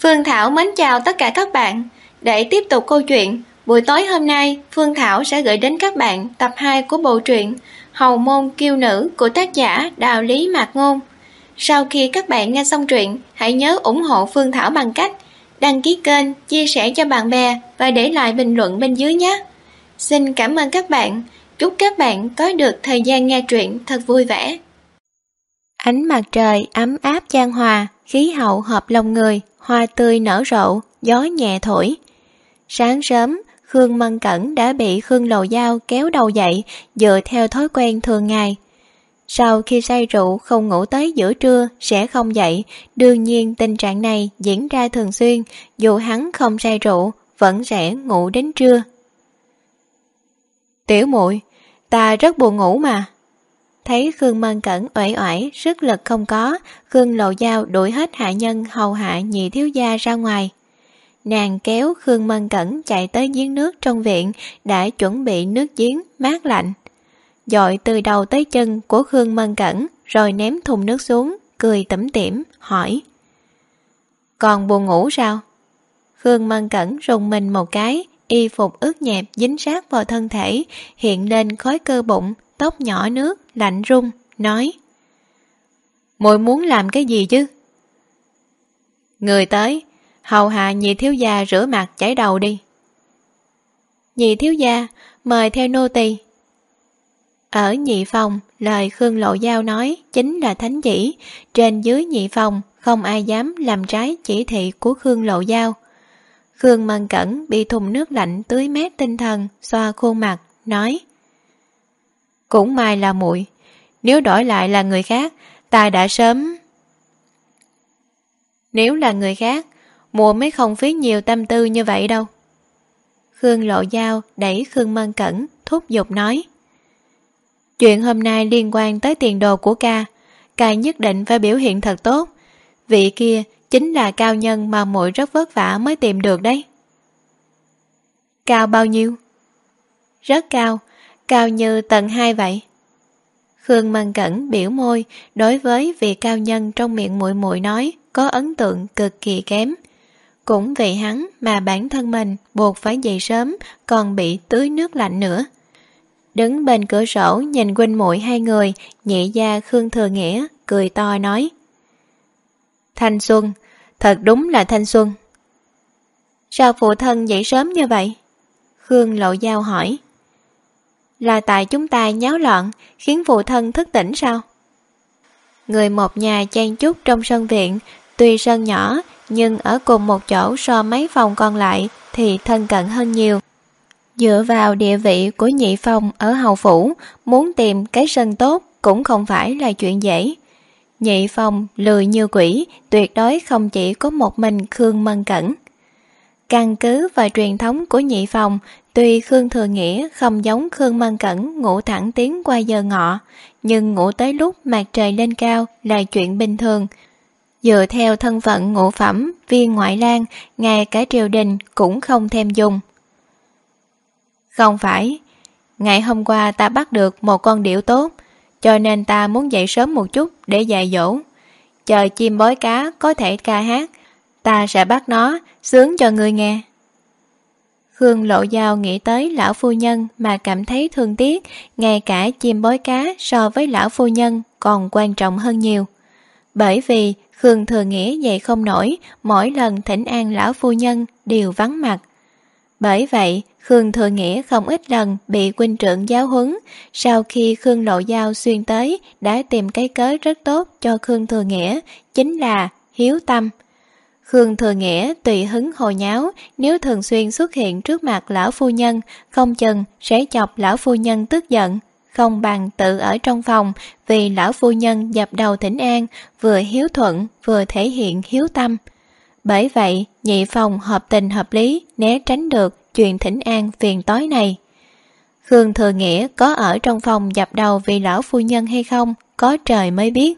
Phương Thảo mến chào tất cả các bạn. Để tiếp tục câu chuyện, buổi tối hôm nay Phương Thảo sẽ gửi đến các bạn tập 2 của bộ truyện Hầu Môn Kiêu Nữ của tác giả Đạo Lý Mạc Ngôn. Sau khi các bạn nghe xong truyện, hãy nhớ ủng hộ Phương Thảo bằng cách đăng ký kênh, chia sẻ cho bạn bè và để lại bình luận bên dưới nhé. Xin cảm ơn các bạn. Chúc các bạn có được thời gian nghe truyện thật vui vẻ. Ánh mặt trời ấm áp chan hòa, khí hậu hợp lòng người, hoa tươi nở rộ, gió nhẹ thổi. Sáng sớm, Khương Mân Cẩn đã bị Khương Lầu Dao kéo đầu dậy dựa theo thói quen thường ngày. Sau khi say rượu không ngủ tới giữa trưa sẽ không dậy, đương nhiên tình trạng này diễn ra thường xuyên, dù hắn không say rượu vẫn sẽ ngủ đến trưa. Tiểu muội, ta rất buồn ngủ mà. Thấy Khương Mân Cẩn uể oải, sức lực không có, Khương Lầu Dao đuổi hết hạ nhân hầu hạ nhị thiếu gia ra ngoài. Nàng kéo Khương Mân Cẩn chạy tới giếng nước trong viện, đã chuẩn bị nước giếng mát lạnh. Dội từ đầu tới chân của Khương Mân Cẩn, rồi ném thùng nước xuống, cười tủm tỉm, hỏi. Còn buồn ngủ sao? Khương Mân Cẩn rùng mình một cái, y phục ướt nhẹp dính sát vào thân thể, hiện lên khói cơ bụng, tóc nhỏ nước, lạnh run, nói. Muội muốn làm cái gì chứ? Người tới, hầu hạ nhị thiếu gia rửa mặt chải đầu đi. Nhị thiếu gia, mời theo nô tỳ. Ở nhị phòng, lời Khương Lộ Dao nói chính là thánh chỉ, trên dưới nhị phòng không ai dám làm trái chỉ thị của Khương Lộ Dao. Khương Mân Cẩn bị thùng nước lạnh tưới mát tinh thần, xoa khuôn mặt, nói. Cũng may là muội, nếu đổi lại là người khác, ta đã sớm. Nếu là người khác, muội mới không phí nhiều tâm tư như vậy đâu. Khương Lộ Dao đẩy Khương Mân Cẩn, thúc giục nói. Chuyện hôm nay liên quan tới tiền đồ của ca nhất định phải biểu hiện thật tốt. Vị kia chính là cao nhân mà muội rất vất vả mới tìm được đấy. Cao bao nhiêu? Rất cao, cao như tầng 2 vậy. Khương Mân Cẩn biểu môi, đối với vị cao nhân trong miệng muội muội nói có ấn tượng cực kỳ kém. Cũng vì hắn mà bản thân mình buộc phải dậy sớm, còn bị tưới nước lạnh nữa. Đứng bên cửa sổ nhìn huynh muội hai người, nhị gia Khương Thừa Nghĩa cười to nói. Thanh xuân, thật đúng là thanh xuân. Sao phụ thân dậy sớm như vậy? Khương Lộ Dao hỏi. Là tại chúng ta nháo loạn, khiến phụ thân thức tỉnh sao? Người một nhà chen chúc trong sân viện, tuy sân nhỏ, nhưng ở cùng một chỗ so mấy phòng còn lại thì thân cận hơn nhiều. Dựa vào địa vị của nhị phòng ở hầu phủ, muốn tìm cái sân tốt cũng không phải là chuyện dễ. Nhị phòng lười như quỷ, tuyệt đối không chỉ có một mình Khương Mân Cẩn. Căn cứ vào truyền thống của nhị phòng, tuy Khương Thừa Nghĩa không giống Khương Mân Cẩn ngủ thẳng tiến qua giờ ngọ, nhưng ngủ tới lúc mặt trời lên cao là chuyện bình thường. Dựa theo thân phận ngũ phẩm viên ngoại lang, ngay cả triều đình cũng không thèm dùng. Không phải, ngày hôm qua ta bắt được một con điểu tốt, cho nên ta muốn dậy sớm một chút để dạy dỗ. Chờ chim bói cá có thể ca hát, ta sẽ bắt nó sướng cho người nghe. Khương Lộ Dao nghĩ tới lão phu nhân mà cảm thấy thương tiếc, ngay cả chim bói cá so với lão phu nhân còn quan trọng hơn nhiều. Bởi vì Khương Thừa Nghĩa dậy không nổi, mỗi lần thỉnh an lão phu nhân đều vắng mặt. Bởi vậy, Khương Thừa Nghĩa không ít lần bị huynh trưởng giáo huấn, sau khi Khương Lộ Dao xuyên tới đã tìm cái cớ rất tốt cho Khương Thừa Nghĩa, chính là hiếu tâm. Khương Thừa Nghĩa tùy hứng hồ nháo, nếu thường xuyên xuất hiện trước mặt lão phu nhân, không chừng sẽ chọc lão phu nhân tức giận, không bằng tự ở trong phòng, vì lão phu nhân dập đầu thỉnh an, vừa hiếu thuận vừa thể hiện hiếu tâm. Bởi vậy, nhị phòng hợp tình hợp lý né tránh được chuyện thỉnh an phiền toái này. Khương Thừa Nghĩa có ở trong phòng dập đầu vì lão phu nhân hay không, có trời mới biết.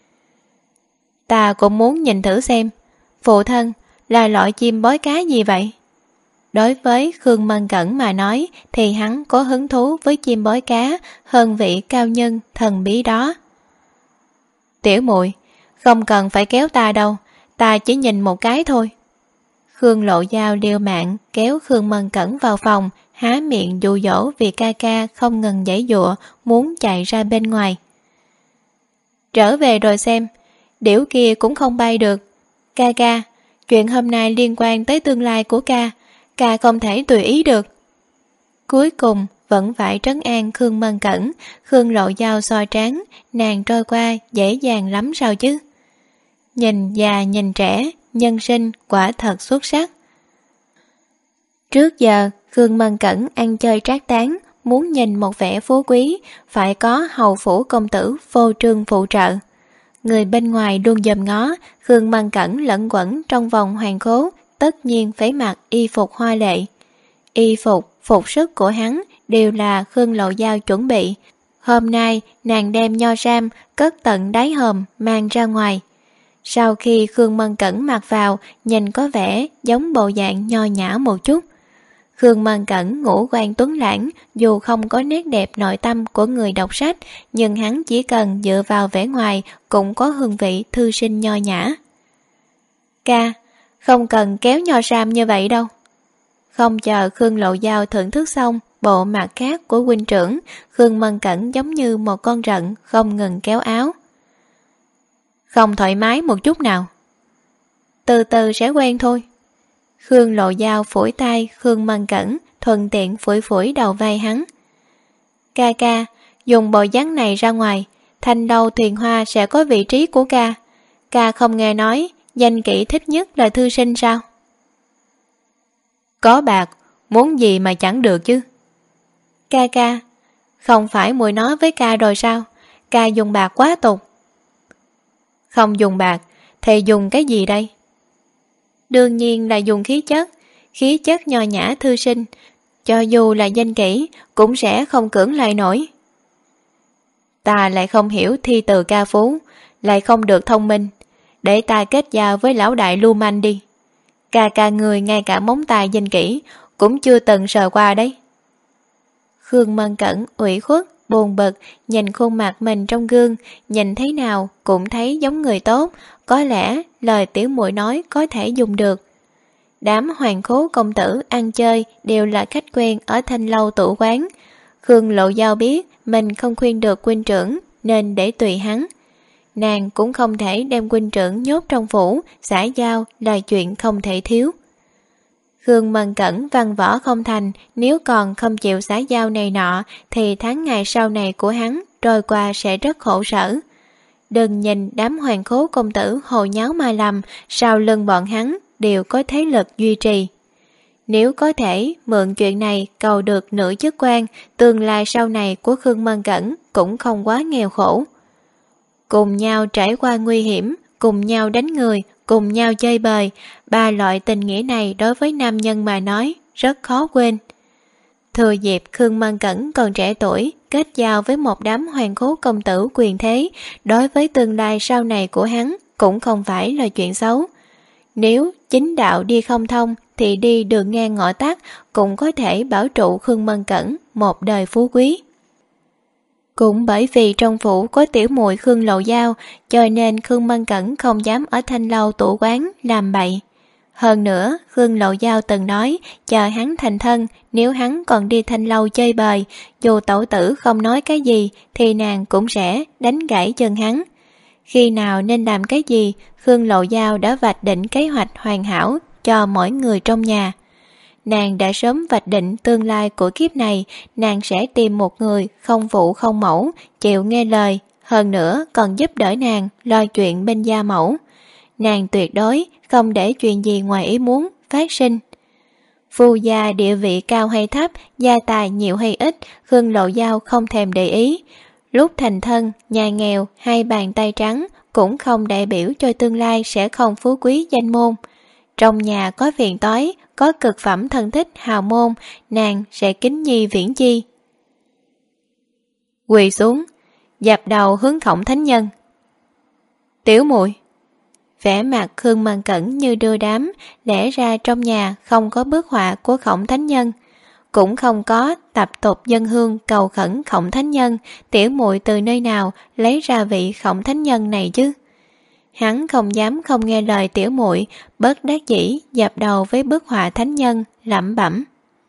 Ta cũng muốn nhìn thử xem, phụ thân là loại chim bói cá gì vậy? Đối với Khương Mân Cẩn mà nói thì hắn có hứng thú với chim bói cá hơn vị cao nhân thần bí đó. Tiểu muội, không cần phải kéo ta đâu, ta chỉ nhìn một cái thôi. Khương Lộ Giao liều mạng kéo Khương Mân Cẩn vào phòng, há miệng dụ dỗ vì ca ca không ngừng giãy giụa muốn chạy ra bên ngoài. Trở về rồi xem, điểu kia cũng không bay được. Ca ca, chuyện hôm nay liên quan tới tương lai của ca không thể tùy ý được. Cuối cùng vẫn phải trấn an Khương Mân Cẩn. Khương Lộ Giao soi trán, nàng trôi qua dễ dàng lắm sao chứ. Nhìn già nhìn trẻ, nhân sinh quả thật xuất sắc. Trước giờ Khương Mân Cẩn ăn chơi trác tán, muốn nhìn một vẻ phú quý phải có hầu phủ công tử phô trương phụ trợ. Người bên ngoài luôn dòm ngó, Khương Mân Cẩn lẫn quẩn trong vòng hoàng khố, tất nhiên phải mặc y phục hoa lệ. Y phục, phục sức của hắn đều là Khương Lộ Giao chuẩn bị. Hôm nay nàng đem nho sam cất tận đáy hòm mang ra ngoài. Sau khi Khương Mân Cẩn mặc vào, nhìn có vẻ giống bộ dạng nho nhã một chút. Khương Mân Cẩn ngũ quan tuấn lãng, dù không có nét đẹp nội tâm của người đọc sách, nhưng hắn chỉ cần dựa vào vẻ ngoài cũng có hương vị thư sinh nho nhã. Ca, không cần kéo nho sam như vậy đâu. Không chờ Khương Lộ Giao thưởng thức xong bộ mặt khác của huynh trưởng, Khương Mân Cẩn giống như một con rận không ngừng kéo áo. Không thoải mái một chút nào. Từ từ sẽ quen thôi. Khương Lộ Giao phủi tay Khương Mân Cẩn, thuận tiện phủi phủi đầu vai hắn. Ca ca, dùng bộ dáng này ra ngoài, Thanh Lâu Thuyền Hoa sẽ có vị trí của ca. Ca không nghe nói danh kỹ thích nhất là thư sinh sao? Có bạc, muốn gì mà chẳng được chứ. Ca ca, không phải muội nói với ca rồi sao? Ca dùng bạc quá tục. Không dùng bạc, thì dùng cái gì đây? Đương nhiên là dùng khí chất nho nhã thư sinh, cho dù là danh kỹ cũng sẽ không cưỡng lại nổi. Ta lại không hiểu thi từ ca phú, lại không được thông minh, để ta kết giao với lão đại lưu manh đi. Ca người ngay cả móng tay danh kỹ cũng chưa từng sờ qua đấy. Khương Mân Cẩn ủy khuất, buồn bực, nhìn khuôn mặt mình trong gương, nhìn thế nào cũng thấy giống người tốt, có lẽ lời tiểu muội nói có thể dùng được. Đám hoàng khố công tử ăn chơi đều là khách quen ở Thanh Lâu tủ quán. Khương Lộ Giao biết mình không khuyên được huynh trưởng nên để tùy hắn. Nàng cũng không thể đem huynh trưởng nhốt trong phủ, xã giao là chuyện không thể thiếu. Khương Mân Cẩn văn võ không thành, nếu còn không chịu xã giao này nọ thì tháng ngày sau này của hắn trôi qua sẽ rất khổ sở. Đừng nhìn đám hoàng khố công tử hồ nháo ma lầm, sau lưng bọn hắn đều có thế lực duy trì. Nếu có thể mượn chuyện này cầu được nửa chức quan, tương lai sau này của Khương Mân Cẩn cũng không quá nghèo khổ. Cùng nhau trải qua nguy hiểm, cùng nhau đánh người, cùng nhau chơi bời, ba loại tình nghĩa này đối với nam nhân mà nói rất khó quên. Thừa dịp Khương Mân Cẩn còn trẻ tuổi, kết giao với một đám hoàng khố công tử quyền thế, đối với tương lai sau này của hắn cũng không phải là chuyện xấu. Nếu chính đạo đi không thông thì đi đường ngang ngõ tắt cũng có thể bảo trụ Khương Mân Cẩn một đời phú quý. Cũng bởi vì trong phủ có tiểu muội Khương Lộ Giao, cho nên Khương Mân Cẩn không dám ở Thanh Lâu tủ quán làm bậy. Hơn nữa, Khương Lộ Giao từng nói chờ hắn thành thân, nếu hắn còn đi Thanh Lâu chơi bời, dù tẩu tử không nói cái gì thì nàng cũng sẽ đánh gãy chân hắn. Khi nào nên làm cái gì, Khương Lộ Giao đã vạch định kế hoạch hoàn hảo cho mỗi người trong nhà. Nàng đã sớm vạch định tương lai của kiếp này, nàng sẽ tìm một người không phụ không mẫu, chịu nghe lời, hơn nữa còn giúp đỡ nàng lo chuyện bên gia mẫu. Nàng tuyệt đối không để chuyện gì ngoài ý muốn phát sinh. Phu gia địa vị cao hay thấp, gia tài nhiều hay ít, Khương Lộ Giao không thèm để ý. Lúc thành thân, nhà nghèo hay bàn tay trắng cũng không đại biểu cho tương lai sẽ không phú quý danh môn. Trong nhà có phiền toái, có cực phẩm thân thích hào môn, nàng sẽ kính nhi viễn chi. Quỳ xuống, dập đầu hướng Khổng Thánh Nhân. Tiểu muội. Vẻ mặt Khương Mân Cẩn như đưa đám, lẽ ra trong nhà không có bức họa của Khổng Thánh Nhân, cũng không có tập tục dân hương cầu khẩn Khổng Thánh Nhân, tiểu muội từ nơi nào lấy ra vị Khổng Thánh Nhân này chứ? hắn không dám không nghe lời tiểu muội, bất đắc dĩ dập đầu với bức họa thánh nhân, lẩm bẩm: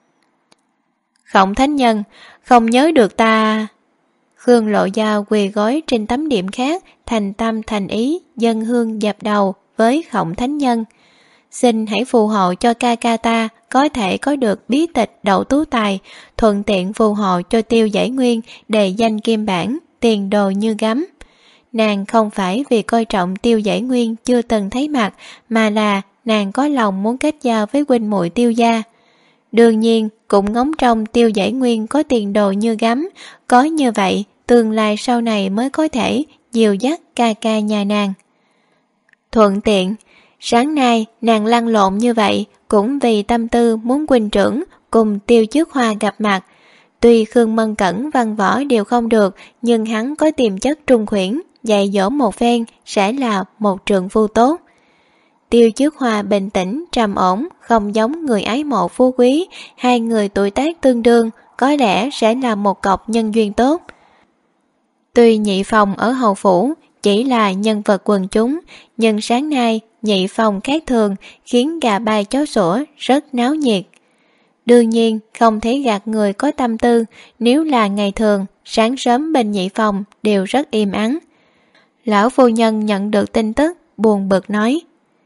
Khổng thánh nhân, không nhớ được ta. Khương Lộ Giao quỳ gối trên tấm điểm khác, thành tâm thành ý dâng hương dập đầu với Khổng thánh nhân: Xin hãy phù hộ cho ca ca ta có thể có được bí tịch Đậu Tú Tài, thuận tiện phù hộ cho Tiêu Giải Nguyên đề danh kim bản, tiền đồ như gấm. Nàng không phải vì coi trọng Tiêu Giải Nguyên chưa từng thấy mặt, mà là nàng có lòng muốn kết giao với huynh muội Tiêu gia. Đương nhiên cũng ngóng trông Tiêu Giải Nguyên có tiền đồ như gấm, có như vậy tương lai sau này mới có thể dìu dắt ca ca nhà nàng. Thuận tiện, sáng nay nàng lăn lộn như vậy cũng vì tâm tư muốn huynh trưởng cùng Tiêu Trước Hoa gặp mặt. Tuy Khương Mân Cẩn văn võ đều không được, nhưng hắn có tiềm chất trung khuyển, dạy dỗ một phen sẽ là một trượng phu tốt. Tiêu Trước Hoa bình tĩnh, trầm ổn, không giống người ái mộ phú quý, hai người tuổi tác tương đương, có lẽ sẽ là một cọc nhân duyên tốt. Tuy Nhị Phòng ở hầu phủ chỉ là nhân vật quần chúng, nhưng sáng nay Nhị Phòng khác thường, khiến gà bay chó sủa rất náo nhiệt. Đương nhiên không thể gạt người có tâm tư, nếu là ngày thường, sáng sớm bên Nhị Phòng đều rất im ắng. Lão phu nhân nhận được tin tức, buồn bực nói: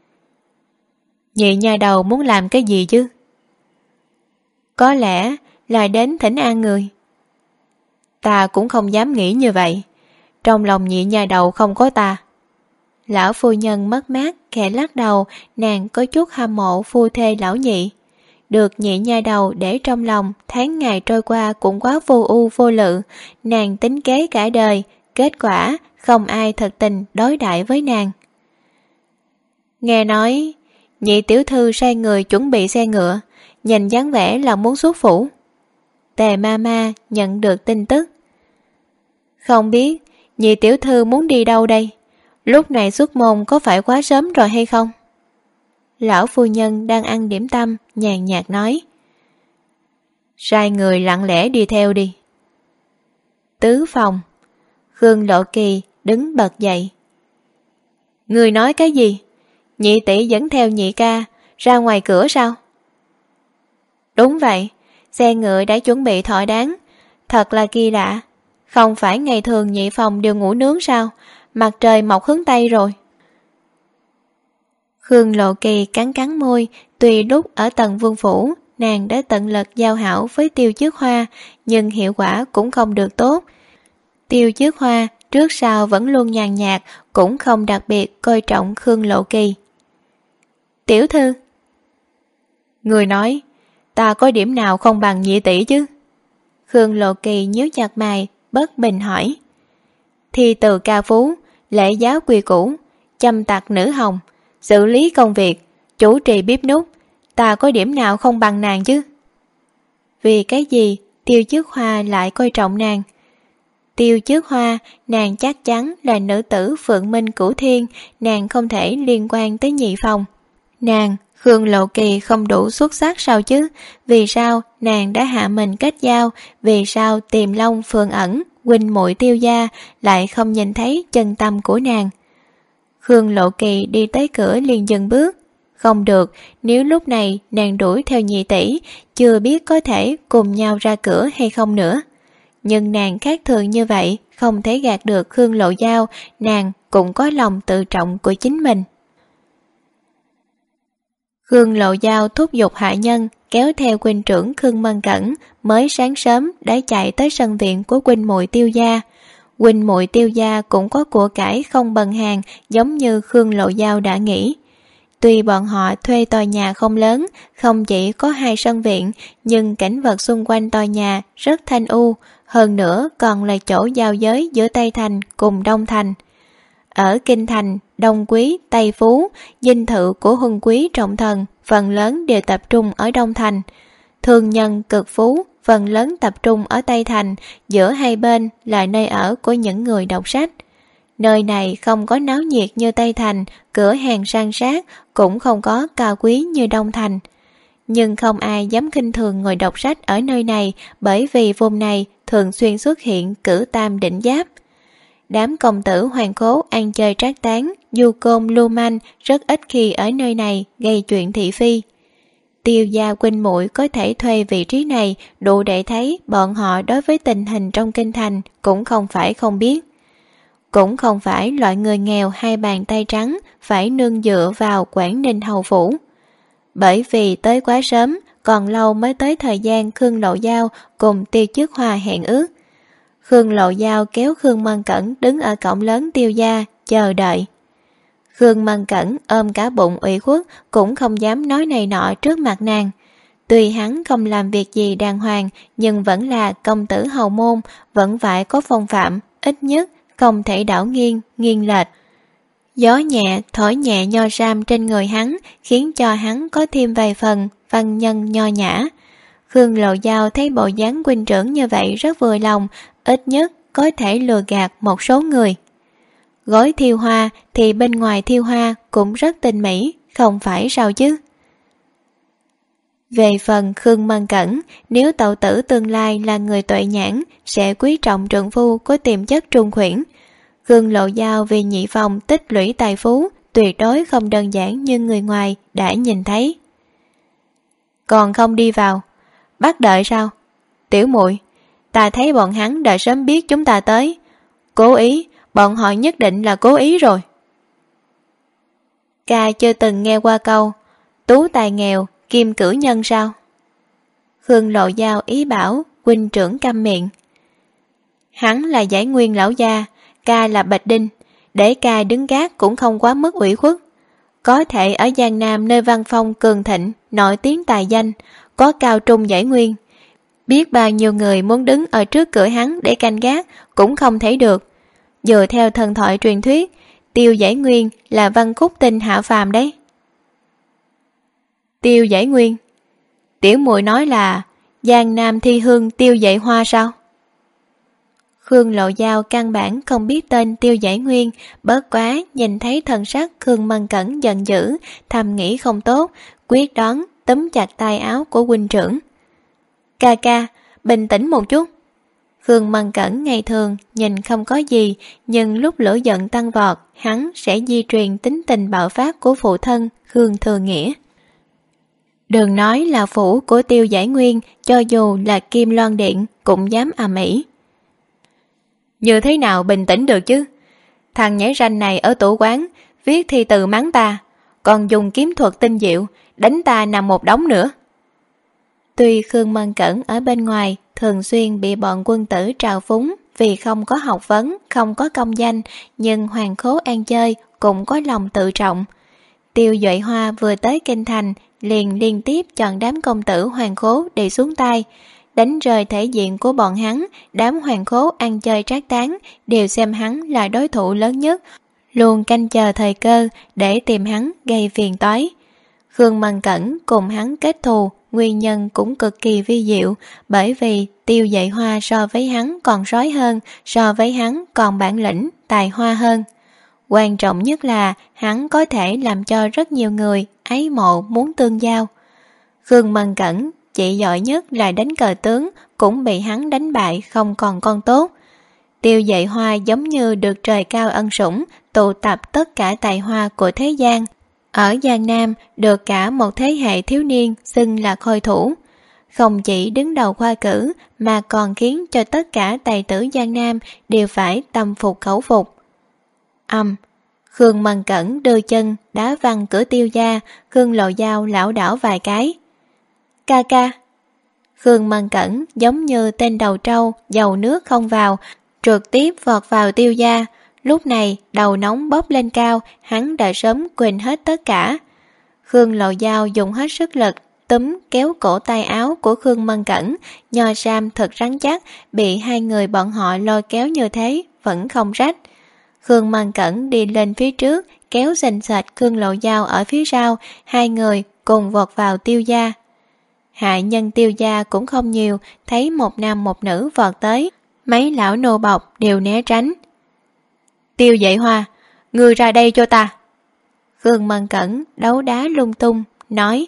Nhị nha đầu muốn làm cái gì chứ? Có lẽ là đến thỉnh an người. Ta cũng không dám nghĩ như vậy. Trong lòng nhị nha đầu không có ta. Lão phu nhân mất mát, khẽ lắc đầu, nàng có chút hâm mộ phu thê lão Nhị. Được nhị nha đầu để trong lòng, tháng ngày trôi qua cũng quá vô ưu vô lự. Nàng tính kế cả đời, kết quả không ai thật tình đối đãi với nàng. Nghe nói Nhị tiểu thư sai người chuẩn bị xe ngựa, nhìn dáng vẻ là muốn xuất phủ. Tề ma ma nhận được tin tức. Không biết Nhị tiểu thư muốn đi đâu đây? Lúc này xuất môn có phải quá sớm rồi hay không? Lão phu nhân đang ăn điểm tâm, nhàn nhạt nói: Sai người lặng lẽ đi theo đi. Tứ phòng. Khương Lộ Kỳ đứng bật dậy. Người nói cái gì? Nhị tỷ dẫn theo nhị ca ra ngoài cửa sao? Đúng vậy, xe ngựa đã chuẩn bị thỏa đáng. Thật là kỳ lạ, không phải ngày thường Nhị Phòng đều ngủ nướng sao? Mặt trời mọc hướng Tây rồi. Khương Lộ Kỳ cắn cắn môi, tuy lúc ở Tần Vương Phủ nàng đã tận lực giao hảo với Tiêu Trước Hoa, nhưng hiệu quả cũng không được tốt. Tiêu Trước Hoa trước sau vẫn luôn nhàn nhạt, cũng không đặc biệt coi trọng Khương Lộ Kỳ. Tiểu thư. Người nói, ta có điểm nào không bằng nhị tỷ chứ? Khương Lộ Kỳ nhíu chặt mày, bất bình hỏi. Thi từ ca phú, lễ giáo quy củ, chăm tặc nữ hồng, xử lý công việc, chủ trì bếp núc, ta có điểm nào không bằng nàng chứ? Vì cái gì Tiêu Trước Hoa lại coi trọng nàng? Tiêu Trước Hoa, nàng chắc chắn là nữ tử Phượng Minh Cửu Thiên, nàng không thể liên quan tới Nhị Phòng. Nàng, Khương Lộ Kỳ không đủ xuất sắc sao chứ? Vì sao nàng đã hạ mình kết giao? Vì sao Tiềm Long Phượng ẩn, huynh muội Tiêu gia lại không nhìn thấy chân tâm của nàng? Khương Lộ Kỳ đi tới cửa liền dừng bước. Không được, nếu lúc này nàng đuổi theo nhị tỷ, chưa biết có thể cùng nhau ra cửa hay không nữa. Nhưng nàng khác thường như vậy, không thể gạt được Khương Lộ Giao, nàng cũng có lòng tự trọng của chính mình. Khương Lộ Giao thúc giục hạ nhân, kéo theo huynh trưởng Khương Mân Cẩn, mới sáng sớm đã chạy tới sân viện của huynh muội Tiêu gia. Huynh muội Tiêu gia cũng có của cải không bần hàng, giống như Khương Lộ Giao đã nghĩ. Tuy bọn họ thuê tòa nhà không lớn, không chỉ có 2 sân viện, nhưng cảnh vật xung quanh tòa nhà rất thanh u, hơn nữa còn là chỗ giao giới giữa Tây Thành cùng Đông Thành. Ở Kinh Thành, Đông Quý, Tây Phú, dinh thự của huân quý trọng thần phần lớn đều tập trung ở Đông Thành. Thương nhân cực phú phần lớn tập trung ở Tây Thành, giữa hai bên là nơi ở của những người đọc sách. Nơi này không có náo nhiệt như Tây Thành, cửa hàng san sát, cũng không có cao quý như Đông Thành. Nhưng không ai dám khinh thường người đọc sách ở nơi này, bởi vì vùng này thường xuyên xuất hiện cử tam đỉnh giáp. đám công tử hoàng khố ăn chơi trác tán, du côn lưu manh rất ít khi ở nơi này gây chuyện thị phi. Tiêu gia huynh muội có thể thuê vị trí này đủ để thấy bọn họ đối với tình hình trong kinh thành cũng không phải không biết. Cũng không phải loại người nghèo hai bàn tay trắng phải nương dựa vào Quảng Ninh hầu phủ. Bởi vì tới quá sớm, còn lâu mới tới thời gian Khương Lộ Giao cùng Tiêu Chức Hòa hẹn ước. Khương Lộ Giao kéo Khương Mân Cẩn đứng ở cổng lớn Tiêu gia chờ đợi. Khương Mân Cẩn ôm cả bụng ủy khuất cũng không dám nói này nọ trước mặt nàng. Tuy hắn không làm việc gì đàng hoàng nhưng vẫn là công tử hầu môn, vẫn phải có phong phạm, ít nhất không thể đảo nghiêng, nghiêng lệch. Gió nhẹ thổi nhẹ nho ram trên người hắn khiến cho hắn có thêm vài phần văn nhân nho nhã. Khương Lộ Giao thấy bộ dáng huynh trưởng như vậy rất vừa lòng, ít nhất có thể lừa gạt một số người. Gói thiêu hoa thì bên ngoài thiêu hoa cũng rất tinh mỹ, không phải sao chứ? Về phần Khương Mân Cẩn, nếu tẩu tử tương lai là người tuệ nhãn, sẽ quý trọng trượng phu có tiềm chất trung khuyển. Khương Lộ Giao vì nhị phòng tích lũy tài phú, tuyệt đối không đơn giản như người ngoài đã nhìn thấy. Còn không đi vào, bắt đợi sao? Tiểu muội, ta thấy bọn hắn đã sớm biết chúng ta tới. Cố ý, bọn họ nhất định là cố ý rồi. Ca chưa từng nghe qua câu tú tài nghèo, kim cử nhân sao? Khương Lộ Giao ý bảo huynh trưởng câm miệng. Hắn là Giải Nguyên lão gia, ca là Bạch Đinh, để ca đứng gác cũng không quá mức ủy khuất. Có thể ở Giang Nam nơi văn phong cường thịnh, nổi tiếng tài danh, có cao trung Giải Nguyên. Biết bao nhiêu người muốn đứng ở trước cửa hắn để canh gác cũng không thấy được. Dựa theo thần thoại truyền thuyết, Tiêu Giải Nguyên là văn khúc tinh hạ phàm đấy. Tiêu Giải Nguyên, tiểu muội nói là Giang Nam thi hương Tiêu Giải Hoa sao? Khương Lộ Giao căn bản không biết tên Tiêu Giải Nguyên, bớt quá nhìn thấy thần sắc Khương Mân Cẩn giận dữ, thầm nghĩ không tốt, quyết đoán túm chặt tay áo của huynh trưởng. Ca ca, bình tĩnh một chút. Khương Mân Cẩn ngày thường nhìn không có gì, nhưng lúc lửa giận tăng vọt, hắn sẽ di truyền tính tình bạo phát của phụ thân Khương Thừa Nghĩa. Đừng nói là phủ của Tiêu Giải Nguyên, cho dù là Kim Loan Điện cũng dám ầm ĩ. Như thế nào bình tĩnh được chứ? Thằng nhảy ranh này ở tủ quán viết thi từ mắng ta, còn dùng kiếm thuật tinh diệu đánh ta nằm một đống nữa. Tuy Khương Mân Cẩn ở bên ngoài thường xuyên bị bọn quân tử trào phúng vì không có học vấn, không có công danh, nhưng hoàng khố an chơi cũng có lòng tự trọng. Tiêu Duệ Hoa vừa tới kinh thành liền liên tiếp chọn đám công tử hoàng khố để xuống tay, đánh rơi thể diện của bọn hắn. Đám hoàng khố ăn chơi trác tán đều xem hắn là đối thủ lớn nhất, luôn canh chờ thời cơ để tìm hắn gây phiền toái. Khương Mân Cẩn cùng hắn kết thù, nguyên nhân cũng cực kỳ vi diệu, bởi vì Tiêu Duệ Hoa so với hắn còn sói hơn, so với hắn còn bản lĩnh, tài hoa hơn. Quan trọng nhất là hắn có thể làm cho rất nhiều người ái mộ muốn tương giao. Khương Mân Cẩn chỉ giỏi nhất là đánh cờ tướng, cũng bị hắn đánh bại không còn con tốt. Tiêu Duệ Hoa giống như được trời cao ân sủng, tụ tập tất cả tài hoa của thế gian. Ở Giang Nam được cả một thế hệ thiếu niên xưng là khôi thủ. Không chỉ đứng đầu khoa cử mà còn khiến cho tất cả tài tử Giang Nam đều phải tâm phục khẩu phục. Khương Mân Cẩn đưa chân đá văng cửa Tiêu gia, Khương Lộ Giao lảo đảo vài cái. Ca ca. Khương Mân Cẩn giống như tên đầu trâu dầu nước không vào, trực tiếp vọt vào Tiêu gia. Lúc này đầu nóng bốc lên cao, hắn đã sớm quên hết tất cả. Khương Lộ Giao dùng hết sức lực túm kéo cổ tay áo của Khương Mân Cẩn, nho sam thật rắn chắc, bị hai người bọn họ lôi kéo như thế vẫn không rách. Khương Mân Cẩn đi lên phía trước, kéo sình sạch Khương Lộ Giao ở phía sau, hai người cùng vọt vào Tiêu gia. Hạ nhân Tiêu gia cũng không nhiều, thấy một nam một nữ vọt tới, mấy lão nô bộc đều né tránh. Tiêu Duệ Hoa, ngươi ra đây cho ta. Khương Mân Cẩn đấu đá lung tung, nói.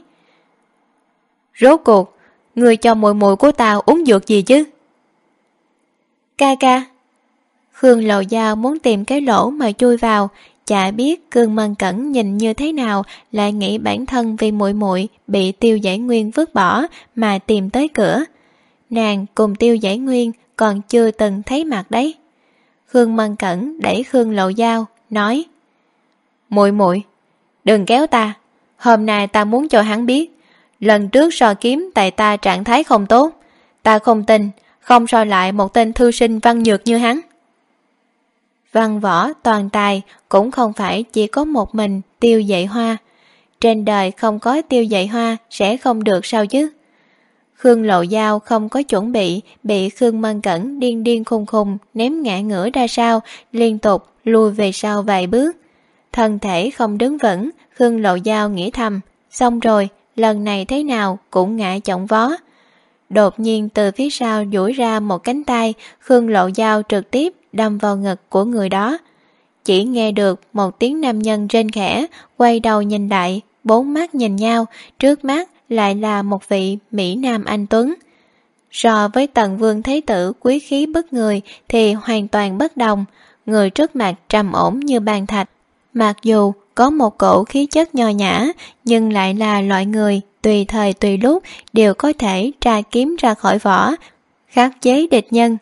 Rốt cuộc, ngươi cho muội muội của ta uống dược gì chứ? Ca ca. Khương Lộ Giao muốn tìm cái lỗ mà chui vào, chả biết Khương Mân Cẩn nhìn như thế nào lại nghĩ bản thân vì muội muội bị Tiêu Giải Nguyên vứt bỏ mà tìm tới cửa. Nàng cùng Tiêu Giải Nguyên còn chưa từng thấy mặt đấy. Khương Mân Cẩn đẩy Khương Lộ Giao, nói: Muội muội, đừng kéo ta, hôm nay ta muốn cho hắn biết, lần trước so kiếm tại ta trạng thái không tốt, ta không tin, không so lại một tên thư sinh văn nhược như hắn. Văn võ toàn tài cũng không phải chỉ có một mình Tiêu Dạy Hoa. Trên đời không có Tiêu Dạy Hoa sẽ không được sao chứ. Khương Lộ Giao không có chuẩn bị Khương Mân Cẩn điên điên khùng khùng ném ngã ngửa ra sau, liên tục lùi về sau vài bước. Thân thể không đứng vững, Khương Lộ Giao nghĩ thầm, xong rồi, lần này thế nào cũng ngã chỏng vó. Đột nhiên từ phía sau duỗi ra một cánh tay, Khương Lộ Giao trực tiếp đâm vào ngực của người đó. Chỉ nghe được một tiếng nam nhân rên khẽ, quay đầu nhìn lại, bốn mắt nhìn nhau, trước mắt lại là một vị Mỹ Nam anh tuấn. So với Tần Vương Thế Tử quý khí bức người thì hoàn toàn bất đồng, người trước mặt trầm ổn như bàn thạch. Mặc dù có một cổ khí chất nho nhã, nhưng lại là loại người tùy thời tùy lúc đều có thể tra kiếm ra khỏi vỏ, khắc chế địch nhân.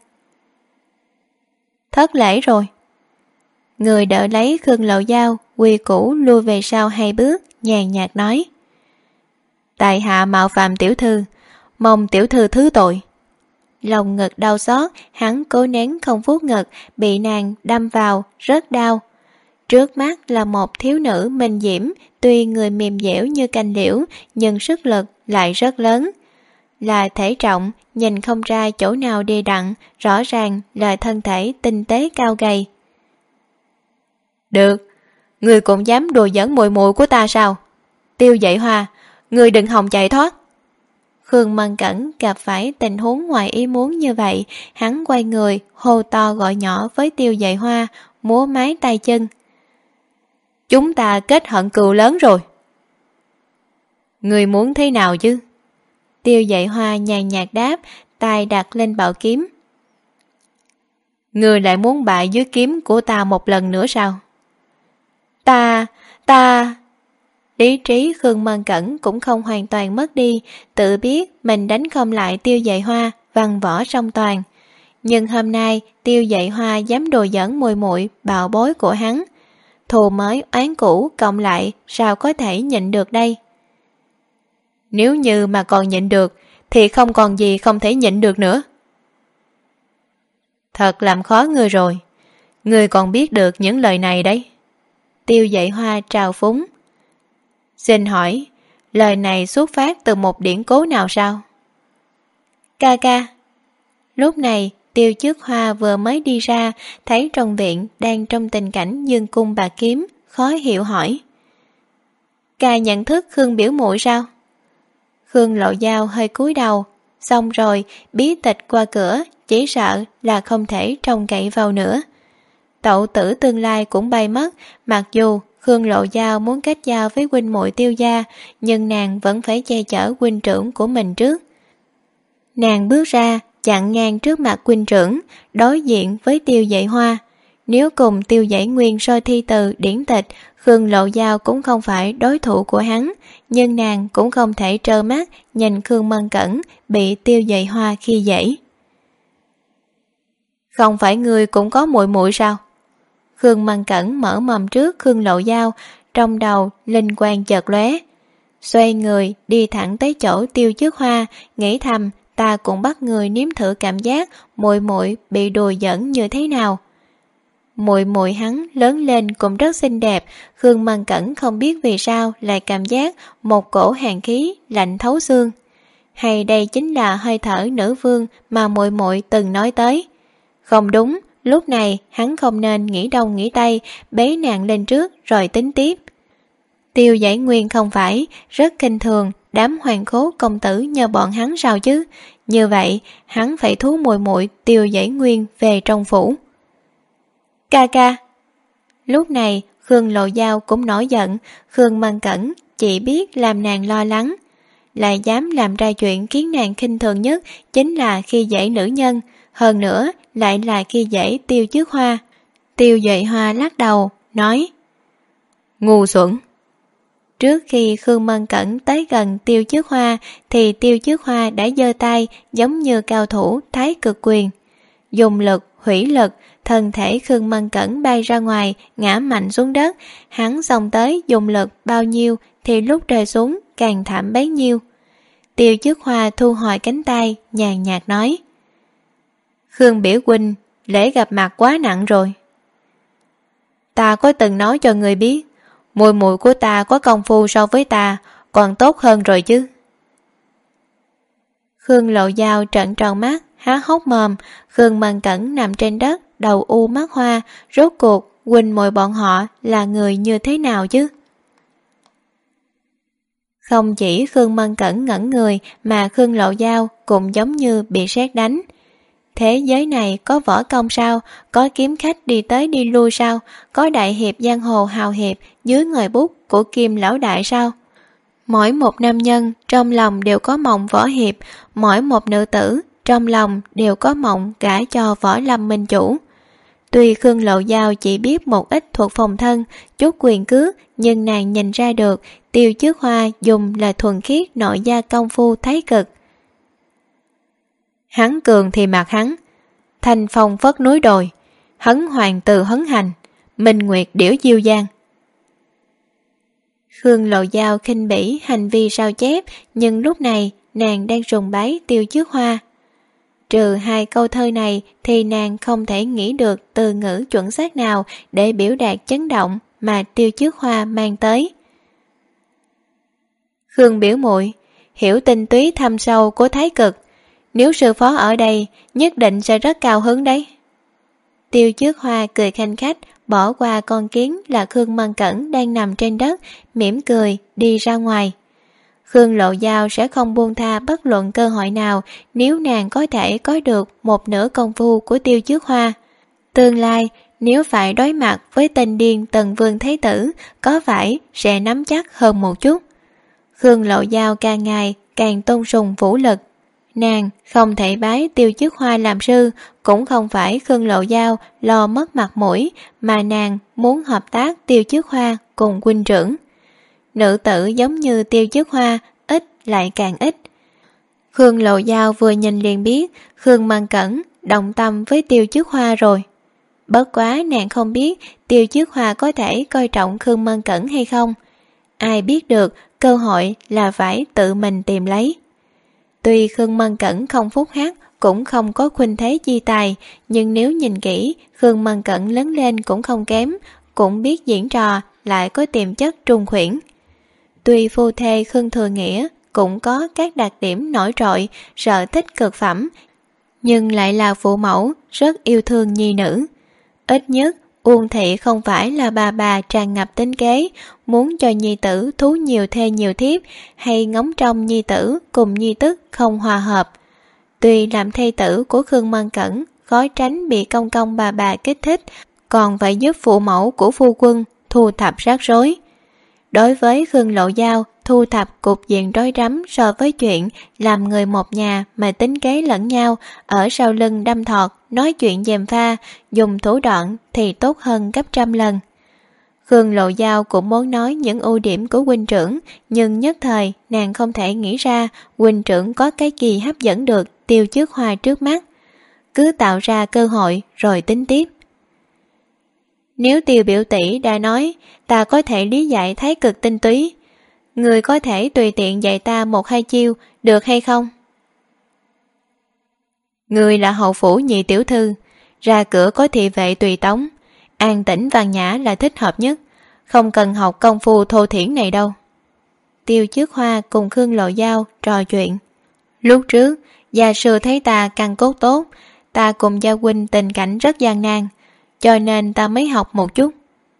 Thất lễ rồi. Người đỡ lấy Khương Lộ Giao, quy củ lui về sau 2 bước, nhàn nhạt nói: Tại hạ mạo phạm tiểu thư, mong tiểu thư thứ tội. Lòng ngực đau xót, hắn cố nén không vuốt ngực, bị nàng đâm vào, rất đau. Trước mắt là một thiếu nữ minh diễm, tuy người mềm dẻo như cành liễu, nhưng sức lực lại rất lớn. Là thể trọng, nhìn không ra chỗ nào đê đặn, rõ ràng là thân thể tinh tế cao gầy. Được, người cũng dám đùa giỡn muội muội của ta sao? Tiêu Dạy Hoa, người đừng hòng chạy thoát. Khương Mân Cẩn gặp phải tình huống ngoài ý muốn như vậy, hắn quay người, hô to gọi nhỏ với Tiêu Dạy Hoa, múa máy tay chân. Chúng ta kết hận cừu lớn rồi. Người muốn thế nào chứ? Tiêu Dạy Hoa nhàn nhạt đáp, tay đặt lên bảo kiếm. Người lại muốn bại dưới kiếm của ta một lần nữa sao? Ta... Lý trí Khương Mân Cẩn cũng không hoàn toàn mất đi, tự biết mình đánh không lại Tiêu Dạy Hoa, văn võ song toàn. Nhưng hôm nay Tiêu Dạy Hoa dám đùa giỡn muội muội bạo bối của hắn. Thù mới oán cũ cộng lại sao có thể nhịn được đây? Nếu như mà còn nhịn được thì không còn gì không thể nhịn được nữa. Thật làm khó ngươi rồi. Ngươi còn biết được những lời này đấy. Tiêu Dạy Hoa trào phúng. Xin hỏi, lời này xuất phát từ một điển cố nào sao? Ca ca. Lúc này Tiêu Chức Hoa vừa mới đi ra, thấy trong viện đang trong tình cảnh dương cung bạc kiếm, khó hiểu hỏi. Ca nhận thức Khương biểu muội sao? Khương Lộ Giao hơi cúi đầu, xong rồi bí tịch qua cửa, chỉ sợ là không thể trông cậy vào nữa. Tẩu tử tương lai cũng bay mất, mặc dù Khương Lộ Giao muốn kết giao với huynh muội Tiêu gia, nhưng nàng vẫn phải che chở huynh trưởng của mình trước. Nàng bước ra, chặn ngang trước mặt huynh trưởng, đối diện với Tiêu Dạy Hoa. Nếu cùng Tiêu Dạy Nguyên soi thi từ điển tịch, Khương Lộ Giao cũng không phải đối thủ của hắn, nhưng nàng cũng không thể trơ mắt nhìn Khương Mân Cẩn bị Tiêu Dạy Hoa khi dễ. Không phải ngươi cũng có muội muội sao? Khương Mân Cẩn mở mầm trước Khương Lộ Giao, trong đầu linh quang chợt lóe. Xoay người đi thẳng tới chỗ Tiêu Chức Hoa, nghĩ thầm ta cũng bắt người nếm thử cảm giác muội muội bị đùa giỡn như thế nào. Muội muội hắn lớn lên cũng rất xinh đẹp, Khương Mân Cẩn không biết vì sao lại cảm giác một cổ hàn khí lạnh thấu xương. Hay đây chính là hơi thở nữ vương mà muội muội từng nói tới? Không đúng, lúc này hắn không nên nghĩ đông nghĩ tây, bế nàng lên trước rồi tính tiếp. Tiêu Giải Nguyên không phải rất khinh thường đám hoàng khố công tử nhờ bọn hắn sao chứ? Như vậy hắn phải thú muội muội Tiêu Giải Nguyên về trong phủ. Ca ca. Lúc này Khương Lộ Giao cũng nổi giận, Khương Mân Cẩn chỉ biết làm nàng lo lắng, lại dám làm ra chuyện khiến nàng khinh thường nhất chính là khi dễ nữ nhân. hơn nữa lại là khi dễ Tiêu Trước Hoa. Tiêu Duệ Hoa lắc đầu, nói: Ngu xuẩn. Trước khi Khương Mân Cẩn tới gần Tiêu Trước Hoa thì Tiêu Trước Hoa đã giơ tay giống như cao thủ Thái Cực Quyền. Dùng lực, hủy lực, thân thể Khương Mân Cẩn bay ra ngoài, ngã mạnh xuống đất. Hắn xông tới dùng lực bao nhiêu thì lúc rơi xuống càng thảm bấy nhiêu. Tiêu Trước Hoa thu hồi cánh tay, nhàn nhạt nói: Khương biểu huynh, lễ gặp mặt quá nặng rồi. Ta có từng nói cho người biết, muội muội của ta có công phu so với ta còn tốt hơn rồi chứ. Khương Lộ Dao trợn tròn mắt, há hốc mồm. Khương Mân Cẩn nằm trên đất, đầu u mắt hoa. Rốt cuộc huynh muội bọn họ là người như thế nào chứ? Không chỉ Khương Mân Cẩn ngẩn người, mà Khương Lộ Dao cũng giống như bị sét đánh. Thế giới này có võ công sao? Có kiếm khách đi tới đi lui sao? Có đại hiệp giang hồ hào hiệp dưới ngòi bút của Kim lão đại sao? Mỗi một nam nhân trong lòng đều có mộng võ hiệp, mỗi một nữ tử trong lòng đều có mộng gả cho Võ Lâm minh chủ. Tuy Khương Lộ Dao chỉ biết một ít thuộc phòng thân, chút quyền cước, nhưng nàng nhìn ra được Tiêu Trước Hoa dùng là thuần khiết nội gia công phu thái cực. Hắn cường thì mặc hắn, thanh phong phất núi đồi, hấn hoàng từ hấn hành, minh nguyệt điểu diêu giang. Khương Lộ Dao khinh bỉ hành vi sao chép, nhưng lúc này nàng đang sùng bái Tiêu Trước Hoa. Trừ hai câu thơ này thì nàng không thể nghĩ được từ ngữ chuẩn xác nào để biểu đạt chấn động mà Tiêu Trước Hoa mang tới. Khương biểu muội hiểu tinh túy thâm sâu của thái cực, nếu sư phó ở đây nhất định sẽ rất cao hứng đấy. Tiêu Trước Hoa cười khanh khách, bỏ qua con kiến là Khương Mân Cẩn đang nằm trên đất, mỉm cười đi ra ngoài. Khương Lộ Dao sẽ không buông tha bất luận cơ hội nào nếu nàng có thể có được một nửa công phu của Tiêu Trước Hoa. Tương lai nếu phải đối mặt với tên điên Tần Vương Thái Tử, có phải sẽ nắm chắc hơn một chút. Khương Lộ Dao càng ngày càng tôn sùng vũ lực. Nàng không thể bái Tiêu Trước Hoa làm sư, cũng không phải Khương Lộ Dao lo mất mặt mũi, mà nàng muốn hợp tác Tiêu Trước Hoa cùng huynh trưởng. Nữ tử giống như Tiêu Trước Hoa ít lại càng ít. Khương Lộ Dao vừa nhìn liền biết Khương Mân Cẩn động tâm với Tiêu Trước Hoa rồi. Bất quá nàng không biết Tiêu Trước Hoa có thể coi trọng Khương Mân Cẩn hay không. Ai biết được, cơ hội là phải tự mình tìm lấy. Tuy Khương Mân Cẩn không phúc hắc, cũng không có khuynh thế chi tài, nhưng nếu nhìn kỹ, Khương Mân Cẩn lớn lên cũng không kém, cũng biết diễn trò, lại có tiềm chất trung khuyển. Tuy phu thê Khương Thừa Nghĩa cũng có các đặc điểm nổi trội, sở thích cực phẩm, nhưng lại là phụ mẫu rất yêu thương nhi nữ. Ít nhất Uông Thị không phải là bà tràn ngập tính kế, muốn cho nhi tử thú nhiều thê nhiều thiếp, hay ngóng trông nhi tử cùng nhi tức không hòa hợp. Tuy làm thê tử của Khương Mân Cẩn khó tránh bị công công bà kích thích, còn phải giúp phụ mẫu của phu quân thu thập rắc rối. Đối với Khương Lộ Dao, thu thập cục diện rối rắm so với chuyện làm người một nhà mà tính kế lẫn nhau, ở sau lưng đâm thọt, nói chuyện gièm pha, dùng thủ đoạn thì tốt hơn gấp trăm lần. Khương Lộ Dao cũng muốn nói những ưu điểm của huynh trưởng, nhưng nhất thời nàng không thể nghĩ ra huynh trưởng có cái gì hấp dẫn được Tiêu Trước Hoa trước mắt. Cứ tạo ra cơ hội rồi tính tiếp. Nếu Tiêu biểu tỷ đã nói ta có thể lý giải thái cực tinh túy, người có thể tùy tiện dạy ta một hai chiêu được hay không? Người là hậu phủ nhị tiểu thư, ra cửa có thị vệ tùy tống, an tĩnh văn nhã là thích hợp nhất, không cần học công phu thô thiển này đâu. Tiêu Trước Hoa cùng Khương Lộ Dao trò chuyện. Lúc trước gia sư thấy ta căn cốt tốt, ta cùng gia huynh tình cảnh rất gian nan, cho nên ta mới học một chút.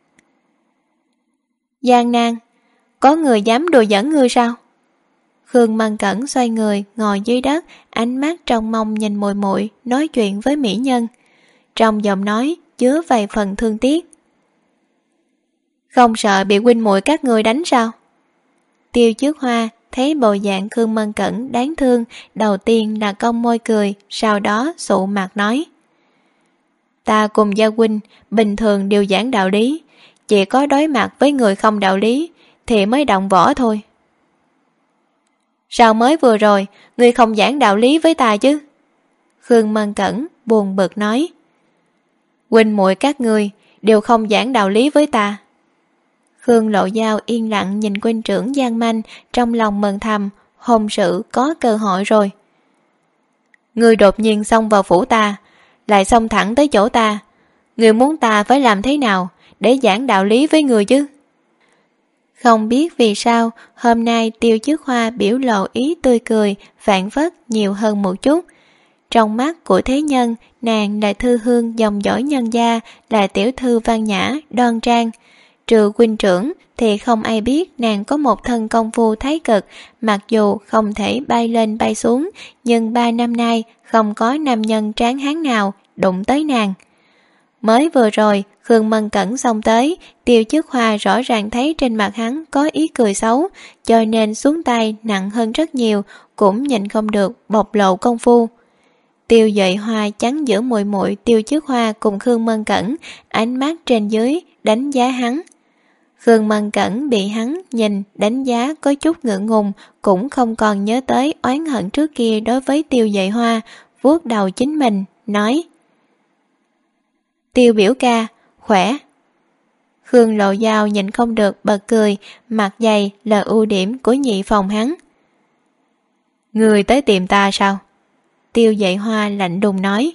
Gian nan? Có người dám đùa giỡn ngươi sao? Khương Mân Cẩn xoay người ngồi dưới đất, ánh mắt trong mong nhìn muội muội nói chuyện với mỹ nhân. Trong giọng nói chứa vài phần thương tiếc. Không sợ bị huynh muội các ngươi đánh sao? Tiêu Trước Hoa thấy bộ dạng Khương Mân Cẩn đáng thương, đầu tiên là cong môi cười, sau đó sụ mặt nói: Ta cùng Gia huynh bình thường đều giảng đạo lý, chỉ có đối mặt với người không đạo lý thì mới động võ thôi. Sao mới vừa rồi ngươi không giảng đạo lý với ta chứ? Khương Mân Cẩn buồn bực nói. Huynh muội các ngươi đều không giảng đạo lý với ta. Khương Lộ Giao yên lặng nhìn huynh trưởng Giang Manh, trong lòng mừng thầm, hôn sự có cơ hội rồi. Ngươi đột nhiên xông vào phủ ta, lại xông thẳng tới chỗ ta, ngươi muốn ta phải làm thế nào để giảng đạo lý với ngươi chứ? Không biết vì sao hôm nay Tiêu Chiết Hoa biểu lộ ý tươi cười phảng phất nhiều hơn một chút. Trong mắt của thế nhân, nàng là thư hương dòng dõi nhân gia, là tiểu thư văn nhã đoan trang. Trừ huynh trưởng thì không ai biết nàng có một thân công phu thái cực, mặc dù không thể bay lên bay xuống, nhưng 3 năm nay không có nam nhân tráng hán nào đụng tới nàng. Mới vừa rồi Khương Mân Cẩn xông tới, Tiêu Chiết Hoa rõ ràng thấy trên mặt hắn có ý cười xấu, cho nên xuống tay nặng hơn rất nhiều, cũng nhịn không được bộc lộ công phu. Tiêu Duệ Hoa chắn giữa muội muội Tiêu Chiết Hoa cùng Khương Mân Cẩn, ánh mắt trên dưới đánh giá hắn. Khương Mân Cẩn bị hắn nhìn đánh giá có chút ngượng ngùng, cũng không còn nhớ tới oán hận trước kia đối với Tiêu Duệ Hoa, vuốt đầu chính mình nói: Tiêu biểu ca khỏe. Khương Lộ Giao nhìn không được bật cười, mặt dày là ưu điểm của nhị phòng hắn. Người tới tìm ta sao? Tiêu Duệ Hoa lạnh đùng nói.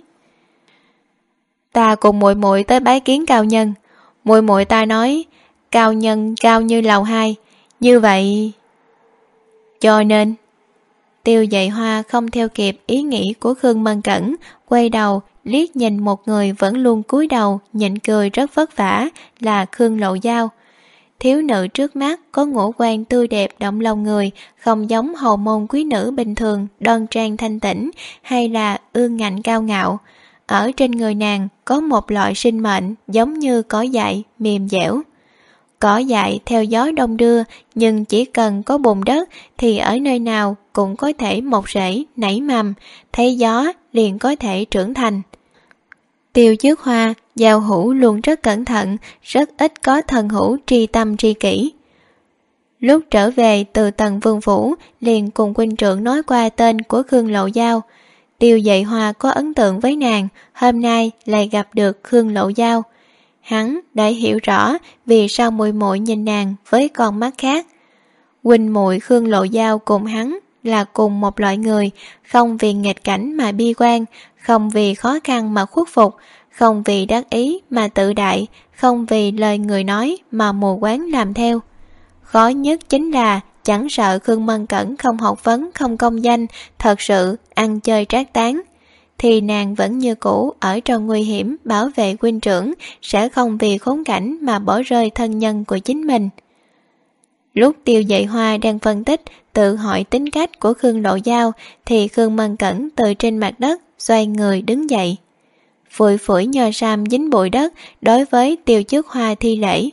Ta cùng muội muội tới bái kiến cao nhân, muội muội ta nói cao nhân cao như lầu 2, như vậy cho nên. Tiêu Duệ Hoa không theo kịp ý nghĩ của Khương Mân Cẩn, quay đầu liếc nhìn một người vẫn luôn cúi đầu nhịn cười rất vất vả là Khương Lộ Giao. Thiếu nữ trước mắt có ngũ quan tươi đẹp động lòng người, không giống hầu môn quý nữ bình thường đoan trang thanh tĩnh hay là ương ngạnh cao ngạo. Ở trên người nàng có một loại sinh mệnh giống như cỏ dại mềm dẻo. Cỏ dại theo gió đông đưa, nhưng chỉ cần có bùn đất thì ở nơi nào cũng có thể mọc rễ nảy mầm, thấy gió liền có thể trưởng thành. Tiêu Chiết Hoa giao hữu luôn rất cẩn thận, rất ít có thần hữu tri tâm tri kỷ. Lúc trở về từ Tần Vương Phủ liền cùng huynh trưởng nói qua tên của Khương Lộ Giao. Tiêu Duệ Hoa có ấn tượng với nàng, hôm nay lại gặp được Khương Lộ Giao. Hắn đã hiểu rõ vì sao muội muội nhìn nàng với con mắt khác. Huynh muội Khương Lộ Giao cùng hắn là cùng một loại người, không vì nghịch cảnh mà bi quan, không vì khó khăn mà khuất phục, không vì đắc ý mà tự đại, không vì lời người nói mà mù quáng làm theo. Khó nhất chính là chẳng sợ Khương Mân Cẩn không học vấn không công danh, thật sự ăn chơi trác tán, thì nàng vẫn như cũ ở trong nguy hiểm bảo vệ huynh trưởng, sẽ không vì khốn cảnh mà bỏ rơi thân nhân của chính mình. Lúc Tiêu Duệ Hoa đang phân tích tự hỏi tính cách của Khương Lộ Giao thì Khương Mân Cẩn từ trên mặt đất xoay người đứng dậy, phủi phủi nho sam dính bụi đất, đối với Tiêu Chiết Hoa thi lễ.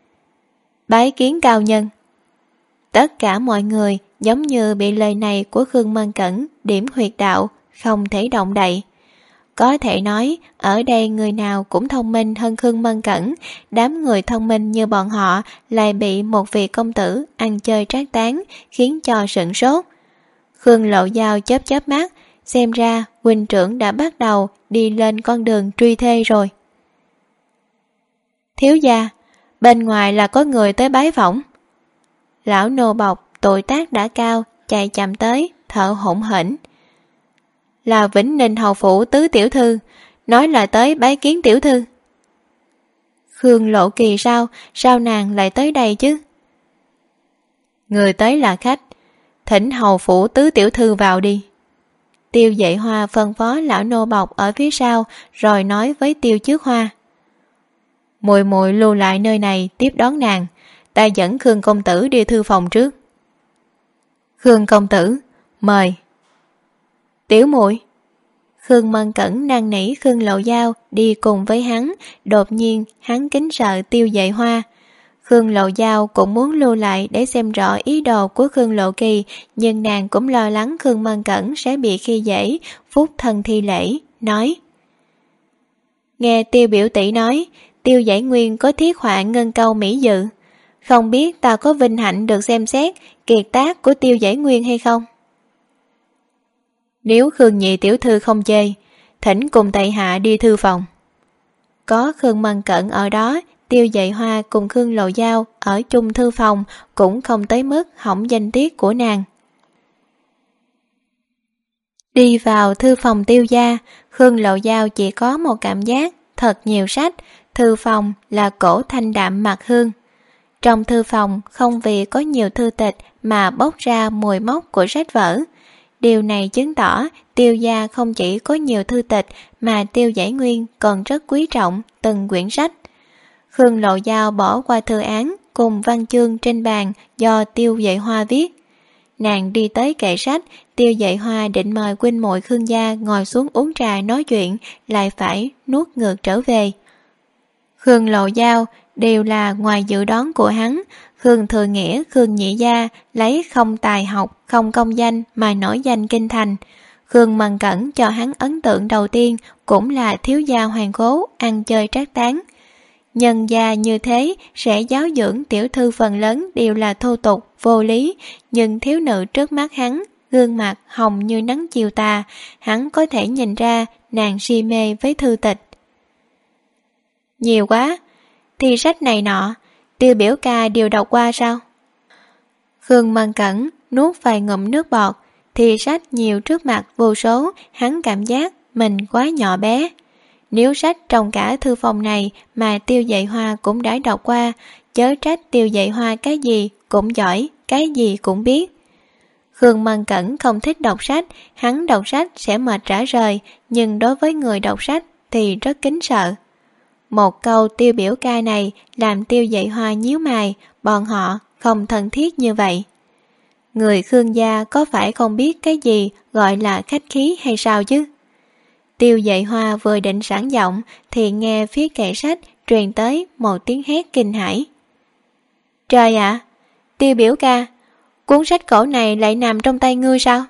Bái kiến cao nhân. Tất cả mọi người giống như bị lời này của Khương Mân Cẩn điểm huyệt đạo, không thể động đậy. Có thể nói ở đây người nào cũng thông minh hơn Khương Mân Cẩn, đám người thông minh như bọn họ lại bị một vị công tử ăn chơi trác tán khiến cho sửng sốt. Khương Lộ Giao chớp chớp mắt, xem ra huynh trưởng đã bắt đầu đi lên con đường truy thê rồi. Thiếu gia, bên ngoài là có người tới bái phỏng. Lão nô bộc tuổi tác đã cao chạy chậm tới, thở hổn hển. Là Vĩnh Ninh hầu phủ tứ tiểu thư, nói là tới bái kiến tiểu thư. Khương Lộ Kỳ sao nàng lại tới đây chứ? Người tới là khách, thỉnh hầu phủ tứ tiểu thư vào đi. Tiêu Duệ Hoa phân phó lão nô bộc ở phía sau, rồi nói với Tiêu Chiết Hoa. Muội muội lưu lại nơi này tiếp đón nàng, ta dẫn Khương công tử đi thư phòng trước. Khương công tử, mời. Tiểu muội. Khương Mân Cẩn năn nỉ Khương Lộ Giao đi cùng với hắn, đột nhiên hắn kính sợ Tiêu Duệ Hoa. Khương Lộ Giao cũng muốn lưu lại để xem rõ ý đồ của Khương Lộ Kỳ, nhưng nàng cũng lo lắng Khương Mân Cẩn sẽ bị khi dễ, phúc thân thi lễ, nói: Nghe Tiêu biểu tỷ nói, Tiêu Giải Nguyên có thiết họa ngân câu mỹ dự, không biết ta có vinh hạnh được xem xét kiệt tác của Tiêu Giải Nguyên hay không? Nếu Khương nhị tiểu thư không chê, thỉnh cùng tại hạ đi thư phòng. Có Khương Mân Cẩn ở đó, Tiêu Dạy Hoa cùng Khương Lộ Giao ở chung thư phòng cũng không tới mức hỏng danh tiết của nàng. Đi vào thư phòng Tiêu gia, Khương Lộ Giao chỉ có một cảm giác thật nhiều sách, thư phòng là cổ thanh đạm mạc hương. Trong thư phòng không vì có nhiều thư tịch mà bốc ra mùi mốc của sách vở. Điều này chứng tỏ Tiêu gia không chỉ có nhiều thư tịch mà Tiêu Giải Nguyên còn rất quý trọng từng quyển sách. Khương Lộ Giao bỏ qua thư án cùng văn chương trên bàn do Tiêu Dạy Hoa viết. Nàng đi tới kệ sách, Tiêu Dạy Hoa định mời huynh muội Khương gia ngồi xuống uống trà nói chuyện, lại phải nuốt ngược trở về. Khương Lộ Giao đều là ngoài dự đoán của hắn. Khương Thừa Nghĩa, Khương Nhị gia lấy không tài học, không công danh mà nổi danh kinh thành. Khương Mân Cẩn cho hắn ấn tượng đầu tiên cũng là thiếu gia hoàng khố, ăn chơi trác tán. Nhân gia như thế sẽ giáo dưỡng tiểu thư phần lớn đều là thô tục, vô lý, nhưng thiếu nữ trước mắt hắn, gương mặt hồng như nắng chiều tà, hắn có thể nhìn ra nàng si mê với thư tịch. Nhiều quá, thì sách này nọ, Tiêu biểu ca đều đọc qua sao? Khương Mân Cẩn nuốt vài ngụm nước bọt, thì sách nhiều trước mặt vô số, hắn cảm giác mình quá nhỏ bé. Nếu sách trong cả thư phòng này mà Tiêu Dạy Hoa cũng đã đọc qua, chớ trách Tiêu Dạy Hoa cái gì cũng giỏi, cái gì cũng biết. Khương Mân Cẩn không thích đọc sách, hắn đọc sách sẽ mệt rã rời, nhưng đối với người đọc sách thì rất kính sợ. Một câu Tiêu biểu ca này làm Tiêu Dạy Hoa nhíu mày, bọn họ không thân thiết như vậy. Người Khương gia có phải không biết cái gì gọi là khách khí hay sao chứ? Tiêu Dạy Hoa vừa định sẵn giọng thì nghe phía kệ sách truyền tới một tiếng hét kinh hãi. Trời ạ! Tiêu biểu ca, cuốn sách cổ này lại nằm trong tay ngươi sao?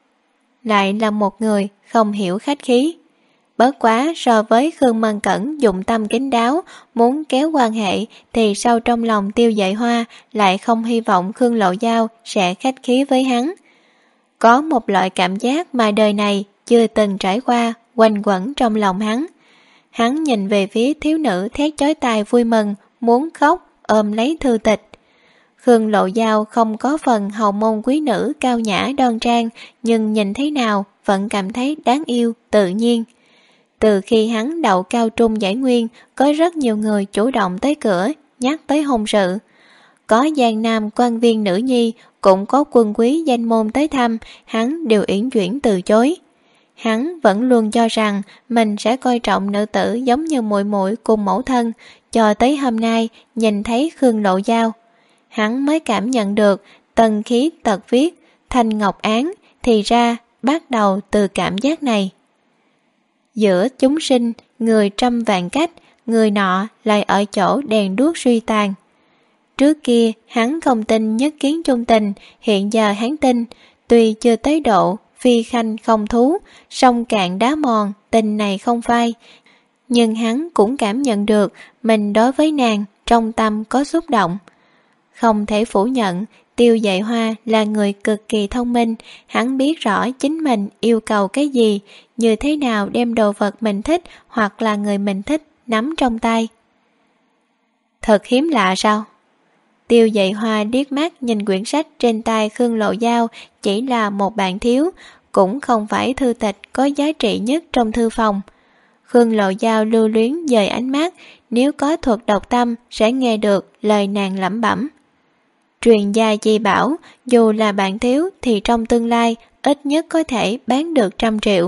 Lại là một người không hiểu khách khí. Bớt quá so với Khương Mân Cẩn dụng tâm kín đáo muốn kéo quan hệ, thì sâu trong lòng Tiêu Dạy Hoa lại không hy vọng Khương Lộ Giao sẽ khách khí với hắn. Có một loại cảm giác mà đời này chưa từng trải qua quanh quẩn trong lòng hắn. Hắn nhìn về phía thiếu nữ thét chói tai vui mừng, muốn khóc, ôm lấy thư tịch. Khương Lộ Giao không có phần hầu môn quý nữ cao nhã đoan trang, nhưng nhìn thế nào vẫn cảm thấy đáng yêu, tự nhiên. Từ khi hắn đậu cao trung Giải Nguyên, có rất nhiều người chủ động tới cửa, nhắc tới hôn sự. Có giang nam quan viên nữ nhi, cũng có quân quý danh môn tới thăm, hắn đều uyển chuyển từ chối. Hắn vẫn luôn cho rằng mình sẽ coi trọng nữ tử giống như muội muội cùng mẫu thân, cho tới hôm nay nhìn thấy Khương Lộ Giao. Hắn mới cảm nhận được tần khí tật viết, thanh ngọc án, thì ra bắt đầu từ cảm giác này. Giữa chúng sinh, người trăm vạn cách, người nọ lại ở chỗ đèn đuốc suy tàn. Trước kia hắn không tin nhất kiến chung tình, hiện giờ hắn tin, tuy chưa tới độ phi khanh không thú, sông cạn đá mòn, tình này không phai. Nhưng hắn cũng cảm nhận được mình đối với nàng trong tâm có xúc động. Không thể phủ nhận, Tiêu Dạy Hoa là người cực kỳ thông minh, hắn biết rõ chính mình yêu cầu cái gì, như thế nào đem đồ vật mình thích hoặc là người mình thích nắm trong tay. Thật hiếm lạ sao? Tiêu Dạy Hoa liếc mắt nhìn quyển sách trên tay Khương Lộ Giao, chỉ là một bạn thiếu, cũng không phải thư tịch có giá trị nhất trong thư phòng. Khương Lộ Giao lưu luyến dời ánh mắt, nếu có thuật độc tâm sẽ nghe được lời nàng lẩm bẩm. Truyền gia chi bảo, dù là bạn thiếu thì trong tương lai ít nhất có thể bán được 100 triệu.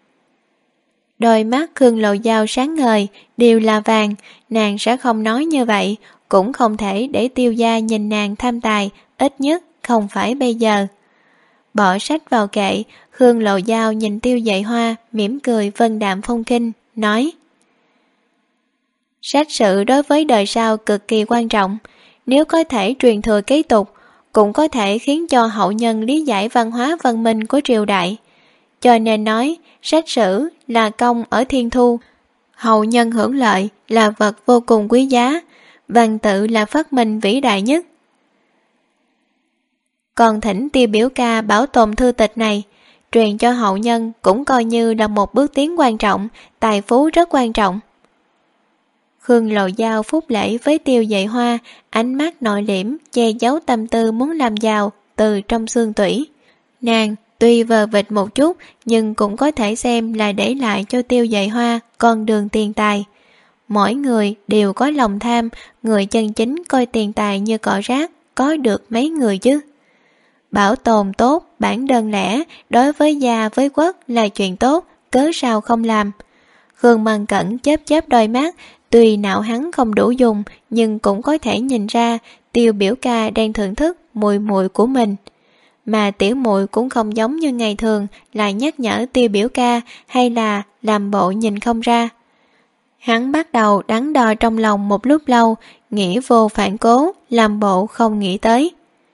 Đôi mắt Khương Lộ Giao sáng ngời, đều là vàng, nàng sẽ không nói như vậy, cũng không thể để Tiêu gia nhìn nàng tham tài, ít nhất không phải bây giờ. Bỏ sách vào kệ, Khương Lộ Giao nhìn Tiêu Dạy Hoa, mỉm cười vân đạm phong khinh, nói: Sách sự đối với đời sau cực kỳ quan trọng, nếu có thể truyền thừa kế tục, cũng có thể khiến cho hậu nhân lý giải văn hóa văn minh của triều đại. Cho nên nói, sách sử là công ở thiên thu, hậu nhân hưởng lợi là vật vô cùng quý giá, văn tự là phát minh vĩ đại nhất. Còn thỉnh Tiêu biểu ca bảo tồn thư tịch này, truyền cho hậu nhân cũng coi như là một bước tiến quan trọng, tài phú rất quan trọng. Khương Lộ Giao phúc lễ với Tiêu Dạy Hoa, ánh mắt nội liễm che giấu tâm tư muốn làm giàu từ trong xương tủy. Nàng tuy vờ vịt một chút, nhưng cũng có thể xem là để lại cho Tiêu Dạy Hoa con đường tiền tài. Mỗi người đều có lòng tham, người chân chính coi tiền tài như cỏ rác, có được mấy người chứ. Bảo tồn tốt bản đơn lẻ đối với gia với quốc là chuyện tốt, cớ sao không làm. Khương Mân Cẩn chớp chớp đôi mắt, tuy não hắn không đủ dùng nhưng cũng có thể nhìn ra Tiêu biểu ca đang thưởng thức mùi mùi của mình. Mà tiểu muội cũng không giống như ngày thường lại nhắc nhở Tiêu biểu ca hay là làm bộ nhìn không ra. Hắn bắt đầu đắn đo trong lòng một lúc lâu, nghĩ vô phản cố, làm bộ không nghĩ tới.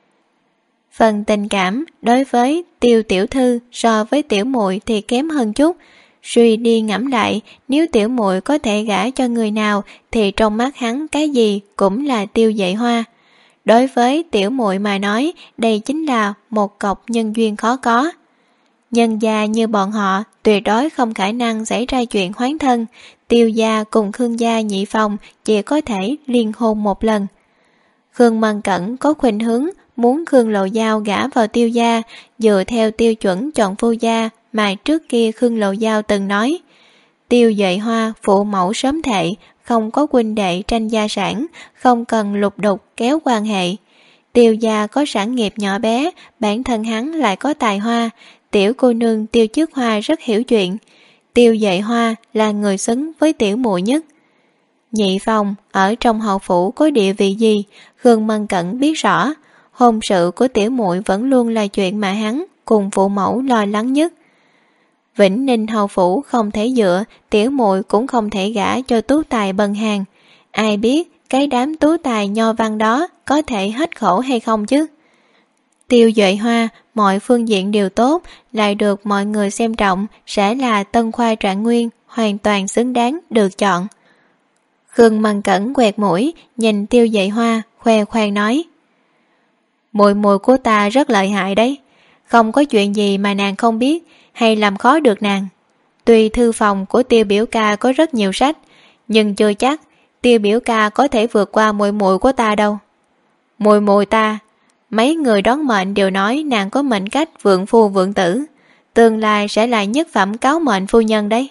Phần tình cảm đối với Tiêu tiểu thư so với tiểu muội thì kém hơn chút. Suy đi ngẫm lại, nếu tiểu muội có thể gả cho người nào thì trong mắt hắn cái gì cũng là Tiêu Dạy Hoa. Đối với tiểu muội mà nói, đây chính là một cọc nhân duyên khó có. Nhân gia như bọn họ tuyệt đối không khả năng xảy ra chuyện hoán thân. Tiêu gia cùng Khương gia nhị phòng chỉ có thể liên hôn một lần. Khương Mân Cẩn có khuynh hướng muốn Khương Lộ Giao gả vào Tiêu gia, dựa theo tiêu chuẩn chọn phu gia mà trước kia Khương Lộ Giao từng nói. Tiêu Dạy Hoa phụ mẫu sớm thệ, không có huynh đệ tranh gia sản, không cần lục đục kéo quan hệ. Tiêu gia có sản nghiệp nhỏ bé, bản thân hắn lại có tài hoa, tiểu cô nương Tiêu Trước Hoa rất hiểu chuyện. Tiêu Dạy Hoa là người xứng với tiểu muội nhất. Nhị phòng ở trong hậu phủ có địa vị gì, Khương Mân Cẩn biết rõ. Hôn sự của tiểu muội vẫn luôn là chuyện mà hắn cùng phụ mẫu lo lắng nhất. Vĩnh Ninh hầu phủ không thể dựa, tiểu muội cũng không thể gả cho tú tài bần hàng. Ai biết cái đám tú tài nho văn đó có thể hết khổ hay không chứ. Tiêu Dạy Hoa mọi phương diện đều tốt, lại được mọi người xem trọng, sẽ là tân khoa trạng nguyên, hoàn toàn xứng đáng được chọn. Khương Mân Cẩn quẹt mũi, nhìn Tiêu Dạy Hoa, khoe khoang nói: Muội muội của ta rất lợi hại đấy, không có chuyện gì mà nàng không biết hay làm khó được nàng. Tuy thư phòng của Tiêu biểu ca có rất nhiều sách, nhưng chưa chắc Tiêu biểu ca có thể vượt qua muội muội của ta đâu. Muội muội ta, mấy người đón mệnh đều nói nàng có mệnh cách vượng phu vượng tử, tương lai sẽ là nhất phẩm cáo mệnh phu nhân đấy.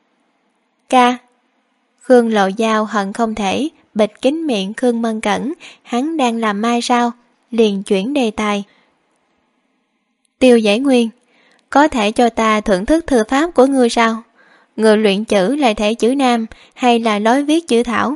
Ca. Khương Lộ Giao hận không thể bịt kín miệng Khương Mân Cẩn, hắn đang làm mai sao, liền chuyển đề tài. Tiêu Giải Nguyên, có thể cho ta thưởng thức thư pháp của ngươi sao? Người luyện chữ là thể chữ nam hay là lối viết chữ thảo?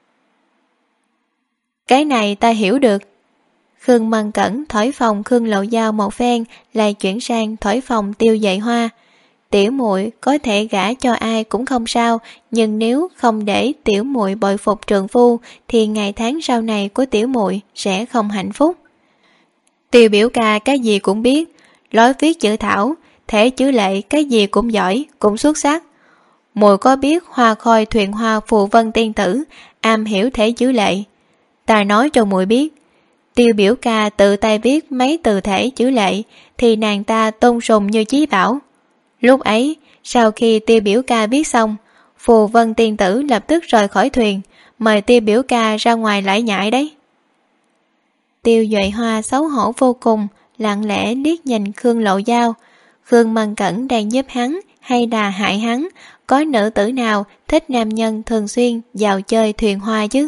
Cái này ta hiểu được. Khương Mân Cẩn thổi phòng Khương Lộ Giao một phen, lại chuyển sang thổi phòng Tiêu Dạy Hoa. Tiểu muội có thể gả cho ai cũng không sao, nhưng nếu không để tiểu muội bội phục trượng phu thì ngày tháng sau này của tiểu muội sẽ không hạnh phúc. Tiêu biểu ca cái gì cũng biết, lối viết chữ thảo, thể chữ lệ cái gì cũng giỏi, cũng xuất sắc. Muội có biết hoa khôi thuyền hoa phù vân tiên tử, am hiểu thể chữ lệ. Ta nói cho muội biết, Tiêu biểu ca tự tay viết mấy từ thể chữ lệ thì nàng ta tôn sùng như chí bảo. Lúc ấy, sau khi Tiêu biểu ca viết xong, phù vân tiên tử lập tức rời khỏi thuyền, mời Tiêu biểu ca ra ngoài lải nhải đấy. Tiêu Dạy Hoa xấu hổ vô cùng, lặng lẽ liếc nhìn Khương Lộ Giao. Khương Mân Cẩn đang giúp hắn hay là hại hắn? Có nữ tử nào thích nam nhân thường xuyên vào chơi thuyền hoa chứ?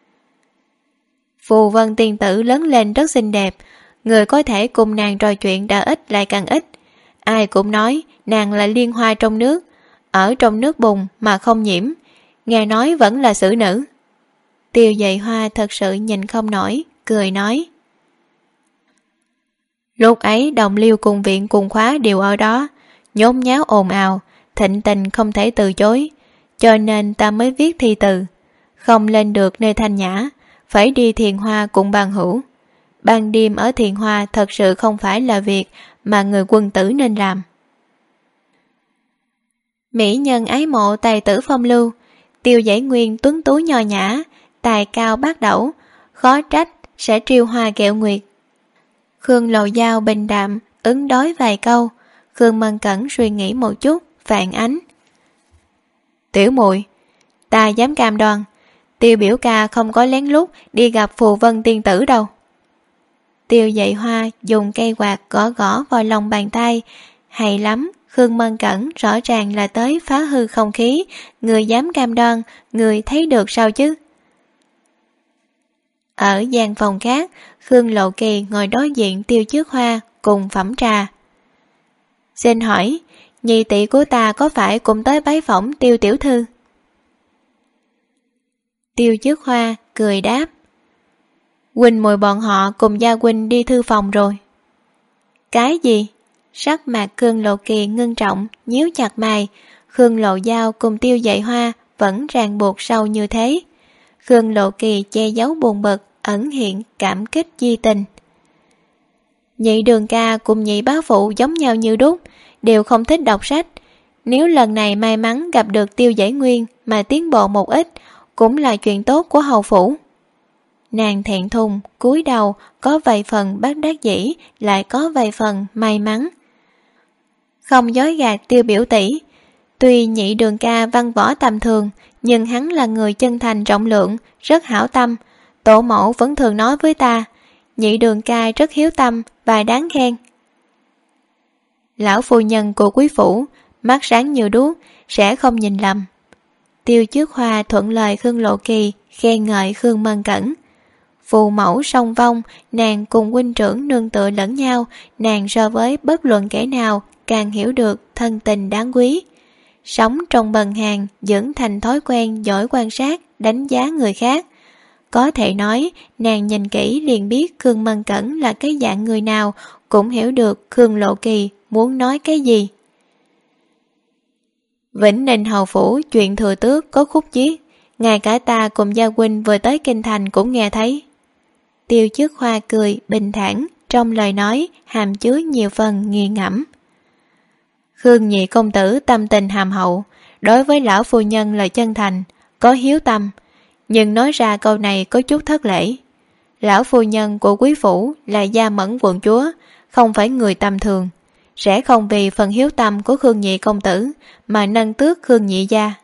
Phù vân tiên tử lớn lên rất xinh đẹp, người có thể cùng nàng trò chuyện đã ít lại càng ít. Ai cũng nói nàng là liên hoa trong nước, ở trong nước bùn mà không nhiễm, nghe nói vẫn là xử nữ. Tiêu Dạy Hoa thật sự nhìn không nổi, cười nói: Lúc ấy đồng liêu cùng viện cùng khóa đều ở đó, nhốn nháo ồn ào, thịnh tình không thể từ chối, cho nên ta mới viết thi từ. Không lên được nơi thanh nhã, phải đi Thiền Hoa cùng bằng hữu. Ban đêm ở Thiền Hoa thật sự không phải là việc mà người quân tử nên làm. Mỹ nhân ái mộ tài tử phong lưu, Tiêu Dãy Nguyên tuấn tú nho nhã, tài cao bát đẩu, khó trách sẽ triêu hoa kẹo nguyệt. Khương Lầu Dao bình đạm ứng đối vài câu. Khương Mân Cẩn suy nghĩ một chút, phản ánh: Tiểu muội, ta dám cam đoan Tiêu biểu ca không có lén lút đi gặp Phù Vân tiên tử đâu. Tiêu Dạy Hoa dùng cây quạt gõ gõ vào lòng bàn tay. Hay lắm, Khương Mân Cẩn rõ ràng là tới phá hư không khí. Người dám cam đoan, người thấy được sao chứ? Ở gian phòng khác, Khương Lộ Kỳ ngồi đối diện Tiêu Trước Hoa cùng phẩm trà. Xin hỏi, nhị tỷ của ta có phải cũng tới bái phỏng Tiêu tiểu thư? Tiêu Trước Hoa cười đáp: huynh mùi bọn họ cùng gia huynh đi thư phòng rồi. Cái gì? Sắc mặt Khương Lộ Kỳ ngưng trọng, nhíu chặt mày. Khương Lộ Dao cùng Tiêu Dạy Hoa vẫn ràng buộc sâu như thế. Khương Lộ Kỳ che giấu buồn bực, ẩn hiện cảm kích di tình. Nhị đường ca cùng nhị bá phụ giống nhau như đúc, đều không thích đọc sách. Nếu lần này may mắn gặp được Tiêu Dãy Nguyên mà tiến bộ một ít, cũng là chuyện tốt của hầu phủ. Nàng thẹn thùng, cúi đầu, có vài phần bất đắc dĩ, lại có vài phần may mắn. Không dối gạt Tiêu biểu tỷ, tuy nhị đường ca văn võ tầm thường, nhưng hắn là người chân thành rộng lượng, rất hảo tâm. Tổ mẫu vẫn thường nói với ta, nhị đường ca rất hiếu tâm và đáng khen. Lão phu nhân của quý phủ, mắt sáng như đuốc, sẽ không nhìn lầm. Tiêu Trước Hoa thuận lời Khương Lộ Kỳ, khen ngợi Khương Mân Cẩn. Phù mẫu song vong, nàng cùng huynh trưởng nương tựa lẫn nhau, nàng so với bất luận kẻ nào càng hiểu được thân tình đáng quý. Sống trong bần hàn, dưỡng thành thói quen giỏi quan sát, đánh giá người khác. Có thể nói, nàng nhìn kỹ liền biết Khương Mân Cẩn là cái dạng người nào, cũng hiểu được Khương Lộ Kỳ muốn nói cái gì. Vĩnh Ninh hầu phủ chuyện thừa tước có khúc chiết, ngay cả ta cùng gia huynh vừa tới kinh thành cũng nghe thấy. Tiêu Trước Hoa cười bình thản, trong lời nói hàm chứa nhiều phần nghiền ngẫm. Khương nhị công tử tâm tình hàm hậu, đối với lão phu nhân là chân thành, có hiếu tâm, nhưng nói ra câu này có chút thất lễ. Lão phu nhân của quý phủ là Gia Mẫn quận chúa, không phải người tầm thường, sẽ không vì phần hiếu tâm của Khương nhị công tử mà nâng tước Khương nhị gia.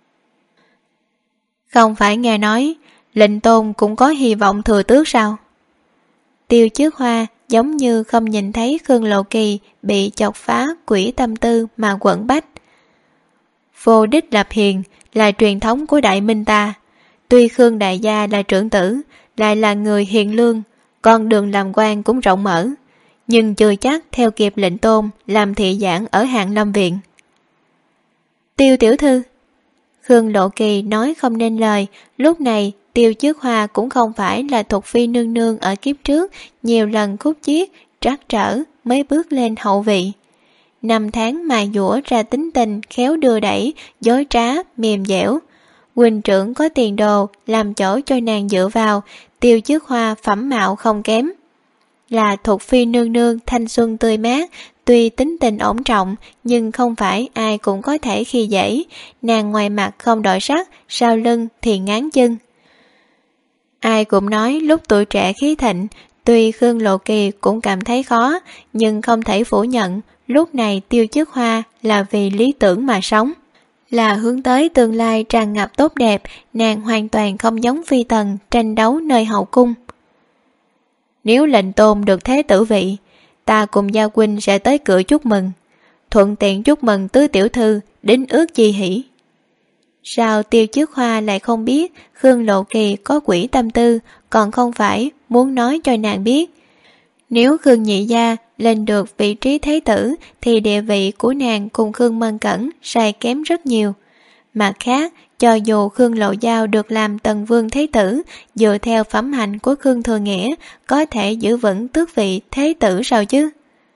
Không phải nghe nói lệnh tôn cũng có hy vọng thừa tước sao? Tiêu Trước Hoa giống như không nhìn thấy Khương Lộ Kỳ bị chọc phá quỷ tâm tư mà quẩn bách. Vô đích lập hiền là truyền thống của Đại Minh ta. Tuy Khương đại gia là trưởng tử, lại là người hiền lương, con đường làm quan cũng rộng mở, nhưng chưa chắc theo kịp lệnh tôn làm thị giảng ở Hạng Lâm Viện. Tiêu tiểu thư. Khương Lộ Kỳ nói không nên lời. Lúc này Tiêu Trước Hoa cũng không phải là thuộc phi nương nương ở kiếp trước, nhiều lần khúc chiết trắc trở mới bước lên hậu vị. 5 tháng mài dũa ra tính tình khéo đưa đẩy, dối trá, mềm dẻo. Huynh trưởng có tiền đồ, làm chỗ cho nàng dựa vào. Tiêu Trước Hoa phẩm mạo không kém, là thuộc phi nương nương thanh xuân tươi mát. Tuy tính tình ổn trọng, nhưng không phải ai cũng có thể khi dễ. Nàng ngoài mặt không đổi sắc, sau lưng thì ngán chân. Ai cũng nói lúc tuổi trẻ khí thịnh, tuy Khương Lộ Kỳ cũng cảm thấy khó, nhưng không thể phủ nhận, lúc này Tiêu Trước Hoa là vì lý tưởng mà sống, là hướng tới tương lai tràn ngập tốt đẹp. Nàng hoàn toàn không giống phi tần tranh đấu nơi hậu cung. Nếu lệnh tôn được thế tử vị, ta cùng gia huynh sẽ tới cửa chúc mừng, thuận tiện chúc mừng tứ tiểu thư đính ước chi hỷ. Sao Tiêu Trước Hoa lại không biết Khương Lộ Kỳ có quỷ tâm tư, còn không phải muốn nói cho nàng biết. Nếu Khương nhị gia lên được vị trí thế tử thì địa vị của nàng cùng Khương Mân Cẩn sai kém rất nhiều. Mặt khác, cho dù Khương Lộ Dao được làm tần vương thế tử, dựa theo phẩm hạnh của Khương Thừa Nghĩa, có thể giữ vững tước vị thế tử sao chứ?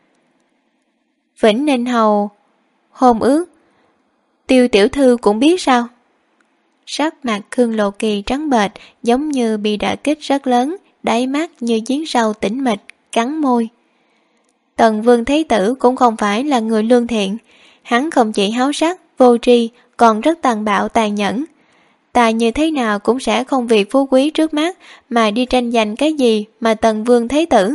Vĩnh Ninh hầu hôn ước, Tiêu tiểu thư cũng biết sao? Sắc mặt Khương Lộ Kỳ trắng bệch, giống như bị đả kích rất lớn, đáy mắt như giếng sâu tĩnh mịch, cắn môi. Tần Vương Thế Tử cũng không phải là người lương thiện, hắn không chỉ háo sắc, vô tri, còn rất tàn bạo tàn nhẫn. Ta như thế nào cũng sẽ không vì phú quý trước mắt mà đi tranh giành cái gì mà Tần Vương Thế Tử.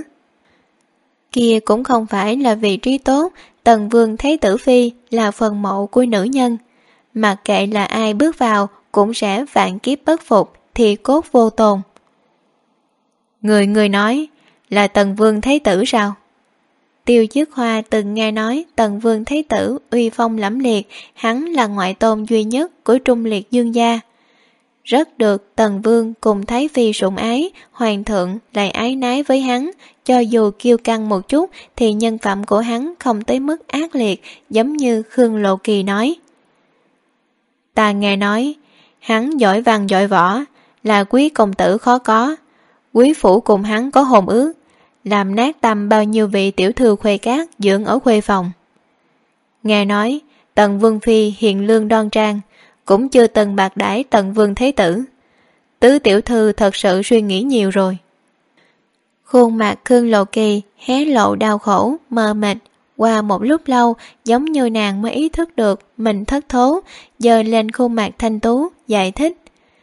Kia cũng không phải là vị trí tốt, Tần Vương Thế Tử Phi là phần mộ của nữ nhân. Mặc kệ là ai bước vào cũng sẽ vạn kiếp bất phục, thì cốt vô tồn. Người nói là Tần Vương Thế Tử sao? Tiêu Chiết Hoa từng nghe nói Tần Vương Thế Tử uy phong lẫm liệt, hắn là ngoại tôn duy nhất của Trung Liệt Dương gia. Rất được Tần Vương cùng Thái Phi sủng ái, Hoàng thượng lại ái nái với hắn, cho dù kiêu căng một chút thì nhân phẩm của hắn không tới mức ác liệt giống như Khương Lộ Kỳ nói. Ta nghe nói, hắn giỏi văn giỏi võ, là quý công tử khó có. Quý phủ cùng hắn có hôn ước, làm nát tâm bao nhiêu vị tiểu thư khuê cát dưỡng ở khuê phòng. Nghe nói, Tần Vương Phi hiền lương đoan trang, cũng chưa từng bạc đãi Tần Vương Thế Tử. Tứ tiểu thư thật sự suy nghĩ nhiều rồi. Khuôn mặt Khương Lộ Kỳ hé lộ đau khổ, mờ mịt. Qua một lúc lâu, giống như nàng mới ý thức được mình thất thố, giơ lên khuôn mặt thanh tú, giải thích.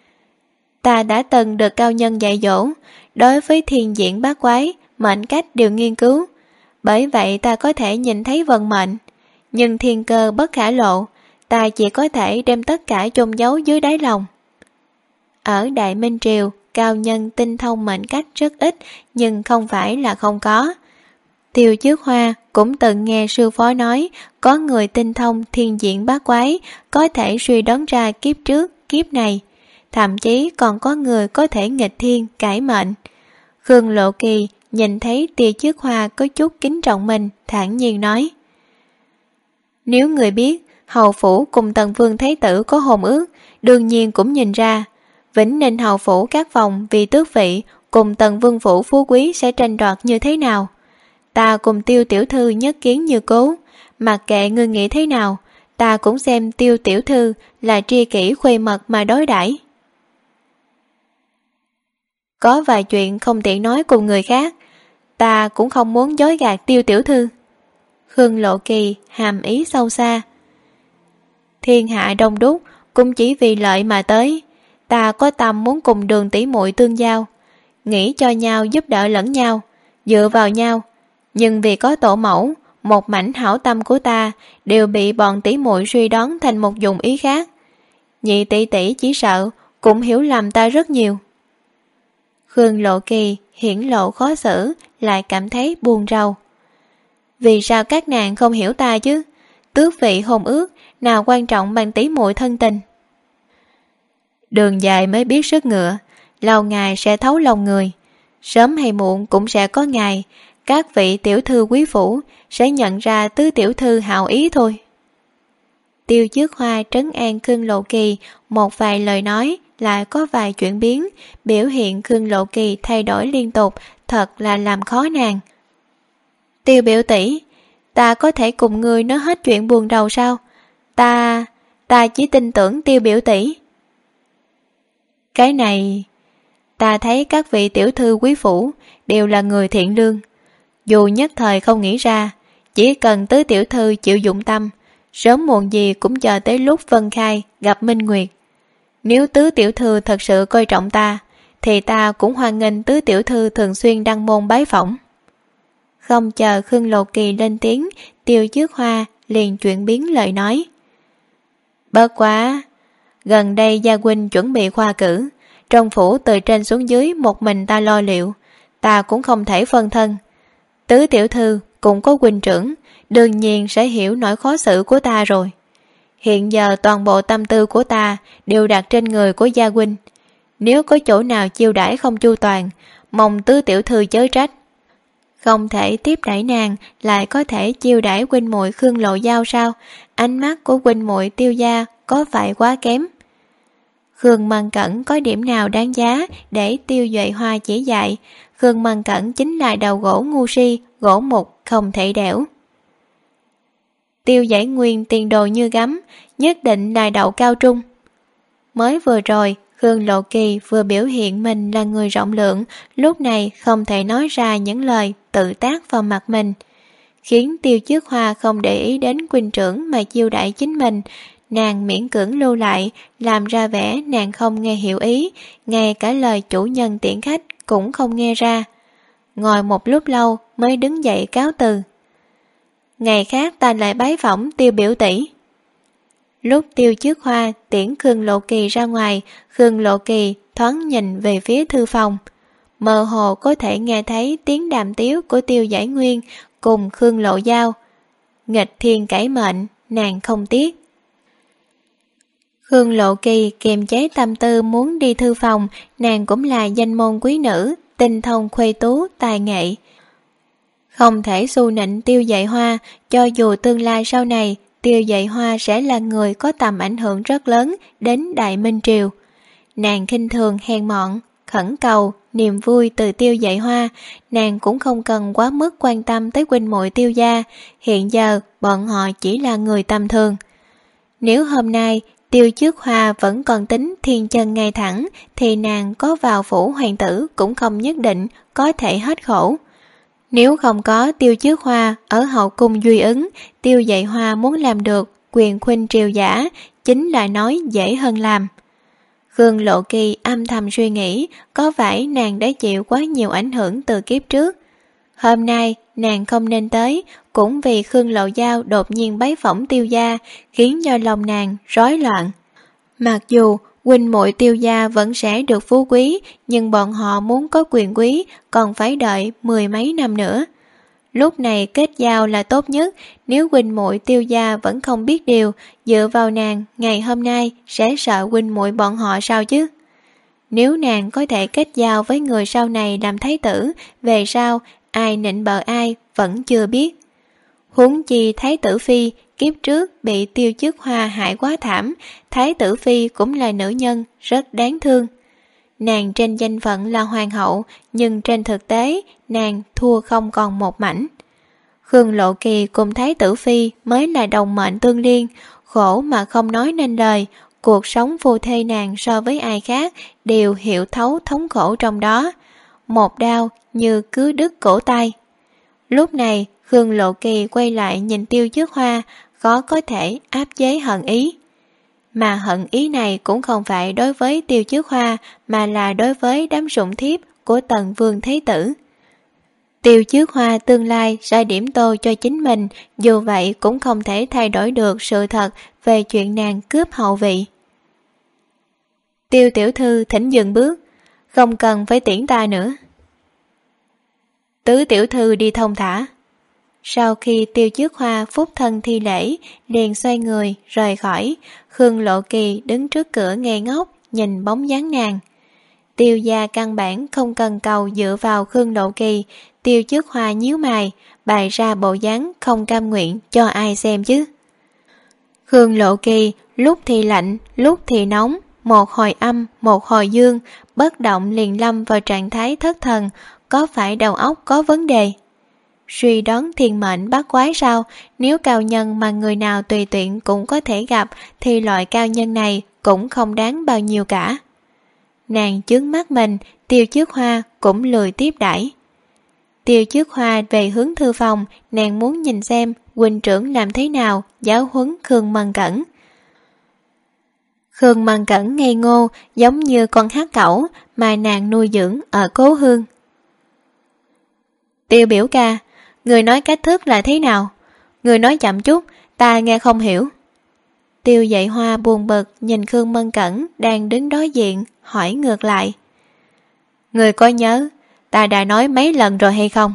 Ta đã từng được cao nhân dạy dỗ, đối với thiên diễn bát quái, mệnh cách đều nghiên cứu. Bởi vậy ta có thể nhìn thấy vận mệnh. Nhưng thiên cơ bất khả lộ, ta chỉ có thể đem tất cả chôn giấu dưới đáy lòng. Ở Đại Minh Triều, cao nhân tinh thông mệnh cách rất ít, nhưng không phải là không có. Tiêu Chiết Hoa cũng từng nghe sư phó nói có người tinh thông thiên diễn bát quái, có thể suy đoán ra kiếp trước, kiếp này. Thậm chí còn có người có thể nghịch thiên, cải mệnh. Khương Lộ Kỳ nhìn thấy Tiêu Chiết Hoa có chút kính trọng mình, thản nhiên nói. Nếu người biết hầu phủ cùng Tần Vương Thế Tử có hôn ước, đương nhiên cũng nhìn ra. Vĩnh Ninh hầu phủ các phòng vì tước vị cùng Tần Vương phủ phú quý sẽ tranh đoạt như thế nào. Ta cùng Tiêu tiểu thư nhất kiến như cố, mặc kệ ngươi nghĩ thế nào, ta cũng xem Tiêu tiểu thư là tri kỷ khuê mật mà đối đãi. Có vài chuyện không tiện nói cùng người khác, ta cũng không muốn dối gạt Tiêu tiểu thư. Khương Lộ Kỳ hàm ý sâu xa. Thiên hạ đông đúc cũng chỉ vì lợi mà tới, ta có tâm muốn cùng Đường tỷ muội tương giao, nghĩ cho nhau giúp đỡ lẫn nhau, dựa vào nhau. Nhưng vì có tổ mẫu, một mảnh hảo tâm của ta đều bị bọn tỷ muội suy đoán thành một dụng ý khác. Nhị tỷ tỷ chỉ sợ cũng hiểu lầm ta rất nhiều. Khương Lộ Kỳ hiển lộ khó xử, lại cảm thấy buồn rầu. Vì sao các nàng không hiểu ta chứ? Tước vị hôn ước nào quan trọng bằng tỷ muội thân tình. Đường dài mới biết sức ngựa, lâu ngày sẽ thấu lòng người. Sớm hay muộn cũng sẽ có ngày các vị tiểu thư quý phủ sẽ nhận ra tứ tiểu thư hảo ý thôi. Tiêu Chiết Hoa trấn an Khương Lộ Kỳ, một vài lời nói lại có vài chuyển biến, biểu hiện Khương Lộ Kỳ thay đổi liên tục, thật là làm khó nàng. Tiêu biểu tỷ, ta có thể cùng ngươi nói hết chuyện buồn rầu sao? Ta chỉ tin tưởng Tiêu biểu tỷ. Cái này, ta thấy các vị tiểu thư quý phủ đều là người thiện lương. Dù nhất thời không nghĩ ra, chỉ cần tứ tiểu thư chịu dụng tâm, sớm muộn gì cũng chờ tới lúc Vân Khai gặp Minh Nguyệt. Nếu tứ tiểu thư thật sự coi trọng ta, thì ta cũng hoan nghênh tứ tiểu thư thường xuyên đăng môn bái phỏng. Không chờ Khương Lộ Kỳ lên tiếng, Tiêu Chiết Hoa liền chuyển biến lời nói. Bớt quá, gần đây gia huynh chuẩn bị khoa cử, trong phủ từ trên xuống dưới một mình ta lo liệu, ta cũng không thể phân thân. Tứ tiểu thư cũng có huynh trưởng, đương nhiên sẽ hiểu nỗi khó xử của ta rồi. Hiện giờ toàn bộ tâm tư của ta đều đặt trên người của gia huynh. Nếu có chỗ nào chiêu đãi không chu toàn, mong tứ tiểu thư chớ trách. Không thể tiếp đãi nàng, lại có thể chiêu đãi huynh muội Khương Lộ Giao sao? Ánh mắt của huynh muội Tiêu gia có phải quá kém? Khương Mân Cẩn có điểm nào đáng giá để Tiêu Duệ Hoa chỉ dạy? Khương Mân Cẩn chính là đầu gỗ ngu si, gỗ mục không thể đẽo. Tiêu Giải Nguyên tiền đồ như gấm, nhất định là đậu cao trung. Mới vừa rồi Khương Lộ Kỳ vừa biểu hiện mình là người rộng lượng, lúc này không thể nói ra những lời tự tác vào mặt mình, khiến Tiêu Chiết Hoa không để ý đến huynh trưởng mà chiêu đãi chính mình. Nàng miễn cưỡng lưu lại, làm ra vẻ nàng không nghe hiểu ý, ngay cả lời chủ nhân tiễn khách cũng không nghe ra. Ngồi một lúc lâu mới đứng dậy cáo từ. Ngày khác ta lại bái phỏng Tiêu biểu tỷ. Lúc Tiêu Chiết Hoa tiễn Khương Lộ Kỳ ra ngoài, Khương Lộ Kỳ thoáng nhìn về phía thư phòng. Mơ hồ có thể nghe thấy tiếng đàm tiếu của Tiêu Giải Nguyên cùng Khương Lộ Giao. Nghịch thiên cải mệnh, nàng không tiếc. Khương Lộ Kỳ kiềm chế tâm tư muốn đi thư phòng, nàng cũng là danh môn quý nữ, tinh thông khuê tú, tài nghệ. Không thể xu nịnh Tiêu Dạy Hoa, cho dù tương lai sau này, Tiêu Dạy Hoa sẽ là người có tầm ảnh hưởng rất lớn đến Đại Minh Triều. Nàng khinh thường hèn mọn, khẩn cầu, niềm vui từ Tiêu Dạy Hoa, nàng cũng không cần quá mức quan tâm tới huynh muội Tiêu gia, hiện giờ bọn họ chỉ là người tầm thường. Nếu hôm nay Tiêu Chiết Hoa vẫn còn tính thiên chân ngay thẳng, thì nàng có vào phủ hoàng tử cũng không nhất định có thể hết khổ. Nếu không có Tiêu Chiết Hoa ở hậu cung Duy Ứng, Tiêu Dạy Hoa muốn làm được quyền khuynh triều giả chính là nói dễ hơn làm. Khương Lộ Kỳ âm thầm suy nghĩ, có phải nàng đã chịu quá nhiều ảnh hưởng từ kiếp trước. Hôm nay nàng không nên tới, cũng vì Khương Lộ Giao đột nhiên bái phỏng Tiêu gia, khiến cho lòng nàng rối loạn. Mặc dù huynh muội Tiêu gia vẫn sẽ được phú quý, nhưng bọn họ muốn có quyền quý còn phải đợi 10 mấy năm nữa. Lúc này kết giao là tốt nhất, nếu huynh muội Tiêu gia vẫn không biết điều, dựa vào nàng ngày hôm nay sẽ sợ huynh muội bọn họ sao chứ? Nếu nàng có thể kết giao với người sau này làm thái tử, về sau ai nịnh bợ ai vẫn chưa biết. Huống chi thái tử phi kiếp trước bị Tiêu Chiết Hoa hại quá thảm, thái tử phi cũng là nữ nhân rất đáng thương. Nàng trên danh phận là hoàng hậu, nhưng trên thực tế nàng thua không còn một mảnh. Khương Lộ Kỳ cùng thái tử phi mới là đồng mệnh tương liên, khổ mà không nói nên lời. Cuộc sống phu thê nàng so với ai khác đều hiểu thấu thống khổ trong đó. Một đau như cứ đứt cổ tay. Lúc này Khương Lộ Kỳ quay lại nhìn Tiêu Chiết Hoa, khó có thể áp chế hận ý. Mà hận ý này cũng không phải đối với Tiêu Chiết Hoa, mà là đối với đám sủng thiếp của Tần Vương Thế Tử. Tiêu Chiết Hoa tương lai sẽ điểm tô cho chính mình, dù vậy cũng không thể thay đổi được sự thật về chuyện nàng cướp hậu vị. Tiêu tiểu thư thỉnh dừng bước, không cần phải tiễn ta nữa. Tứ tiểu thư đi thông thả. Sau khi Tiêu Chiết Hoa phúc thân thi lễ, liền xoay người rời khỏi. Khương Lộ Kỳ đứng trước cửa ngây ngốc nhìn bóng dáng nàng. Tiêu gia căn bản không cần cầu dựa vào Khương Lộ Kỳ. Tiêu Chiết Hoa nhíu mày, bày ra bộ dáng không cam nguyện cho ai xem chứ. Khương Lộ Kỳ lúc thì lạnh, lúc thì nóng, một hồi âm, một hồi dương, bất động liền lâm vào trạng thái thất thần. Có phải đầu óc có vấn đề? Suy đoán thiên mệnh bắt quái sao? Nếu cao nhân mà người nào tùy tiện cũng có thể gặp, thì loại cao nhân này cũng không đáng bao nhiêu cả. Nàng chướng mắt mình, Tiêu Chiết Hoa cũng lười tiếp đãi. Tiêu Chiết Hoa về hướng thư phòng, nàng muốn nhìn xem huynh trưởng làm thế nào giáo huấn Khương Mân Cẩn. Khương Mân Cẩn ngây ngô giống như con hắc cẩu mà nàng nuôi dưỡng ở Cố Hương. Tiêu biểu ca, người nói cách thức là thế nào? Người nói chậm chút, ta nghe không hiểu. Tiêu Dạy Hoa buồn bực nhìn Khương Mân Cẩn đang đứng đối diện, hỏi ngược lại. Người có nhớ ta đã nói mấy lần rồi hay không?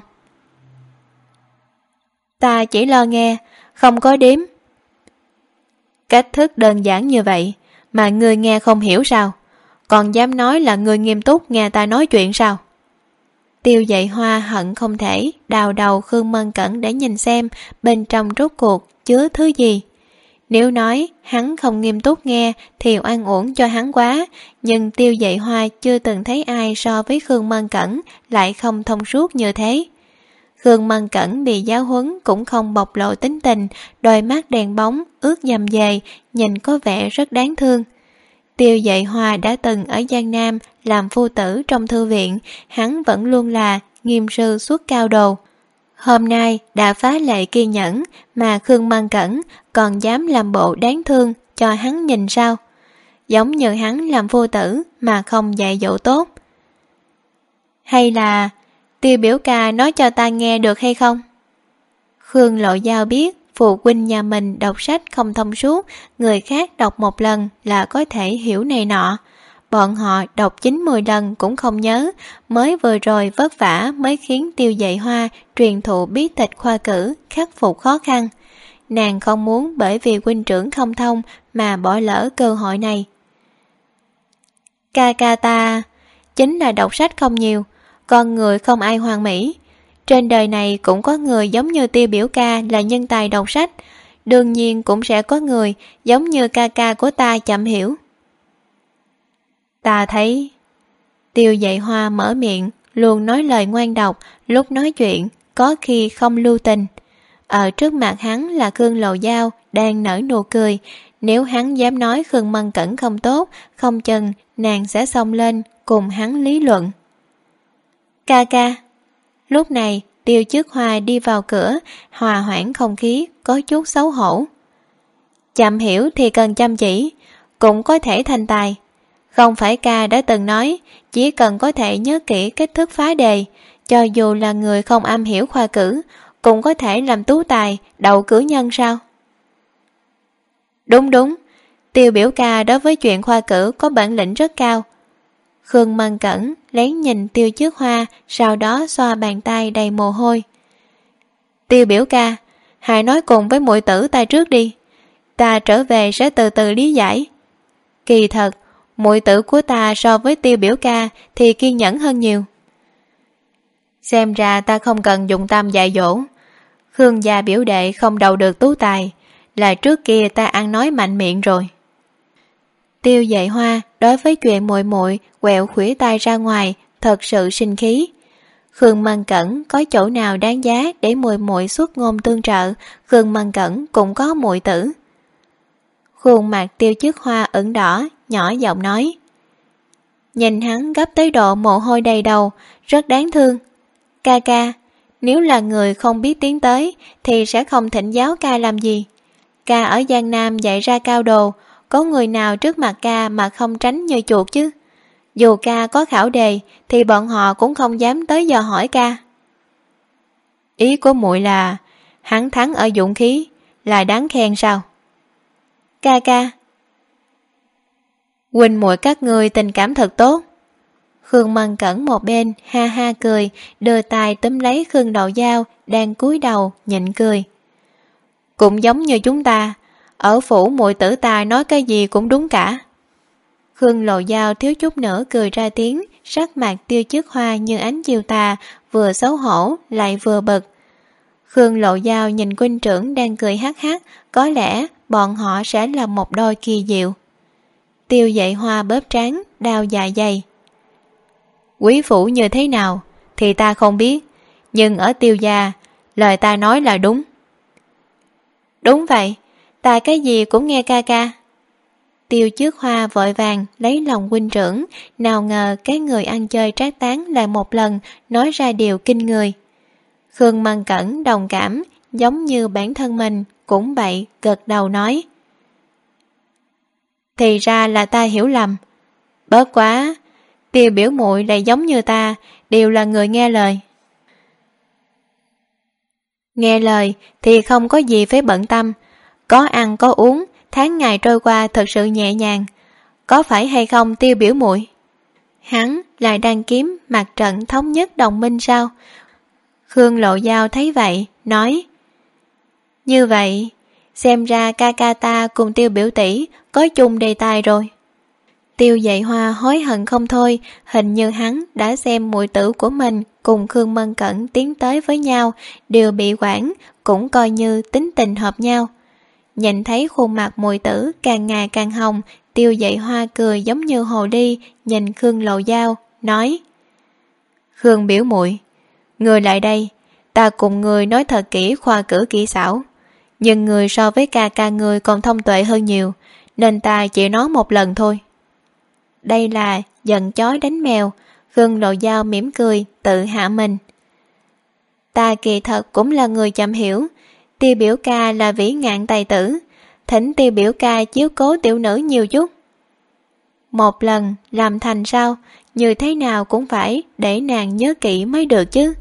Ta chỉ lo nghe, không có đếm. Cách thức đơn giản như vậy mà người nghe không hiểu sao? Còn dám nói là người nghiêm túc nghe ta nói chuyện sao? Tiêu Dạy Hoa hận không thể đào đầu Khương Mân Cẩn để nhìn xem bên trong rốt cuộc chứa thứ gì. Nếu nói hắn không nghiêm túc nghe thì oan uổng cho hắn quá, nhưng Tiêu Dạy Hoa chưa từng thấy ai so với Khương Mân Cẩn lại không thông suốt như thế. Khương Mân Cẩn bị giáo huấn cũng không bộc lộ tính tình, đôi mắt đèn bóng ướt dầm dề, nhìn có vẻ rất đáng thương. Tiêu Dạy Hoa đã từng ở Giang Nam làm phu tử trong thư viện, hắn vẫn luôn là nghiêm sư xuất cao đồ. Hôm nay đã phá lệ kiên nhẫn, mà Khương Mân Cẩn còn dám làm bộ đáng thương cho hắn nhìn sao? Giống như hắn làm phu tử mà không dạy dỗ tốt. Hay là Tiêu biểu ca nói cho ta nghe được hay không? Khương Lộ Giao biết phụ huynh nhà mình đọc sách không thông suốt, người khác đọc một lần là có thể hiểu này nọ. Bọn họ đọc 9-10 lần cũng không nhớ, mới vừa rồi vất vả mới khiến Tiêu Dạy Hoa truyền thụ bí tịch khoa cử, khắc phục khó khăn. Nàng không muốn bởi vì huynh trưởng không thông mà bỏ lỡ cơ hội này. Ca ca ta chính là đọc sách không nhiều, con người không ai hoàn mỹ. Trên đời này cũng có người giống như Tiêu biểu ca là nhân tài đọc sách, đương nhiên cũng sẽ có người giống như ca ca của ta chậm hiểu. Ta thấy Tiêu Dạy Hoa mở miệng luôn nói lời ngoan độc, lúc nói chuyện có khi không lưu tình. Ở trước mặt hắn là Khương Lộ Giao đang nở nụ cười, nếu hắn dám nói Khương Mân Cẩn không tốt, không chừng nàng sẽ xông lên cùng hắn lý luận. Ca ca. Lúc này Tiêu Chức Hoa đi vào cửa, hòa hoãn không khí, có chút xấu hổ. Chậm hiểu thì cần chăm chỉ, cũng có thể thành tài. Không phải ca đã từng nói, chỉ cần có thể nhớ kỹ cách thức phá đề, cho dù là người không am hiểu khoa cử, cũng có thể làm tú tài, đậu cử nhân sao? Đúng, Tiêu biểu ca đối với chuyện khoa cử có bản lĩnh rất cao. Khương Mân Cẩn lén nhìn Tiêu Chức Hoa, sau đó xoa bàn tay đầy mồ hôi. Tiêu biểu ca, hãy nói cùng với muội tử ta trước đi, ta trở về sẽ từ từ lý giải. Kỳ thật, muội tử của ta so với Tiêu biểu ca thì kiên nhẫn hơn nhiều. Xem ra ta không cần dụng tâm dạy dỗ. Khương gia biểu đệ không đầu được tú tài, là trước kia ta ăn nói mạnh miệng rồi. Tiêu Dạy Hoa đối với chuyện muội muội quẹo khuỷu tay ra ngoài thật sự sinh khí. Khương Mân Cẩn có chỗ nào đáng giá để muội muội xuất ngôn tương trợ, Khương Mân Cẩn cũng có muội tử. Khuôn mặt Tiêu Chức Hoa ửng đỏ, nhỏ giọng nói. Nhìn hắn gấp tới độ mồ hôi đầy đầu, rất đáng thương. Ca ca, nếu là người không biết tiến tới thì sẽ không thỉnh giáo ca làm gì. Ca ở Giang Nam dạy ra cao đồ, có người nào trước mặt ca mà không tránh như chuột chứ? Dù ca có khảo đề thì bọn họ cũng không dám tới dò hỏi ca. Ý của muội là hắn thắng ở dũng khí, là đáng khen sao? Ca ca, huynh muội các ngươi tình cảm thật tốt. Khương Mân Cẩn một bên ha ha cười, đưa tay túm lấy Khương Lộ Giao đang cúi đầu nhịn cười. Cũng giống như chúng ta, ở phủ muội tử ta nói cái gì cũng đúng cả. Khương Lộ Giao thiếu chút nữa cười ra tiếng, sắc mặt Tiêu Chức Hoa như ánh chiều tà, vừa xấu hổ lại vừa bực. Khương Lộ Giao nhìn huynh trưởng đang cười hắc hắc, có lẽ bọn họ sẽ là một đôi kỳ diệu. Tiêu Dạy Hoa bóp trán, đau dạ dày. Quý phủ như thế nào thì ta không biết, nhưng ở Tiêu gia, lời ta nói là đúng. Đúng vậy, ta cái gì cũng nghe ca ca. Tiêu Chức Hoa vội vàng lấy lòng huynh trưởng, nào ngờ cái người ăn chơi trác tán lại một lần nói ra điều kinh người. Khương Mân Cẩn đồng cảm, giống như bản thân mình cũng vậy, gật đầu nói. Thì ra là ta hiểu lầm. Bớt quá, Tiêu biểu muội lại giống như ta, đều là người nghe lời. Nghe lời thì không có gì phải bận tâm, có ăn có uống, tháng ngày trôi qua thật sự nhẹ nhàng. Có phải hay không Tiêu biểu muội? Hắn lại đang kiếm mặt trận thống nhất đồng minh sao? Khương Lộ Giao thấy vậy, nói. Như vậy, xem ra ca ca ta cùng Tiêu biểu tỷ có chung đề tài rồi. Tiêu Dạy Hoa hối hận không thôi, hình như hắn đã xem muội tử của mình cùng Khương Mân Cẩn tiến tới với nhau, đều bị quản, cũng coi như tính tình hợp nhau. Nhìn thấy khuôn mặt muội tử càng ngày càng hồng, Tiêu Dạy Hoa cười giống như hồ ly, nhìn Khương Lộ Giao, nói. Khương biểu muội, người lại đây, ta cùng người nói thật kỹ khoa cử kỹ xảo. Nhưng người so với ca ca người còn thông tuệ hơn nhiều, nên ta chỉ nói một lần thôi. đây là giận chó đánh mèo. Khương Lộ Dao mỉm cười tự hạ mình. Ta kỳ thật cũng là người chậm hiểu. Tiêu biểu ca là vĩ ngạn tài tử, thỉnh Tiêu biểu ca chiếu cố tiểu nữ nhiều chút. Một lần làm thành sao, như thế nào cũng phải để nàng nhớ kỹ mới được chứ.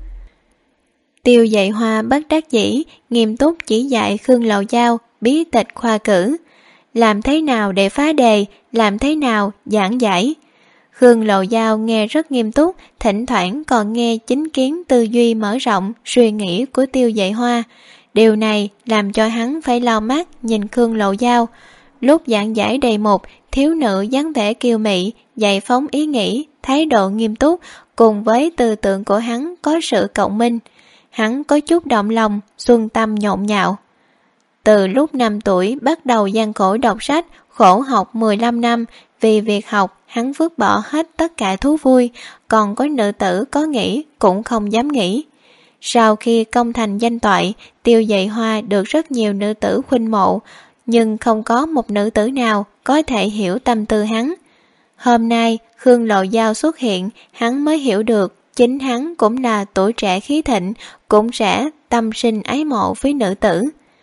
Tiêu Dạy Hoa bất đắc dĩ nghiêm túc chỉ dạy Khương Lộ Dao bí tịch khoa cử, làm thế nào để phá đề, làm thế nào giảng giải. Khương Lộ Dao nghe rất nghiêm túc, thỉnh thoảng còn nghe chính kiến tư duy mở rộng suy nghĩ của Tiêu Dạy Hoa. Điều này làm cho hắn phải lau mắt nhìn Khương Lộ Dao. Lúc giảng giải đề mục, thiếu nữ dáng vẻ kiêu mị, dạy phóng ý nghĩ, thái độ nghiêm túc, cùng với tư tưởng của hắn có sự cộng minh. Hắn có chút động lòng, xuân tâm nhộn nhạo. Từ lúc 5 tuổi bắt đầu gian khổ đọc sách, khổ học 15 năm, vì việc học hắn vứt bỏ hết tất cả thú vui, còn có nữ tử có nghĩ cũng không dám nghĩ. Sau khi công thành danh toại, Tiêu Dạy Hoa được rất nhiều nữ tử khuynh mộ, nhưng không có một nữ tử nào có thể hiểu tâm tư hắn. Hôm nay Khương Lộ Dao xuất hiện, hắn mới hiểu được chính hắn cũng là tuổi trẻ khí thịnh, cũng sẽ tâm sinh ái mộ với nữ tử.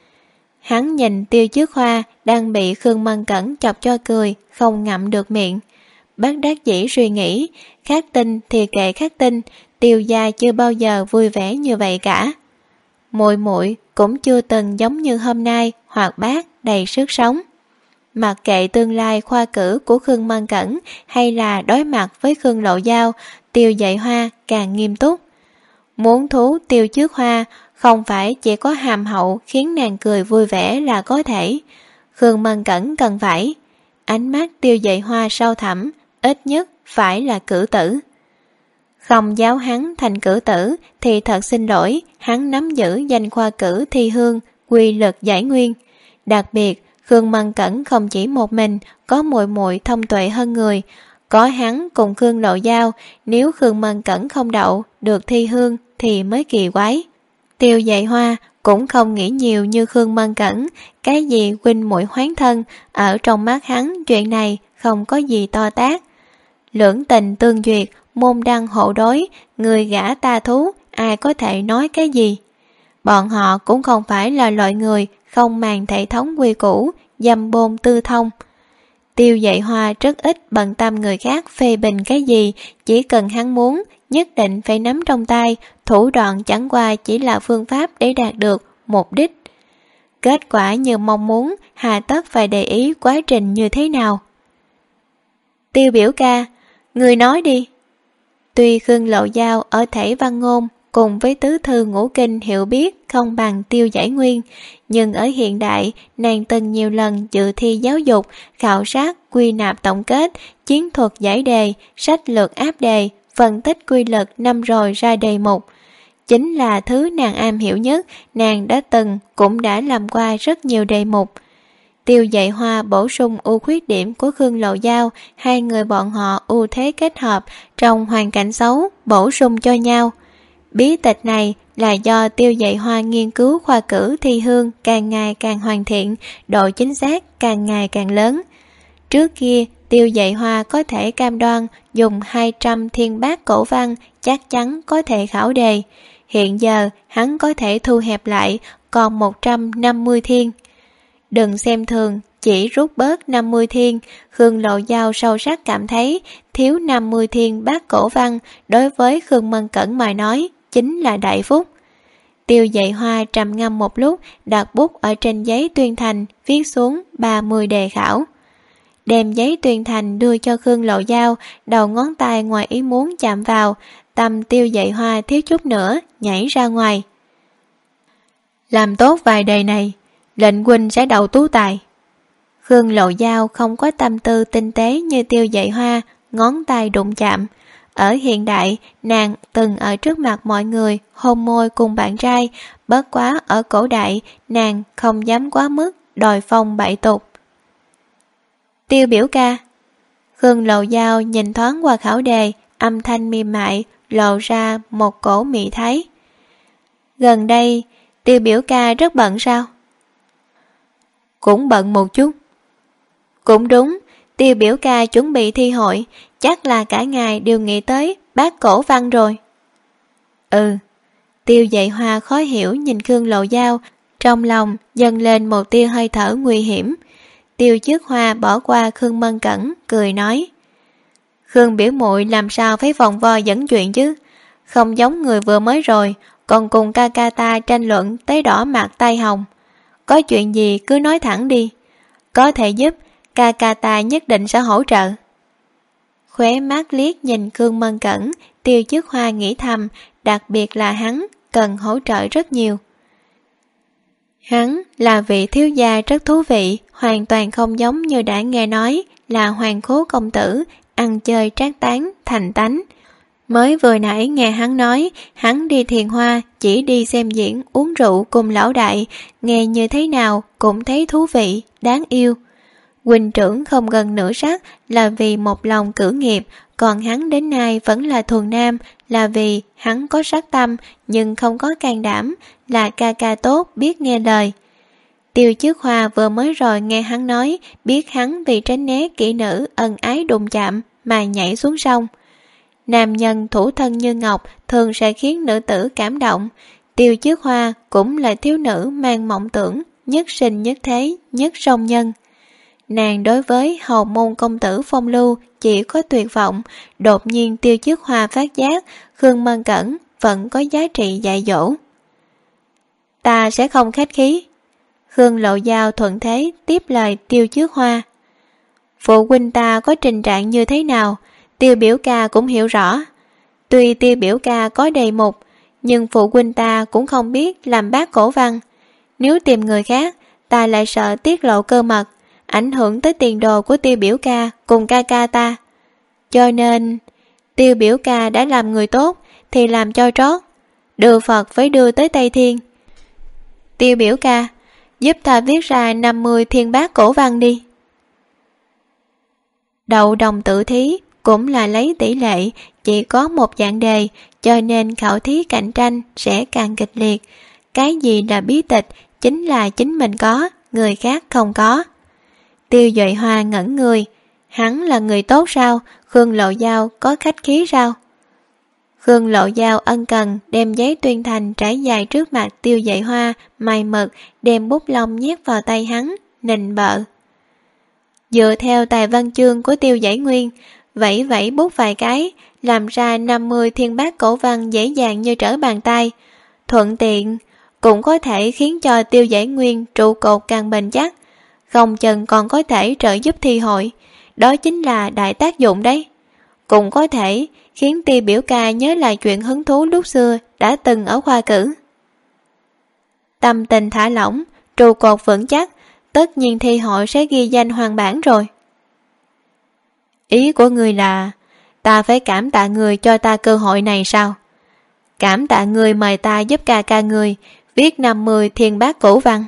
Hắn nhìn Tiêu Chước Hoa đang bị Khương Mân Cẩn chọc cho cười, không ngậm được miệng. Bất đắc dĩ suy nghĩ, khắc tinh thì kệ khắc tinh, Tiêu gia chưa bao giờ vui vẻ như vậy cả. Muội muội cũng chưa từng giống như hôm nay hoạt bát đầy sức sống. Mặc kệ tương lai khoa cử của Khương Mân Cẩn hay là đối mặt với Khương Lộ Dao, Tiêu Dạy Hoa càng nghiêm túc. Muốn thú Tiêu Chước Hoa không phải chỉ có hàm hậu khiến nàng cười vui vẻ là có thể. Khương Mân Cẩn cần phải. Ánh mắt Tiêu Dạy Hoa sâu thẳm, ít nhất phải là cử tử. Không giáo hắn thành cử tử thì thật xin lỗi, hắn nắm giữ danh khoa cử thi hương, quy lực giải nguyên. Đặc biệt, Khương Mân Cẩn không chỉ một mình, có muội muội thông tuệ hơn người. Có hắn cùng Khương Lộ Dao, nếu Khương Mân Cẩn không đậu được thi hương thì mới kỳ quái. Tiêu Dạy Hoa cũng không nghĩ nhiều như Khương Mân Cẩn, cái gì huynh muội hoán thân, ở trong mắt hắn chuyện này không có gì to tát. Lưỡng tình tương duyệt, môn đăng hộ đối, người gả ta thú, ai có thể nói cái gì. Bọn họ cũng không phải là loại người không màng hệ thống quy củ, dâm bôn tư thông. Tiêu Dạy Hoa rất ít bận tâm người khác phê bình cái gì, chỉ cần hắn muốn, nhất định phải nắm trong tay, thủ đoạn chẳng qua chỉ là phương pháp để đạt được mục đích. Kết quả như mong muốn, hà tất phải để ý quá trình như thế nào. Tiêu biểu ca, người nói đi. Tuy Khương Lộ Dao ở thể văn ngôn cùng với tứ thư ngũ kinh hiểu biết không bằng Tiêu Giải Nguyên, nhưng ở hiện đại nàng từng nhiều lần dự thi giáo dục, khảo sát, quy nạp tổng kết, chiến thuật giải đề, sách lược áp đề, phân tích quy luật năm rồi ra đề mục. Chính là thứ nàng am hiểu nhất, nàng đã từng cũng đã làm qua rất nhiều đề mục. Tiêu Dạy Hoa bổ sung ưu khuyết điểm của Khương Lộ Dao, hai người bọn họ ưu thế kết hợp trong hoàn cảnh xấu, bổ sung cho nhau. Bí tịch này là do Tiêu Dạy Hoa nghiên cứu khoa cử thi hương càng ngày càng hoàn thiện, độ chính xác càng ngày càng lớn. Trước kia, Tiêu Dạy Hoa có thể cam đoan dùng 200 thiên bát cổ văn chắc chắn có thể khảo đề. Hiện giờ, hắn có thể thu hẹp lại còn 150 thiên. Đừng xem thường, chỉ rút bớt 50 thiên, Khương Lộ Dao sâu sắc cảm thấy thiếu 50 thiên bát cổ văn đối với Khương Mân Cẩn mà nói chính là đại phúc. Tiêu Dạy Hoa trầm ngâm một lúc, đặt bút ở trên giấy tuyên thành, viết xuống 30 đề khảo. Đem giấy tuyên thành đưa cho Khương Lộ Dao, đầu ngón tay ngoài ý muốn chạm vào, tâm Tiêu Dạy Hoa thiếu chút nữa nhảy ra ngoài. Làm tốt vài đề này, lệnh huynh sẽ đậu tú tài. Khương Lộ Dao không có tâm tư tinh tế như Tiêu Dạy Hoa, ngón tay đụng chạm. Ở hiện đại, nàng từng ở trước mặt mọi người hôn môi cùng bạn trai, bất quá ở cổ đại, nàng không dám quá mức, đòi phong bại tục. Tiêu biểu ca. Khương Lộ Dao nhìn thoáng qua khảo đề, âm thanh mềm mại, lộ ra một cổ mị thái. Gần đây, Tiêu biểu ca rất bận sao? Cũng bận một chút. Cũng đúng, Tiêu biểu ca chuẩn bị thi hội, chắc là cả ngày đều nghĩ tới bác cổ văn rồi. Ừ. Tiêu Dạy Hoa khó hiểu nhìn Khương Lộ Giao, trong lòng dâng lên một tia hơi thở nguy hiểm. Tiêu Trước Hoa bỏ qua Khương Mân Cẩn, cười nói: Khương biểu muội làm sao phải vòng vo dẫn chuyện chứ, không giống người vừa mới rồi, còn cùng ca ca ta tranh luận tới đỏ mặt tai hồng. Có chuyện gì cứ nói thẳng đi, có thể giúp, ca ca ta nhất định sẽ hỗ trợ. Khóe mắt liếc nhìn Khương Mân Cẩn, Tiêu Trước Hoa nghĩ thầm, đặc biệt là hắn cần hỗ trợ rất nhiều. Hắn là vị thiếu gia rất thú vị, hoàn toàn không giống như đã nghe nói là Hoàng Khố công tử, ăn chơi trác tán, thành tánh. Mới vừa nãy nghe hắn nói, hắn đi Thiền Hoa chỉ đi xem diễn, uống rượu cùng lão đại, nghe như thế nào cũng thấy thú vị, đáng yêu. Huynh trưởng không gần nửa sắc là vì một lòng cử nghiệp, còn hắn đến nay vẫn là thuần nam, là vì hắn có sát tâm nhưng không có can đảm, là ca ca tốt biết nghe lời. Tiêu Trước Hoa vừa mới rồi nghe hắn nói, biết hắn vì tránh né kỹ nữ ân ái đụng chạm mà nhảy xuống sông. Nam nhân thủ thân như ngọc thường sẽ khiến nữ tử cảm động. Tiêu Trước Hoa cũng là thiếu nữ mang mộng tưởng, nhất sinh nhất thế, nhất song nhân. Nàng đối với hầu môn công tử phong lưu chỉ có tuyệt vọng. Đột nhiên Tiêu Trước Hoa phát giác Khương Mân Cẩn vẫn có giá trị dạy dỗ. Ta sẽ không khách khí. Khương Lộ Giao thuận thế tiếp lời Tiêu Trước Hoa. Phụ huynh ta có trình trạng như thế nào, Tiêu biểu ca cũng hiểu rõ. Tuy Tiêu biểu ca có đề mục, nhưng phụ huynh ta cũng không biết làm bác cổ văn. Nếu tìm người khác, ta lại sợ tiết lộ cơ mật, ảnh hưởng tới tiền đồ của Tiêu biểu ca cùng ca ca ta. Cho nên, Tiêu biểu ca đã làm người tốt thì làm cho trót, đưa Phật phải đưa tới Tây Thiên. Tiêu biểu ca, giúp ta viết ra 50 thiên bát cổ văn đi. Đậu đồng tự thí cũng là lấy tỷ lệ, chỉ có một dạng đề, cho nên khảo thí cạnh tranh sẽ càng kịch liệt. Cái gì là bí tịch chính là chính mình có, người khác không có. Tiêu Dạy Hoa ngẩn người, hắn là người tốt sao? Khương Lộ Giao có khách khí sao? Khương Lộ Giao ân cần đem giấy tuyên thành trải dài trước mặt Tiêu Dạy Hoa, mài mực, đem bút lông nhét vào tay hắn, nịnh bợ. Dựa theo tài văn chương của Tiêu Dạy Nguyên, vẫy vẫy bút vài cái, làm ra 50 thiên bát cổ văn dễ dàng như trở bàn tay. Thuận tiện, cũng có thể khiến cho Tiêu Dạy Nguyên trụ cột càng bền chắc, không chừng còn có thể trợ giúp thi hội, đó chính là đại tác dụng đấy. Cũng có thể khiến Tiêu biểu ca nhớ lại chuyện hứng thú lúc xưa đã từng ở khoa cử. Tâm tình thả lỏng, trụ cột vững chắc, tất nhiên thi hội sẽ ghi danh hoàng bản rồi. Ý của người là ta phải cảm tạ người cho ta cơ hội này sao? Cảm tạ người mời ta giúp ca ca người viết 50 thiên bát cổ văn.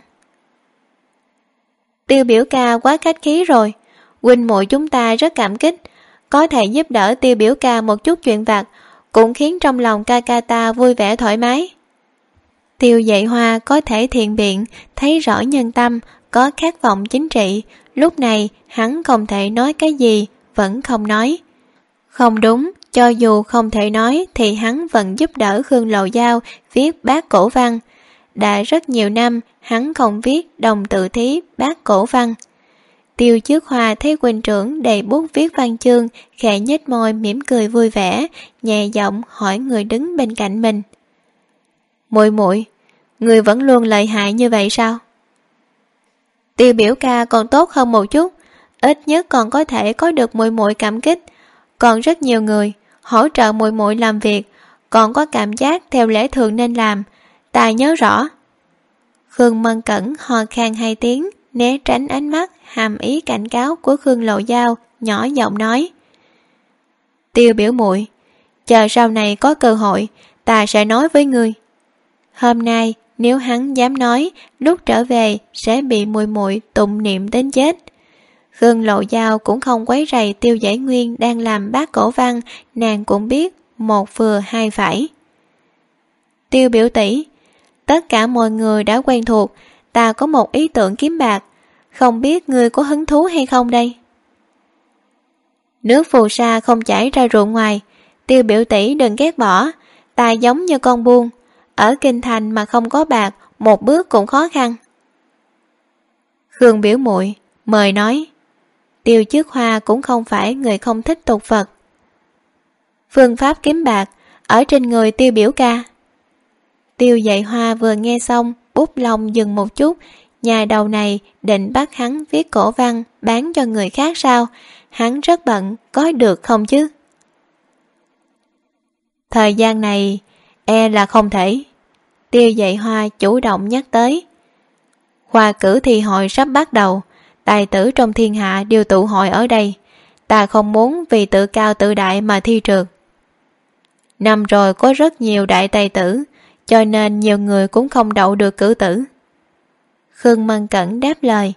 Tiêu biểu ca quá khách khí rồi, huynh muội chúng ta rất cảm kích, có thể giúp đỡ Tiêu biểu ca một chút chuyện vặt, cũng khiến trong lòng ca ca ta vui vẻ thoải mái. Tiêu Dạy Hoa có thể thiện biện, thấy rõ nhân tâm, có khát vọng chính trị, lúc này hắn không thể nói cái gì, vẫn không nói. Không đúng, cho dù không thể nói thì hắn vẫn giúp đỡ Khương Lộ Giao viết bát cổ văn. Đã rất nhiều năm hắn không viết đồng tự thí bát cổ văn. Tiêu Trước Hoa thấy huynh trưởng đầy bút viết văn chương, khẽ nhếch môi mỉm cười vui vẻ, nhẹ giọng hỏi người đứng bên cạnh mình. Muội muội, người vẫn luôn lợi hại như vậy sao? Tiêu biểu ca còn tốt hơn một chút, ít nhất còn có thể có được muội muội cảm kích. Còn rất nhiều người hỗ trợ muội muội làm việc, còn có cảm giác theo lẽ thường nên làm, ta nhớ rõ. Khương Mân Cẩn ho khan 2 tiếng, né tránh ánh mắt hàm ý cảnh cáo của Khương Lộ Giao, nhỏ giọng nói. Tiêu biểu muội, chờ sau này có cơ hội, ta sẽ nói với ngươi. Hôm nay nếu hắn dám nói, lúc trở về sẽ bị muội muội tụng niệm đến chết. Khương Lộ Giao cũng không quấy rầy Tiêu Dạy Nguyên đang làm bát cổ văn, nàng cũng biết một vừa hai phải. Tiêu biểu tỷ, tất cả mọi người đã quen thuộc, ta có một ý tưởng kiếm bạc, không biết ngươi có hứng thú hay không đây? Nước phù sa không chảy ra ruộng ngoài. Tiêu biểu tỷ đừng ghét bỏ. Ta giống như con buôn, ở kinh thành mà không có bạc, một bước cũng khó khăn. Khương biểu muội mời nói. Tiêu Trước Hoa cũng không phải người không thích tục vật. Phương pháp kiếm bạc ở trên người Tiêu biểu ca. Tiêu Dạy Hoa vừa nghe xong, bút lông dừng một chút. Nhà đầu này định bắt hắn viết cổ văn bán cho người khác sao? Hắn rất bận, có được không chứ? Thời gian này e là không thể. Tiêu Dạy Hoa chủ động nhắc tới. Khoa cử thi hội sắp bắt đầu, tài tử trong thiên hạ đều tụ hội ở đây. Ta không muốn vì tự cao tự đại mà thi trượt. Năm rồi có rất nhiều đại tài tử, cho nên nhiều người cũng không đậu được cử tử. Khương Mân Cẩn đáp lời.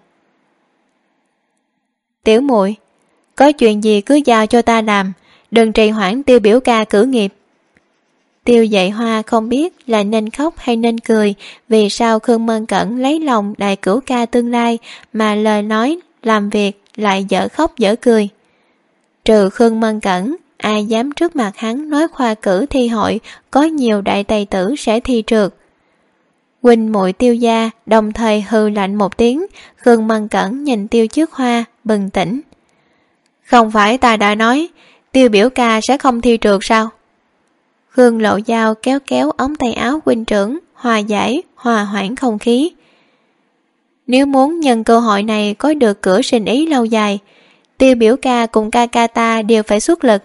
Tiểu muội, có chuyện gì cứ giao cho ta làm, đừng trì hoãn Tiêu biểu ca cử nghiệp. Tiêu Dạy Hoa không biết là nên khóc hay nên cười, vì sao Khương Mân Cẩn lấy lòng đại cửu ca tương lai mà lời nói, làm việc lại dở khóc dở cười. Trừ Khương Mân Cẩn, ai dám trước mặt hắn nói khoa cử thi hội có nhiều đại tài tử sẽ thi trượt. Huynh muội Tiêu gia đồng thời hừ lạnh một tiếng. Khương Mân Cẩn nhìn Tiêu Trước Hoa bừng tỉnh. Không phải ta đã nói Tiêu biểu ca sẽ không thi trượt sao? Khương Lộ Dao kéo kéo ống tay áo huynh trưởng, hòa giải, hòa hoãn không khí. Nếu muốn nhân cơ hội này có được cửa sinh ý lâu dài, Tiêu biểu ca cùng ca ca ta đều phải xuất lực.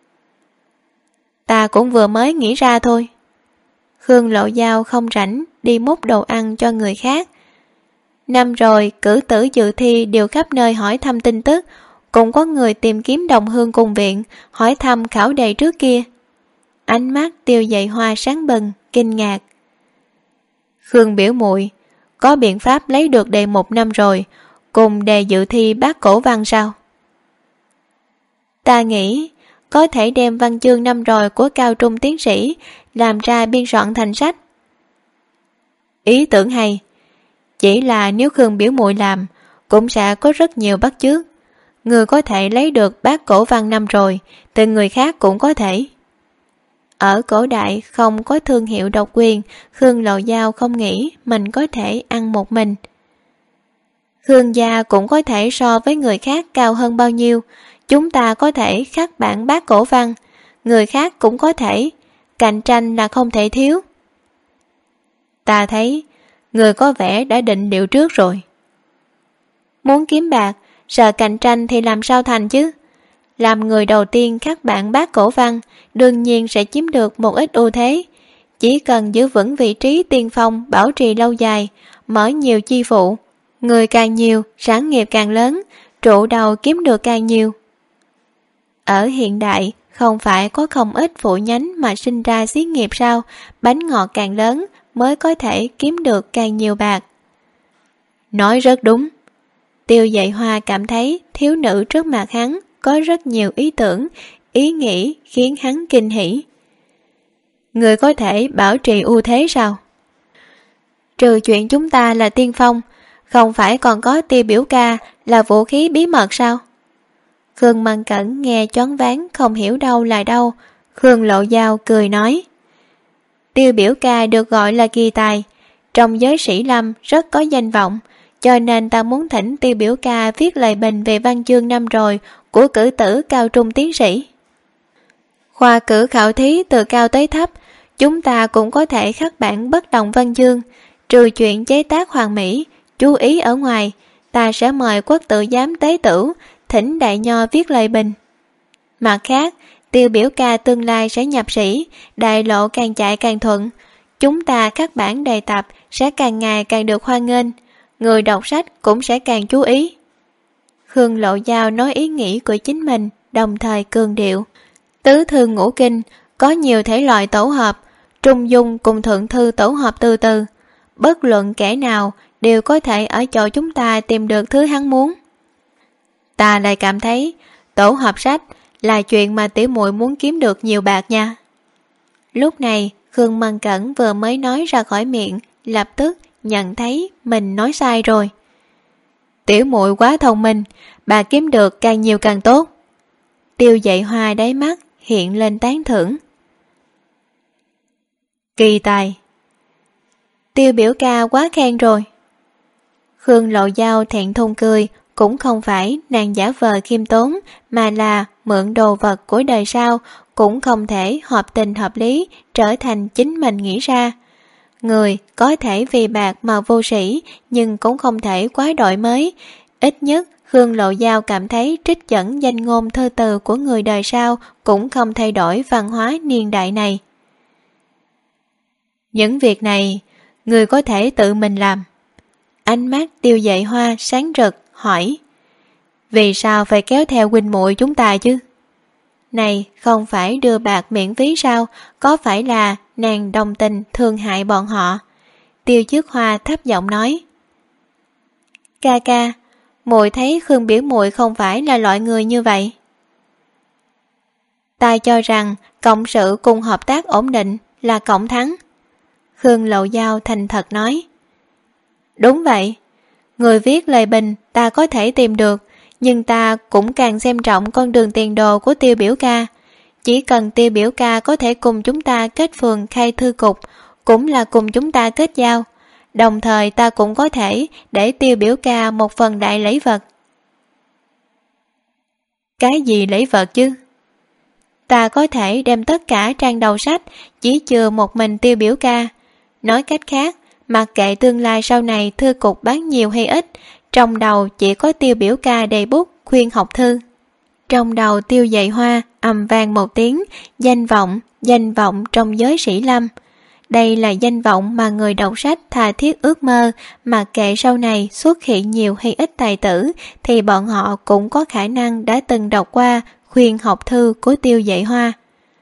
Ta cũng vừa mới nghĩ ra thôi. Khương Lộ Dao không rảnh đi múc đồ ăn cho người khác. Năm rồi cử tử dự thi đều khắp nơi hỏi thăm tin tức, cũng có người tìm kiếm đồng hương cùng viện, hỏi thăm khảo đề trước kia. Ánh mắt Tiêu Dạy Hoa sáng bừng, kinh ngạc. Khương biểu muội có biện pháp lấy được đề 1 năm rồi, cùng đề dự thi bác cổ văn sao? Ta nghĩ có thể đem văn chương năm rồi của cao trung tiến sĩ làm ra biên soạn thành sách. Ý tưởng hay, chỉ là nếu Khương biểu muội làm cũng sẽ có rất nhiều bắt chước. Người có thể lấy được bác cổ văn năm rồi, từ người khác cũng có thể. Ở cổ đại không có thương hiệu độc quyền, Khương Lộ Dao không nghĩ mình có thể ăn một mình. Khương gia cũng có thể so với người khác cao hơn bao nhiêu. Chúng ta có thể khắc bản bác cổ văn, người khác cũng có thể. Cạnh tranh là không thể thiếu. Ta thấy người có vẻ đã định liệu trước rồi. Muốn kiếm bạc, sợ cạnh tranh thì làm sao thành chứ? Làm người đầu tiên khắc bản bác cổ văn, đương nhiên sẽ chiếm được một ít ưu thế. Chỉ cần giữ vững vị trí tiên phong, bảo trì lâu dài, mở nhiều chi phụ. Người càng nhiều, sản nghiệp càng lớn, trụ đầu kiếm được càng nhiều. Ở hiện đại, không phải có không ít phụ nhánh mà sinh ra xí nghiệp sao? Bánh ngọt càng lớn mới có thể kiếm được càng nhiều bạc. Nói rất đúng. Tiêu Dạy Hoa cảm thấy thiếu nữ trước mặt hắn có rất nhiều ý tưởng, ý nghĩ khiến hắn kinh hỉ. Người có thể bảo trì ưu thế sao? Trừ chuyện chúng ta là tiên phong, không phải còn có Tiêu biểu ca là vũ khí bí mật sao? Khương Mân Cẩn nghe choáng váng không hiểu đâu là đâu. Khương Lộ Dao cười nói. Tiêu biểu ca được gọi là kỳ tài, trong giới sĩ lâm rất có danh vọng, cho nên ta muốn thỉnh Tiêu biểu ca viết lời bình về văn chương năm rồi của cử tử cao trung tiến sĩ. Khoa cử khảo thí từ cao tới thấp, chúng ta cũng có thể khắc bản bất đồng văn chương. Trừ chuyện chế tác hoàn mỹ, chú ý ở ngoài, ta sẽ mời quốc tử giám tế tửu, thỉnh đại nho viết lời bình. Mặt khác, Tiêu biểu ca tương lai sẽ nhập sĩ, đại lộ càng chạy càng thuận. Chúng ta các bản đề tập sẽ càng ngày càng được hoan nghênh, người đọc sách cũng sẽ càng chú ý. Khương Lộ Dao nói ý nghĩ của chính mình, đồng thời cường điệu. Tứ thư ngũ kinh có nhiều thể loại tổ hợp, trung dung cùng thượng thư tổ hợp từ từ. Bất luận kẻ nào đều có thể ở chỗ chúng ta tìm được thứ hắn muốn. Ta lại cảm thấy tổ hợp sách là chuyện mà tiểu muội muốn kiếm được nhiều bạc nha. Lúc này Khương Mân Cẩn vừa mới nói ra khỏi miệng, lập tức nhận thấy mình nói sai rồi. Tiểu muội quá thông minh, bà kiếm được càng nhiều càng tốt. Tiêu Dậy Hoa đáy mắt hiện lên tán thưởng. Kỳ tài. Tiêu biểu ca quá khen rồi. Khương Lộ Giao thẹn thùng cười, cũng không phải nàng giả vờ khiêm tốn, mà là mượn đồ vật của đời sau, cũng không thể hợp tình hợp lý trở thành chính mình nghĩ ra. Người có thể vì bạc mà vô sĩ, nhưng cũng không thể quá đổi mới. Ít nhất Khương Lộ Giao cảm thấy trích dẫn danh ngôn thơ từ của người đời sau cũng không thay đổi văn hóa niên đại này. Những việc này, người có thể tự mình làm. Ánh mắt Tiêu Dậy Hoa sáng rực, hỏi. Vì sao phải kéo theo huynh muội chúng ta chứ? Này, không phải đưa bạc miễn phí sao? Có phải là nàng đồng tình thương hại bọn họ? Tiêu Chiết Hoa thấp giọng nói. Ca ca, muội thấy Khương biểu muội không phải là loại người như vậy. Ta cho rằng cộng sự cùng hợp tác ổn định là cộng thắng. Khương Lộ Giao thành thật nói. Đúng vậy, người viết lời bình ta có thể tìm được, nhưng ta cũng càng xem trọng con đường tiền đồ của Tiêu biểu ca. Chỉ cần Tiêu biểu ca có thể cùng chúng ta kết phường khai thư cục, cũng là cùng chúng ta kết giao. Đồng thời ta cũng có thể để Tiêu biểu ca một phần đại lễ vật. Cái gì lễ vật chứ? Ta có thể đem tất cả trang đầu sách, chỉ chừa một mình Tiêu biểu ca. Nói cách khác, mặc kệ tương lai sau này thư cục bán nhiều hay ít, trong đầu chỉ có Tiêu biểu ca đầy bút khuyên học thư. Trong đầu Tiêu Dậy Hoa ầm vang một tiếng, danh vọng trong giới sĩ lâm. Đây là danh vọng mà người đọc sách tha thiết ước mơ, mặc kệ sau này xuất hiện nhiều hay ít tài tử, thì bọn họ cũng có khả năng đã từng đọc qua khuyên học thư của Tiêu Dậy Hoa.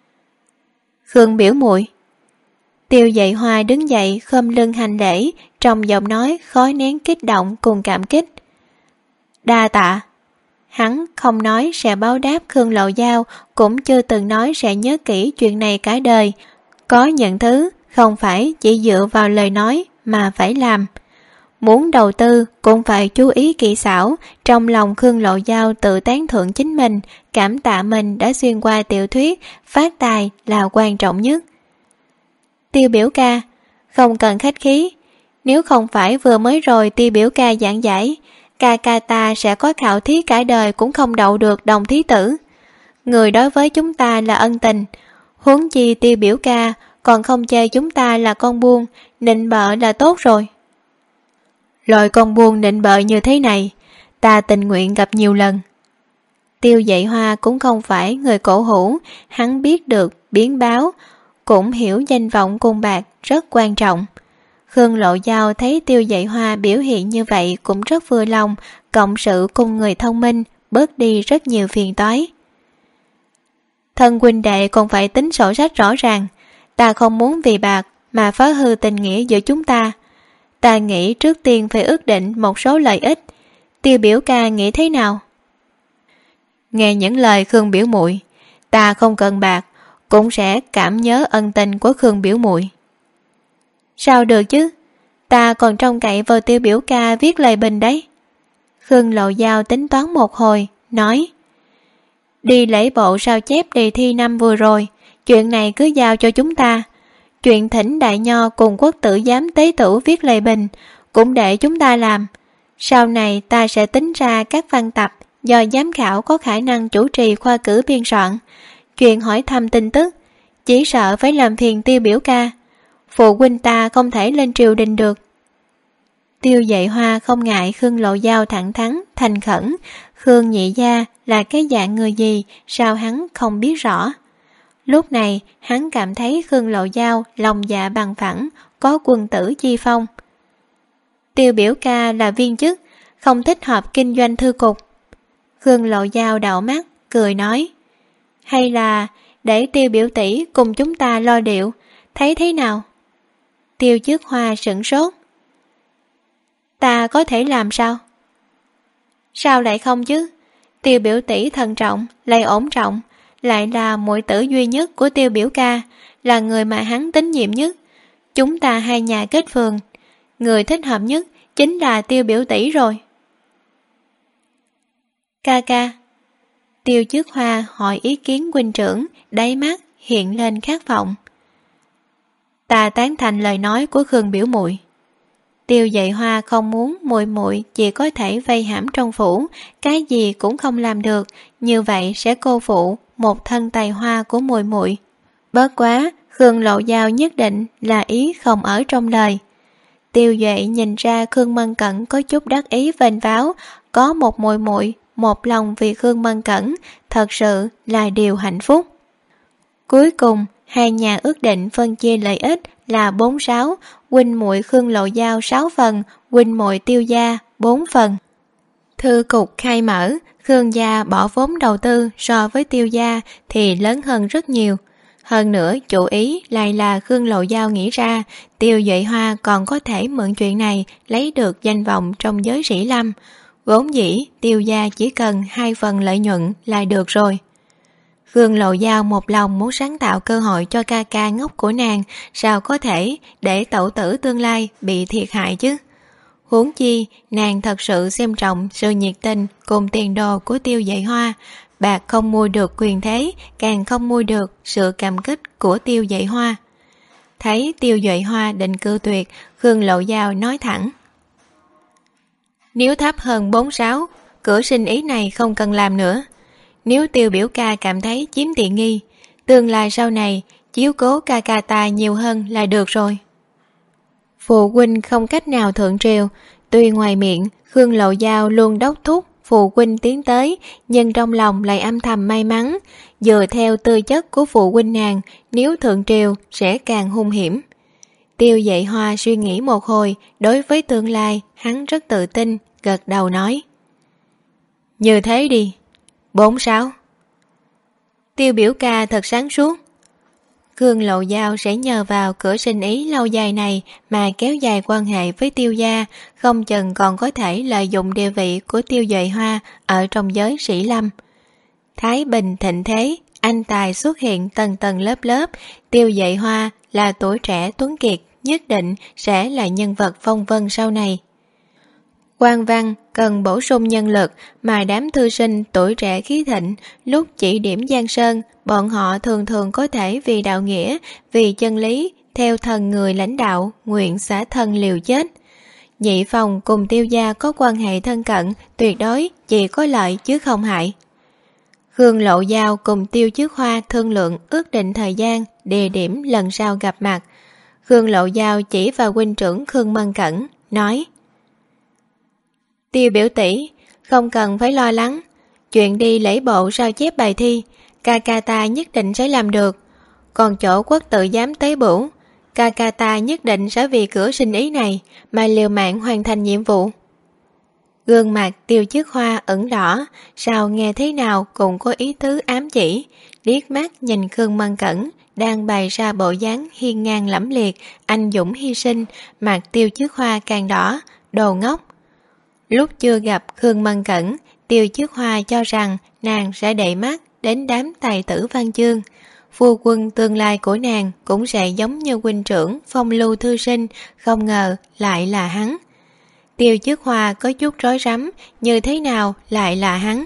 Khương biểu muội. Tiêu Dậy Hoa đứng dậy khom lưng hành lễ, trong giọng nói khó nén kích động cùng cảm kích. Đa tạ. Hắn không nói sẽ báo đáp Khương Lộ Giao, cũng chưa từng nói sẽ nhớ kỹ chuyện này cả đời. Có những thứ không phải chỉ dựa vào lời nói mà phải làm. Muốn đầu tư cũng phải chú ý kỹ xảo. Trong lòng Khương Lộ Giao tự tán thưởng chính mình, cảm tạ mình đã xuyên qua tiểu thuyết, phát tài là quan trọng nhất. Tiêu biểu ca, không cần khách khí. Nếu không phải vừa mới rồi Tiêu biểu ca giảng giải, ca ta sẽ có khảo thí cả đời cũng không đậu được đồng thí tử. Người đối với chúng ta là ân tình, huống chi Tiêu biểu ca còn không chê chúng ta là con buôn, nịnh bợ là tốt rồi. Loại con buôn nịnh bợ như thế này, ta tình nguyện gặp nhiều lần. Tiêu Dậy Hoa cũng không phải người cổ hủ, hắn biết được biến báo, cũng hiểu danh vọng cùng bạc rất quan trọng. Khương Lộ Giao thấy Tiêu Dậy Hoa biểu hiện như vậy cũng rất vừa lòng, cộng sự cùng người thông minh, bớt đi rất nhiều phiền toái. Thân huynh đệ còn phải tính sổ sách rõ ràng, ta không muốn vì bạc mà phá hư tình nghĩa giữa chúng ta. Ta nghĩ trước tiên phải ước định một số lợi ích. Tiêu biểu ca nghĩ thế nào? Nghe những lời Khương biểu muội, ta không cần bạc, cũng sẽ cảm nhớ ân tình của Khương biểu muội. Sao được chứ? Ta còn trông cậy vào Tiêu biểu ca viết lời bình đấy. Khương Lộ Giao tính toán một hồi, nói. Đi lễ bộ sao chép đề thi năm vừa rồi, chuyện này cứ giao cho chúng ta. Chuyện thỉnh đại nho cùng quốc tử giám tế tử viết lời bình cũng để chúng ta làm. Sau này ta sẽ tính ra các văn tập do giám khảo có khả năng chủ trì khoa cử biên soạn. Chuyện hỏi thăm tin tức, chỉ sợ phải làm phiền Tiêu biểu ca. Phụ huynh ta không thể lên triều đình được. Tiêu Dậy Hoa không ngại Khương Lộ Giao thẳng thắn, thành khẩn. Khương nhị gia là cái dạng người gì, sao hắn không biết rõ. Lúc này hắn cảm thấy Khương Lộ Giao lòng dạ bằng phẳng, có quân tử chi phong. Tiêu biểu ca là viên chức, không thích hợp kinh doanh thư cục. Khương Lộ Giao đảo mắt, cười nói. Hay là để Tiêu biểu tỷ cùng chúng ta lo điệu, thấy thế nào? Tiêu Chiết Hoa sửng sốt. Ta có thể làm sao? Sao lại không chứ? Tiêu biểu tỷ thận trọng, lại ổn trọng, lại là muội tử duy nhất của Tiêu biểu ca, là người mà hắn tín nhiệm nhất. Chúng ta hai nhà kết phường, người thích hợp nhất chính là Tiêu biểu tỷ rồi. Ca ca. Tiêu Trước Hoa hỏi ý kiến huynh trưởng, đáy mắt hiện lên khát vọng. Ta tán thành lời nói của Khương biểu muội. Tiêu Dạy Hoa không muốn muội muội chỉ có thể vây hãm trong phủ, cái gì cũng không làm được, như vậy sẽ cô phụ một thân tài hoa của muội muội. Bớt quá, Khương Lộ Giao nhất định là ý không ở trong lời. Tiêu Duệ nhìn ra Khương Mân Cẩn có chút đắc ý vênh váo, có một muội muội một lòng vì Khương Mân Cẩn, thật sự là điều hạnh phúc. Cuối cùng, hai nhà ước định phân chia lợi ích là 4-6, huynh muội Khương Lộ Giao 6 phần, huynh muội Tiêu gia 4 phần. Thư cục khai mở, Khương gia bỏ vốn đầu tư so với Tiêu gia thì lớn hơn rất nhiều. Hơn nữa, chủ ý lại là Khương Lộ Giao nghĩ ra, Tiêu Duệ Hoa còn có thể mượn chuyện này lấy được danh vọng trong giới sĩ lâm. Vốn dĩ, Tiêu gia chỉ cần 2 phần lợi nhuận là được rồi. Khương Lộ Giao một lòng muốn sáng tạo cơ hội cho ca ca ngốc của nàng, sao có thể để tẩu tử tương lai bị thiệt hại chứ? Huống chi, nàng thật sự xem trọng sự nhiệt tình cùng tiền đồ của Tiêu Dạy Hoa. Bạc không mua được quyền thế, càng không mua được sự cảm kích của Tiêu Dạy Hoa. Thấy Tiêu Dạy Hoa định cự tuyệt, Khương Lộ Giao nói thẳng. Nếu thấp hơn 4-6, cửa sinh ý này không cần làm nữa. Nếu Tiêu biểu ca cảm thấy chiếm tiện nghi, tương lai sau này chiếu cố ca ca ta nhiều hơn là được rồi. Phụ huynh không cách nào thượng triều, tuy ngoài miệng Khương Lộ Giao luôn đốc thúc phụ huynh tiến tới, nhưng trong lòng lại âm thầm may mắn, dựa theo tư chất của phụ huynh nàng, nếu thượng triều sẽ càng hung hiểm. Tiêu Dạy Hoa suy nghĩ một hồi, đối với tương lai hắn rất tự tin, gật đầu nói. Như thế đi. 4-6. Tiêu biểu ca thật sáng suốt. Khương Lộ Giao sẽ nhờ vào cửa sinh ý lâu dài này mà kéo dài quan hệ với Tiêu gia, không chừng còn có thể lợi dụng địa vị của Tiêu Duệ Hoa ở trong giới sĩ lâm. Thái bình thịnh thế, anh tài xuất hiện tầng tầng lớp lớp, Tiêu Duệ Hoa là tuổi trẻ tuấn kiệt, nhất định sẽ là nhân vật phong vân sau này. Quan văn cần bổ sung nhân lực, mà đám thư sinh tuổi trẻ khí thịnh, lúc chỉ điểm Giang Sơn, bọn họ thường thường có thể vì đạo nghĩa, vì chân lý, theo thần người lãnh đạo, nguyện xả thân liều chết. Nhị phòng cùng Tiêu gia có quan hệ thân cận, tuyệt đối chỉ có lợi chứ không hại. Khương Lộ Giao cùng Tiêu Trước Hoa thương lượng ước định thời gian, địa điểm lần sau gặp mặt. Khương Lộ Giao chỉ vào huynh trưởng Khương Mân Cẩn, nói. Tiêu biểu tỷ, không cần phải lo lắng. Chuyện đi lễ bộ sao chép bài thi, ca ca ta nhất định sẽ làm được. Còn chỗ quốc tự giám tế bửu, ca ca ta nhất định sẽ vì cửa sinh ý này mà liều mạng hoàn thành nhiệm vụ. Gương mặt Tiêu Trước Hoa ửng đỏ, sao nghe thế nào cũng có ý tứ ám chỉ, liếc mắt nhìn Khương Mân Cẩn đang bày ra bộ dáng hiên ngang lẫm liệt, anh dũng hy sinh, mặt Tiêu Trước Hoa càng đỏ, đồ ngốc. Lúc chưa gặp Khương Mân Cẩn, Tiêu Trước Hoa cho rằng nàng sẽ đậy mắt đến đám tài tử văn chương. Phu quân tương lai của nàng cũng sẽ giống như huynh trưởng phong lưu thư sinh, không ngờ lại là hắn. Tiêu Trước Hoa có chút rối rắm, như thế nào lại là hắn?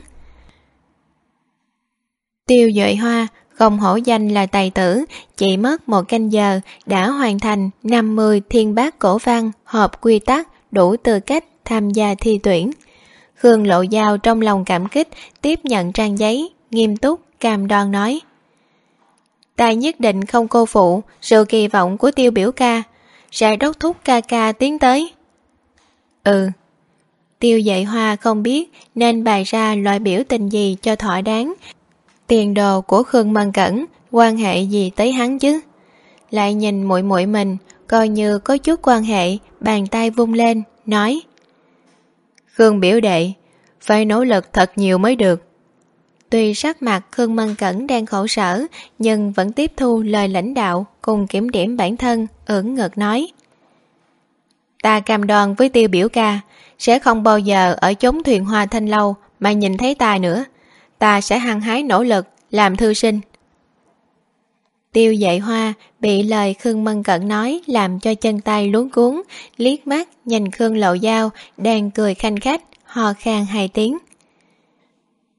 Tiêu Duệ Hoa không hổ danh là tài tử, chỉ mất 1 canh giờ đã hoàn thành 50 thiên bát cổ văn hợp quy tắc, đủ tư cách tham gia thi tuyển. Khương Lộ Giao trong lòng cảm kích, tiếp nhận trang giấy, nghiêm túc, cam đoan nói. Ta nhất định không cô phụ sự kỳ vọng của Tiêu biểu ca, sẽ đốc thúc ca ca tiến tới. Ừ. Tiêu Dạy Hoa không biết nên bày ra loại biểu tình gì cho thỏa đáng. Tiền đồ của Khương Mân Cẩn quan hệ gì tới hắn chứ? Lại nhìn muội muội mình, coi như có chút quan hệ, bàn tay vung lên, nói. Khương biểu đệ, phải nỗ lực thật nhiều mới được. Tuy sắc mặt Khương Mân Cẩn đang khổ sở, nhưng vẫn tiếp thu lời lãnh đạo cùng kiểm điểm bản thân, ưỡn ngực nói. Ta cam đoan với Tiêu biểu ca, sẽ không bao giờ ở chốn thuyền hoa thanh lâu mà nhìn thấy ta nữa. Ta sẽ hăng hái nỗ lực, làm thư sinh. Tiêu Dạy Hoa bị lời Khương Mân Cẩn nói làm cho chân tay luống cuống, liếc mắt nhìn Khương Lộ Giao đang cười khanh khách, hò khan 2 tiếng.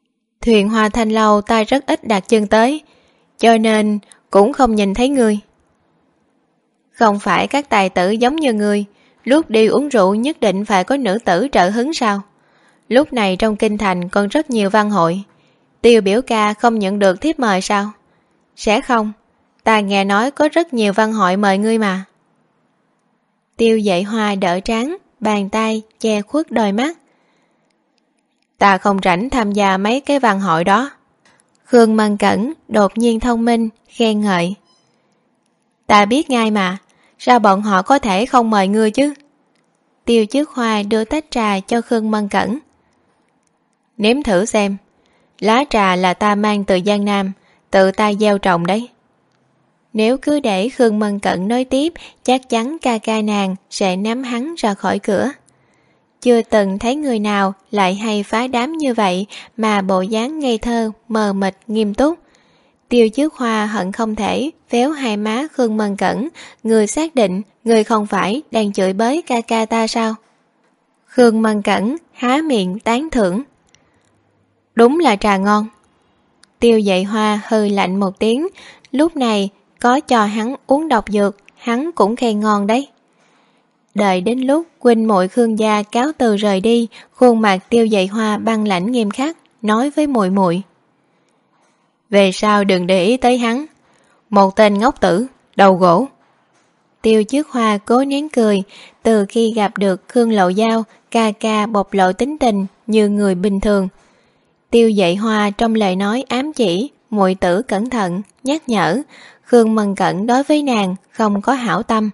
Thuyền Hoa Thanh Lâu ta rất ít đặt chân tới, cho nên cũng không nhìn thấy ngươi. Không phải các tài tử giống như ngươi, lúc đi uống rượu nhất định phải có nữ tử trợ hứng sao? Lúc này trong kinh thành còn rất nhiều văn hội, Tiêu biểu ca không nhận được thiếp mời sao? Sẽ không, ta nghe nói có rất nhiều văn hội mời ngươi mà. Tiêu Dậy Hoa đỡ trán, bàn tay che khuất đôi mắt. Ta không rảnh tham gia mấy cái văn hội đó. Khương Mân Cẩn đột nhiên thông minh, khen ngợi. Ta biết ngay mà, sao bọn họ có thể không mời ngươi chứ? Tiêu Chức Hoa đưa tách trà cho Khương Mân Cẩn. Nếm thử xem, lá trà là ta mang từ Giang Nam, tự ta gieo trồng đấy. Nếu cứ để Khương Mân Cẩn nói tiếp, chắc chắn ca ca nàng sẽ ném hắn ra khỏi cửa. Chưa từng thấy người nào lại hay phá đám như vậy mà bộ dáng ngây thơ, mờ mịt, nghiêm túc. Tiêu Chức Hoa hận không thể véo hai má Khương Mân Cẩn. Người xác định người không phải đang chửi bới ca ca ta sao? Khương Mân Cẩn há miệng tán thưởng. Đúng là trà ngon. Tiêu Dậy Hoa hừ lạnh một tiếng. Lúc này có cho hắn uống độc dược, hắn cũng khen ngon đấy. Đợi đến lúc huynh muội Khương gia cáo từ rời đi, khuôn mặt Tiêu Dậy Hoa băng lãnh nghiêm khắc, nói với muội muội: về sau đừng để ý tới hắn, một tên ngốc tử, đầu gỗ. Tiêu Chức Hoa cố nén cười. Từ khi gặp được Khương Lộ Giao, ca ca bộc lộ tính tình như người bình thường. Tiêu Dậy Hoa trong lời nói ám chỉ muội tử cẩn thận, nhắc nhở Khương Mân Cẩn đối với nàng không có hảo tâm.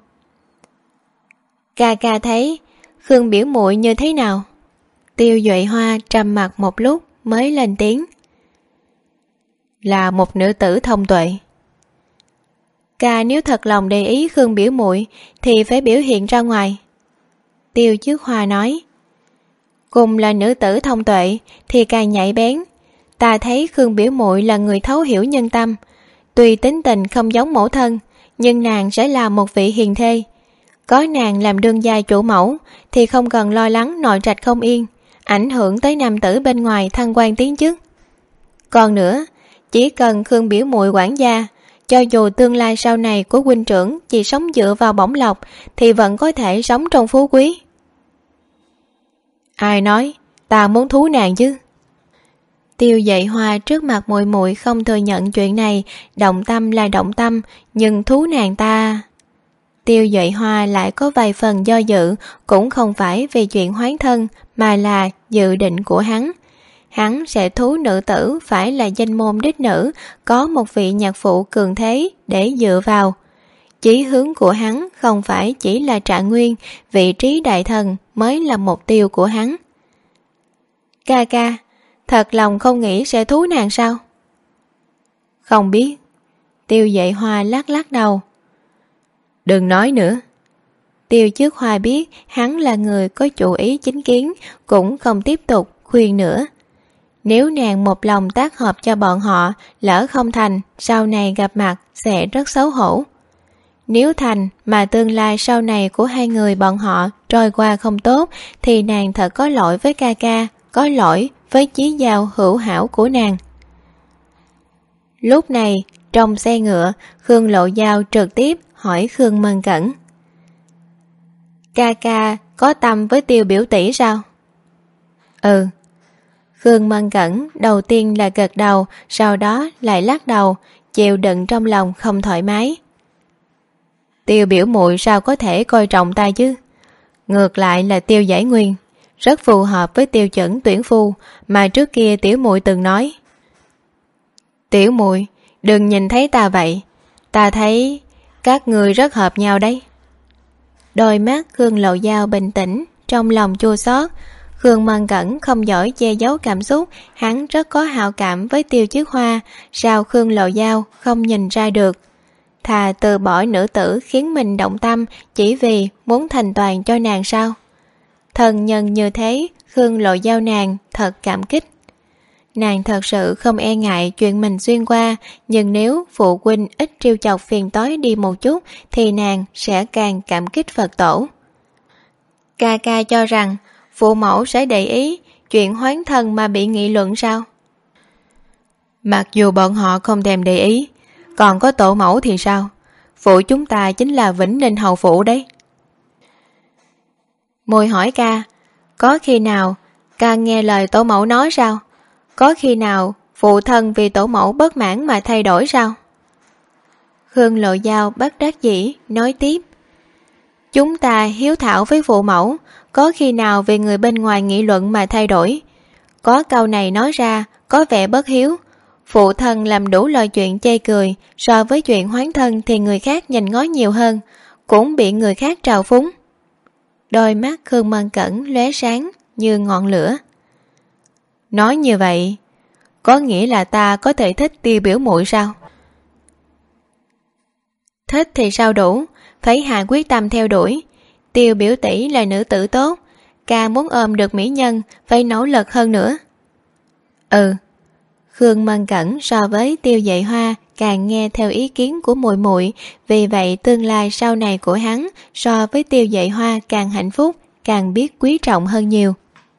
Ca ca thấy Khương biểu muội như thế nào? Tiêu Dậy Hoa trầm mặc một lúc mới lên tiếng. Là một nữ tử thông tuệ. Ca nếu thật lòng để ý Khương biểu muội thì phải biểu hiện ra ngoài. Tiêu Chức Hoa nói. Cùng là nữ tử thông tuệ thì càng nhạy bén. Ta thấy Khương biểu muội là người thấu hiểu nhân tâm. Tuy tính tình không giống mẫu thân, nhưng nàng sẽ là một vị hiền thê. Có nàng làm đương gia chủ mẫu thì không cần lo lắng nội trạch không yên, ảnh hưởng tới nam tử bên ngoài thăng quan tiến chức. Còn nữa, chỉ cần Khương biểu muội quản gia, cho dù tương lai sau này của huynh trưởng chỉ sống dựa vào bổng lộc thì vẫn có thể sống trong phú quý. Ai nói ta muốn thú nàng chứ? Tiêu Dậy Hoa trước mặt muội muội không thừa nhận chuyện này. Động tâm là động tâm, nhưng thú nàng ta... Tiêu Dậy Hoa lại có vài phần do dự, cũng không phải vì chuyện hoán thân mà là dự định của hắn. Hắn sẽ thú nữ tử phải là danh môn đích nữ, có một vị nhạc phụ cường thế để dựa vào. Chí hướng của hắn không phải chỉ là Trạng Nguyên, vị trí đại thần mới là mục tiêu của hắn. Ca ca, thật lòng không nghĩ sẽ thú nàng sao? Không biết. Tiêu Dậy Hoa lắc lắc đầu. Đừng nói nữa. Tiêu Chức Hoa biết hắn là người có chủ ý chính kiến, cũng không tiếp tục khuyên nữa. Nếu nàng một lòng tác hợp cho bọn họ, lỡ không thành, sau này gặp mặt sẽ rất xấu hổ. Nếu thành mà tương lai sau này của hai người bọn họ trôi qua không tốt, thì nàng thật có lỗi với ca ca, có lỗi với chí giao hữu hảo của nàng. Lúc này, trong xe ngựa, Khương Lộ Giao trực tiếp hỏi Khương Mân Cẩn. Ca ca có tâm với Tiêu biểu tỷ sao? Ừ. Khương Mân Cẩn đầu tiên là gật đầu, sau đó lại lắc đầu, chịu đựng trong lòng không thoải mái. Tiêu biểu muội sao có thể coi trọng ta chứ? Ngược lại là Tiêu Giải Nguyên, rất phù hợp với tiêu chuẩn tuyển phu mà trước kia tiểu muội từng nói. Tiểu muội, đừng nhìn thấy ta vậy, ta thấy các người rất hợp nhau đấy. Đôi mắt Khương Lộ Giao bình tĩnh, trong lòng chua xót. Khương Mân Cẩn không giỏi che giấu cảm xúc, hắn rất có hảo cảm với Tiêu Chức Hoa, sao Khương Lộ Giao không nhìn ra được. Thà từ bỏ nữ tử khiến mình động tâm chỉ vì muốn thành toàn cho nàng sao? Thần nhân như thế, Khương Lộ Giao nàng thật cảm kích. Nàng thật sự không e ngại chuyện mình xuyên qua, nhưng nếu phụ huynh ít trêu chọc phiền toái đi một chút thì nàng sẽ càng cảm kích Phật tổ. Ca ca cho rằng phụ mẫu sẽ để ý chuyện hoán thân mà bị nghị luận sao? Mặc dù bọn họ không thèm để ý, còn có tổ mẫu thì sao? Phụ chúng ta chính là Vĩnh Ninh hầu phủ đấy. Mùi hỏi ca, có khi nào ca nghe lời tổ mẫu nói sao? Có khi nào phụ thân vì tổ mẫu bất mãn mà thay đổi sao? Khương Lộ Giao bất đắc dĩ nói tiếp, chúng ta hiếu thảo với phụ mẫu, có khi nào vì người bên ngoài nghị luận mà thay đổi? Có câu này nói ra có vẻ bất hiếu. Phụ thân làm đủ loại chuyện chê cười, so với chuyện hoán thân thì người khác nhìn ngó nhiều hơn, cũng bị người khác trào phúng. Đôi mắt Khương Mân Cẩn lóe sáng như ngọn lửa. Nói như vậy, có nghĩa là ta có thể thích Tiêu biểu muội sao? Thích thì sao đủ, phải hạ quyết tâm theo đuổi. Tiêu biểu tỷ là nữ tử tốt, ca muốn ôm được mỹ nhân phải nỗ lực hơn nữa. Khương Mân Cẩn so với Tiêu Dạy Hoa càng nghe theo ý kiến của muội muội, vì vậy tương lai sau này của hắn so với Tiêu Dạy Hoa càng hạnh phúc, càng biết quý trọng hơn nhiều.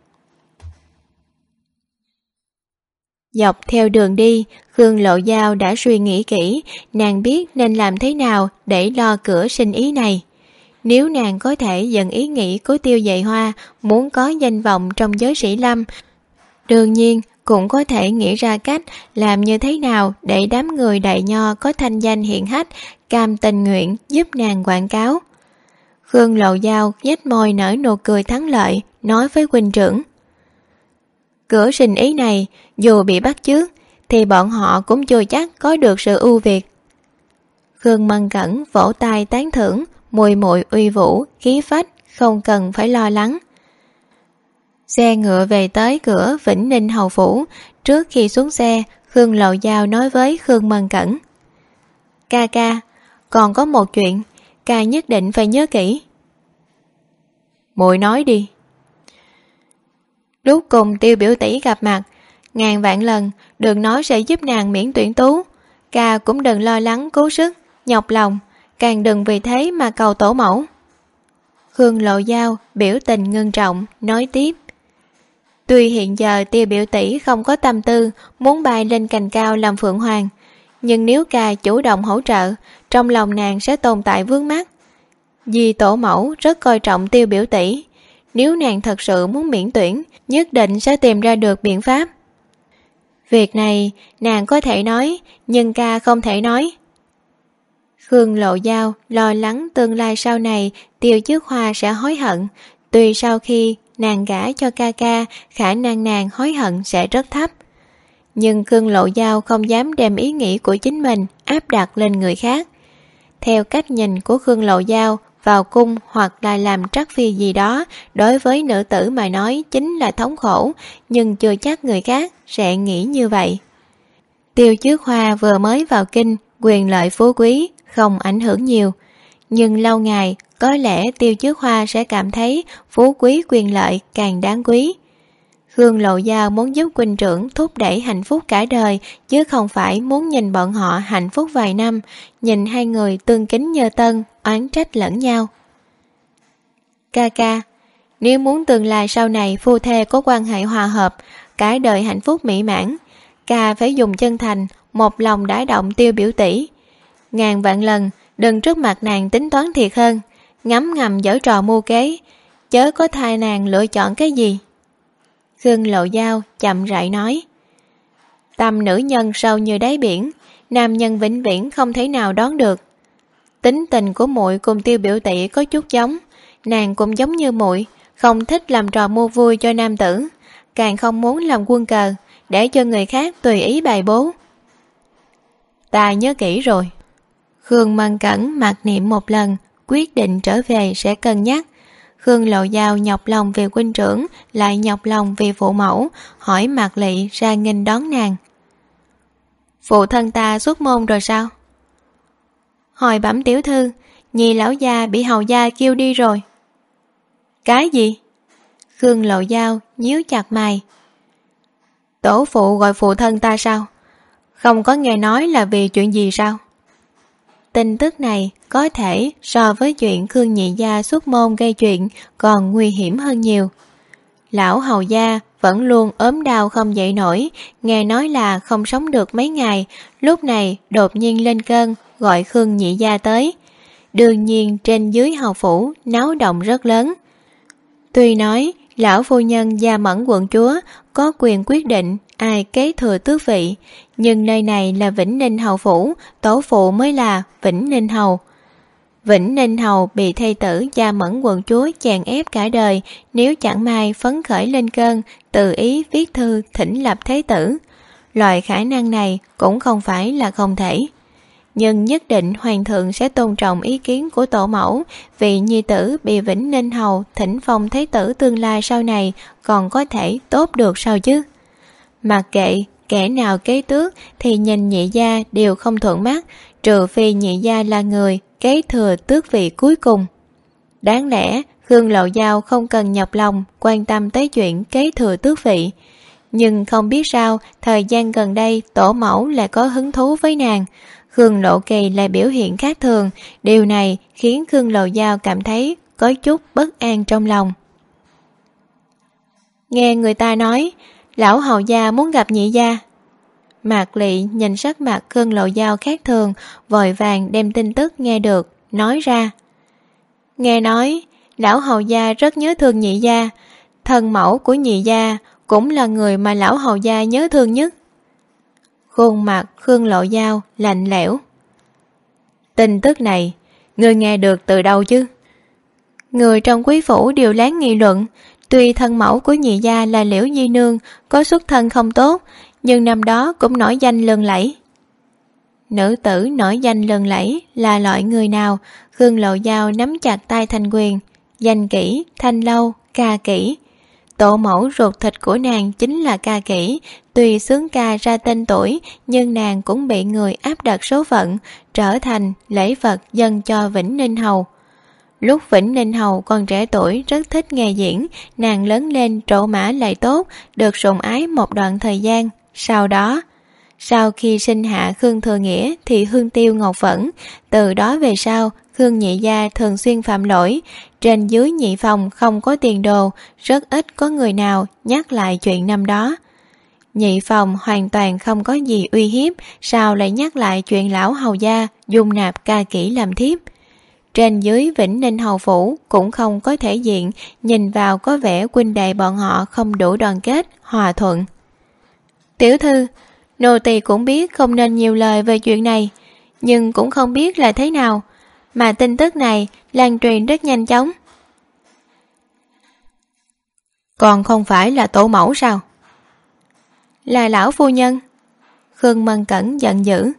Dọc theo đường đi, Khương Lộ Giao đã suy nghĩ kỹ, nàng biết nên làm thế nào để lo cửa sinh ý này. Nếu nàng có thể dẫn ý nghĩ của Tiêu Dạy Hoa muốn có danh vọng trong giới sĩ lâm, đương nhiên cũng có thể nghĩ ra cách làm như thế nào để đám người Đại Nho có thanh danh hiển hách cam tình nguyện giúp nàng quảng cáo. Khương Lộ Giao nhếch môi nở nụ cười thắng lợi, nói với huynh trưởng, cửa sinh ý này dù bị bắt chước thì bọn họ cũng chưa chắc có được sự ưu việt. Khương Mân Cẩn vỗ tay tán thưởng, muội muội uy vũ khí phách, không cần phải lo lắng. Xe ngựa về tới cửa Vĩnh Ninh hầu phủ. Trước khi xuống xe, Khương Lộ Giao nói với Khương Mân Cẩn, ca ca, còn có một chuyện ca nhất định phải nhớ kỹ. Muội nói đi. Lúc cùng Tiêu biểu tỷ gặp mặt, ngàn vạn lần đừng nói sẽ giúp nàng miễn tuyển tú, ca cũng đừng lo lắng cố sức nhọc lòng, càng đừng vì thế mà cầu tổ mẫu. Khương Lộ Giao biểu tình ngưng trọng nói tiếp, tuy hiện giờ Tiêu biểu tỷ không có tâm tư muốn bay lên cành cao làm phượng hoàng, nhưng nếu ca chủ động hỗ trợ, trong lòng nàng sẽ tồn tại vướng mắc. Vì tổ mẫu rất coi trọng Tiêu biểu tỷ, nếu nàng thật sự muốn miễn tuyển, nhất định sẽ tìm ra được biện pháp. Việc này nàng có thể nói, nhưng ca không thể nói. Khương Lộ Giao lo lắng tương lai sau này Tiêu Trước Hoa sẽ hối hận, tuy sau khi nàng gả cho ca ca, khả năng nàng hối hận sẽ rất thấp. Nhưng Khương Lộ Giao không dám đem ý nghĩ của chính mình áp đặt lên người khác. Theo cách nhìn của Khương Lộ Giao, vào cung hoặc là làm trắc phi gì đó đối với nữ tử mà nói chính là thống khổ, nhưng chưa chắc người khác sẽ nghĩ như vậy. Tiêu Trước Hoa vừa mới vào kinh, quyền lợi phú quý không ảnh hưởng nhiều, nhưng lâu ngày có lẽ Tiêu Trước Hoa sẽ cảm thấy phú quý quyền lợi càng đáng quý. Khương Lộ Giao muốn giúp huynh trưởng thúc đẩy hạnh phúc cả đời, chứ không phải muốn nhìn bọn họ hạnh phúc vài năm, nhìn hai người tương kính như tân, oán trách lẫn nhau. Ca ca, nếu muốn tương lai sau này phu thê có quan hệ hòa hợp, cả đời hạnh phúc mỹ mãn, ca phải dùng chân thành, một lòng đả động Tiêu biểu tỷ. Ngàn vạn lần đừng trước mặt nàng tính toán thiệt hơn, ngấm ngầm giở trò mưu kế, chớ có thay nàng lựa chọn cái gì. Khương Lộ Giao chậm rãi nói, tâm nữ nhân sâu như đáy biển, nam nhân vĩnh viễn không thể nào đoán được. Tính tình của muội cùng Tiêu biểu tỷ có chút giống, nàng cũng giống như muội, không thích làm trò mua vui cho nam tử, càng không muốn làm quân cờ để cho người khác tùy ý bài bố. Ta nhớ kỹ rồi. Khương Mân Cẩn mặc niệm một lần, quyết định trở về sẽ cân nhắc. Khương Lộ Giao nhọc lòng vì huynh trưởng, lại nhọc lòng vì phụ mẫu, hỏi Mạc Lị ra nghênh đón nàng. Phụ thân ta xuất môn rồi sao? Hồi bẩm tiểu thư, nhị lão gia bị hầu gia kêu đi rồi. Cái gì? Khương Lộ Giao nhíu chặt mày. Tổ phụ gọi phụ thân ta sao? Không có nghe nói là vì chuyện gì sao? Tin tức này có thể so với chuyện Khương nhị gia xuất môn gây chuyện còn nguy hiểm hơn nhiều. Lão hầu gia vẫn luôn ốm đau không dậy nổi, nghe nói là không sống được mấy ngày, lúc này đột nhiên lên cơn, gọi Khương nhị gia tới. Đương nhiên trên dưới hầu phủ náo động rất lớn. Tuy nói lão phu nhân Gia Mẫn quận chúa có quyền quyết định ai kế thừa tước vị, nhưng nơi này là Vĩnh Ninh hầu phủ, tổ phụ mới là Vĩnh Ninh hầu. Vĩnh Ninh hầu bị thê tử Gia Mẫn quận chúa chèn ép cả đời, nếu chẳng may phấn khởi lên cơn, tự ý viết thư thỉnh lập thế tử. Loại khả năng này cũng không phải là không thể. Nhưng nhất định hoàng thượng sẽ tôn trọng ý kiến của tổ mẫu, vì nhi tử bị Vĩnh Ninh hầu thỉnh phong thế tử tương lai sau này còn có thể tốt được sao chứ. Mặc kệ kẻ nào kế tước thì nhìn nhị gia đều không thuận mắt, trừ phi nhị gia là người kế thừa tước vị cuối cùng. Đáng lẽ Khương Lộ Giao không cần nhọc lòng quan tâm tới chuyện kế thừa tước vị, nhưng không biết sao thời gian gần đây tổ mẫu lại có hứng thú với nàng. Khương Lộ Kỳ lại biểu hiện khác thường, điều này khiến Khương Lộ Giao cảm thấy có chút bất an trong lòng. Nghe người ta nói lão hầu gia muốn gặp nhị gia. Mạc Lị nhìn sắc mặt Khương Lộ Giao khác thường, vội vàng đem tin tức nghe được nói ra. Nghe nói lão hầu gia rất nhớ thương nhị gia, thân mẫu của nhị gia cũng là người mà lão hầu gia nhớ thương nhất. Khuôn mặt Khương Lộ Giao lạnh lẽo. Tin tức này ngươi nghe được từ đâu chứ? Người trong quý phủ đều láng nghị luận, tuy thân mẫu của nhị gia là Liễu Di Nương có xuất thân không tốt, nhưng năm đó cũng nổi danh lừng lẫy. Nữ tử nổi danh lừng lẫy là loại người nào? Khương Lộ Giao nắm chặt tay Thanh Quyền. Danh kỹ Thanh Lâu, Ca Kỷ. Tổ mẫu ruột thịt của nàng chính là Ca Kỷ, tuy xướng ca ra tên tuổi, nhưng nàng cũng bị người áp đặt số phận, trở thành lễ vật dâng cho Vĩnh Ninh hầu. Lúc Vĩnh Ninh hầu còn trẻ tuổi rất thích nghe diễn, nàng lớn lên trổ mã lại tốt, được sủng ái một đoạn thời gian. Sau khi sinh hạ Khương Thừa Nghĩa thì hương tiêu ngọc vẫn, từ đó về sau Khương nhị gia thường xuyên phạm lỗi, trên dưới nhị phòng không có tiền đồ, rất ít có người nào nhắc lại chuyện năm đó. Nhị phòng hoàn toàn không có gì uy hiếp, sao lại nhắc lại chuyện lão hầu gia dung nạp Ca Kỷ làm thiếp. Trên dưới Vĩnh Ninh hầu phủ cũng không có thể diện, nhìn vào có vẻ huynh đệ bọn họ không đủ đoàn kết, hòa thuận. Tiểu thư, nô tỳ cũng biết không nên nhiều lời về chuyện này, nhưng cũng không biết là thế nào, mà tin tức này lan truyền rất nhanh chóng. Còn không phải là tổ mẫu sao? Là lão phu nhân. Khương Mân Cẩn giận dữ.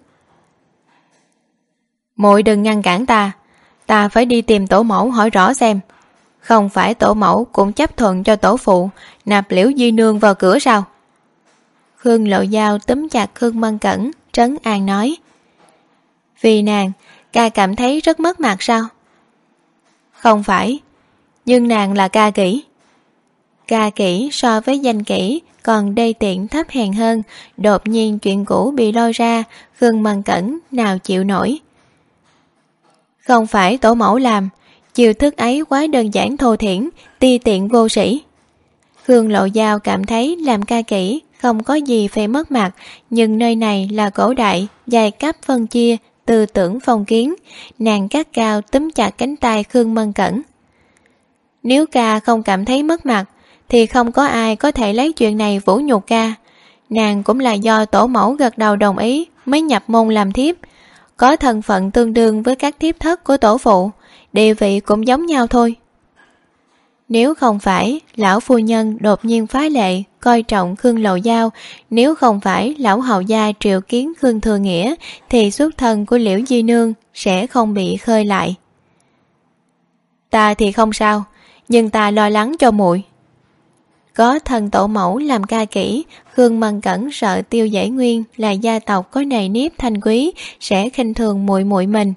Muội đừng ngăn cản ta phải đi tìm tổ mẫu hỏi rõ xem. Không phải tổ mẫu cũng chấp thuận cho tổ phụ nạp Liễu Di Nương vào cửa sao? Khương Lộ Giao túm chặt Khương Mân Cẩn, trấn an nói. Vì nàng, ca cảm thấy rất mất mặt sao? Không phải, nhưng nàng là Ca Kỷ. Ca Kỷ so với danh kỷ còn đê tiện thấp hèn hơn, đột nhiên chuyện cũ bị lôi ra, Khương Mân Cẩn nào chịu nổi. Không phải tổ mẫu làm, chiêu thức ấy quá đơn giản thô thiển, ti tiện vô sĩ. Khương Lộ Giao cảm thấy làm Ca Kỷ không có gì phải mất mặt, nhưng nơi này là cổ đại, giai cấp phân chia, tư tưởng phong kiến. Nàng gắt cao túm chặt cánh tay Khương Mân Cẩn. Nếu ca không cảm thấy mất mặt thì không có ai có thể lấy chuyện này vũ nhục ca. Nàng cũng là do tổ mẫu gật đầu đồng ý mới nhập môn làm thiếp, có thân phận tương đương với các thiếp thất của tổ phụ, địa vị cũng giống nhau thôi. Nếu không phải lão phu nhân đột nhiên phá lệ coi trọng Khương Lộ Giao, nếu không phải lão hầu gia triệu kiến Khương Thừa Nghĩa, thì xuất thân của Liễu Di Nương sẽ không bị khơi lại. Ta thì không sao, nhưng ta lo lắng cho muội. Có thần tổ mẫu làm Ca Kỷ, Khương Mân Cẩn sợ Tiêu Giải Nguyên là gia tộc có nề nếp thanh quý sẽ khinh thường muội muội mình.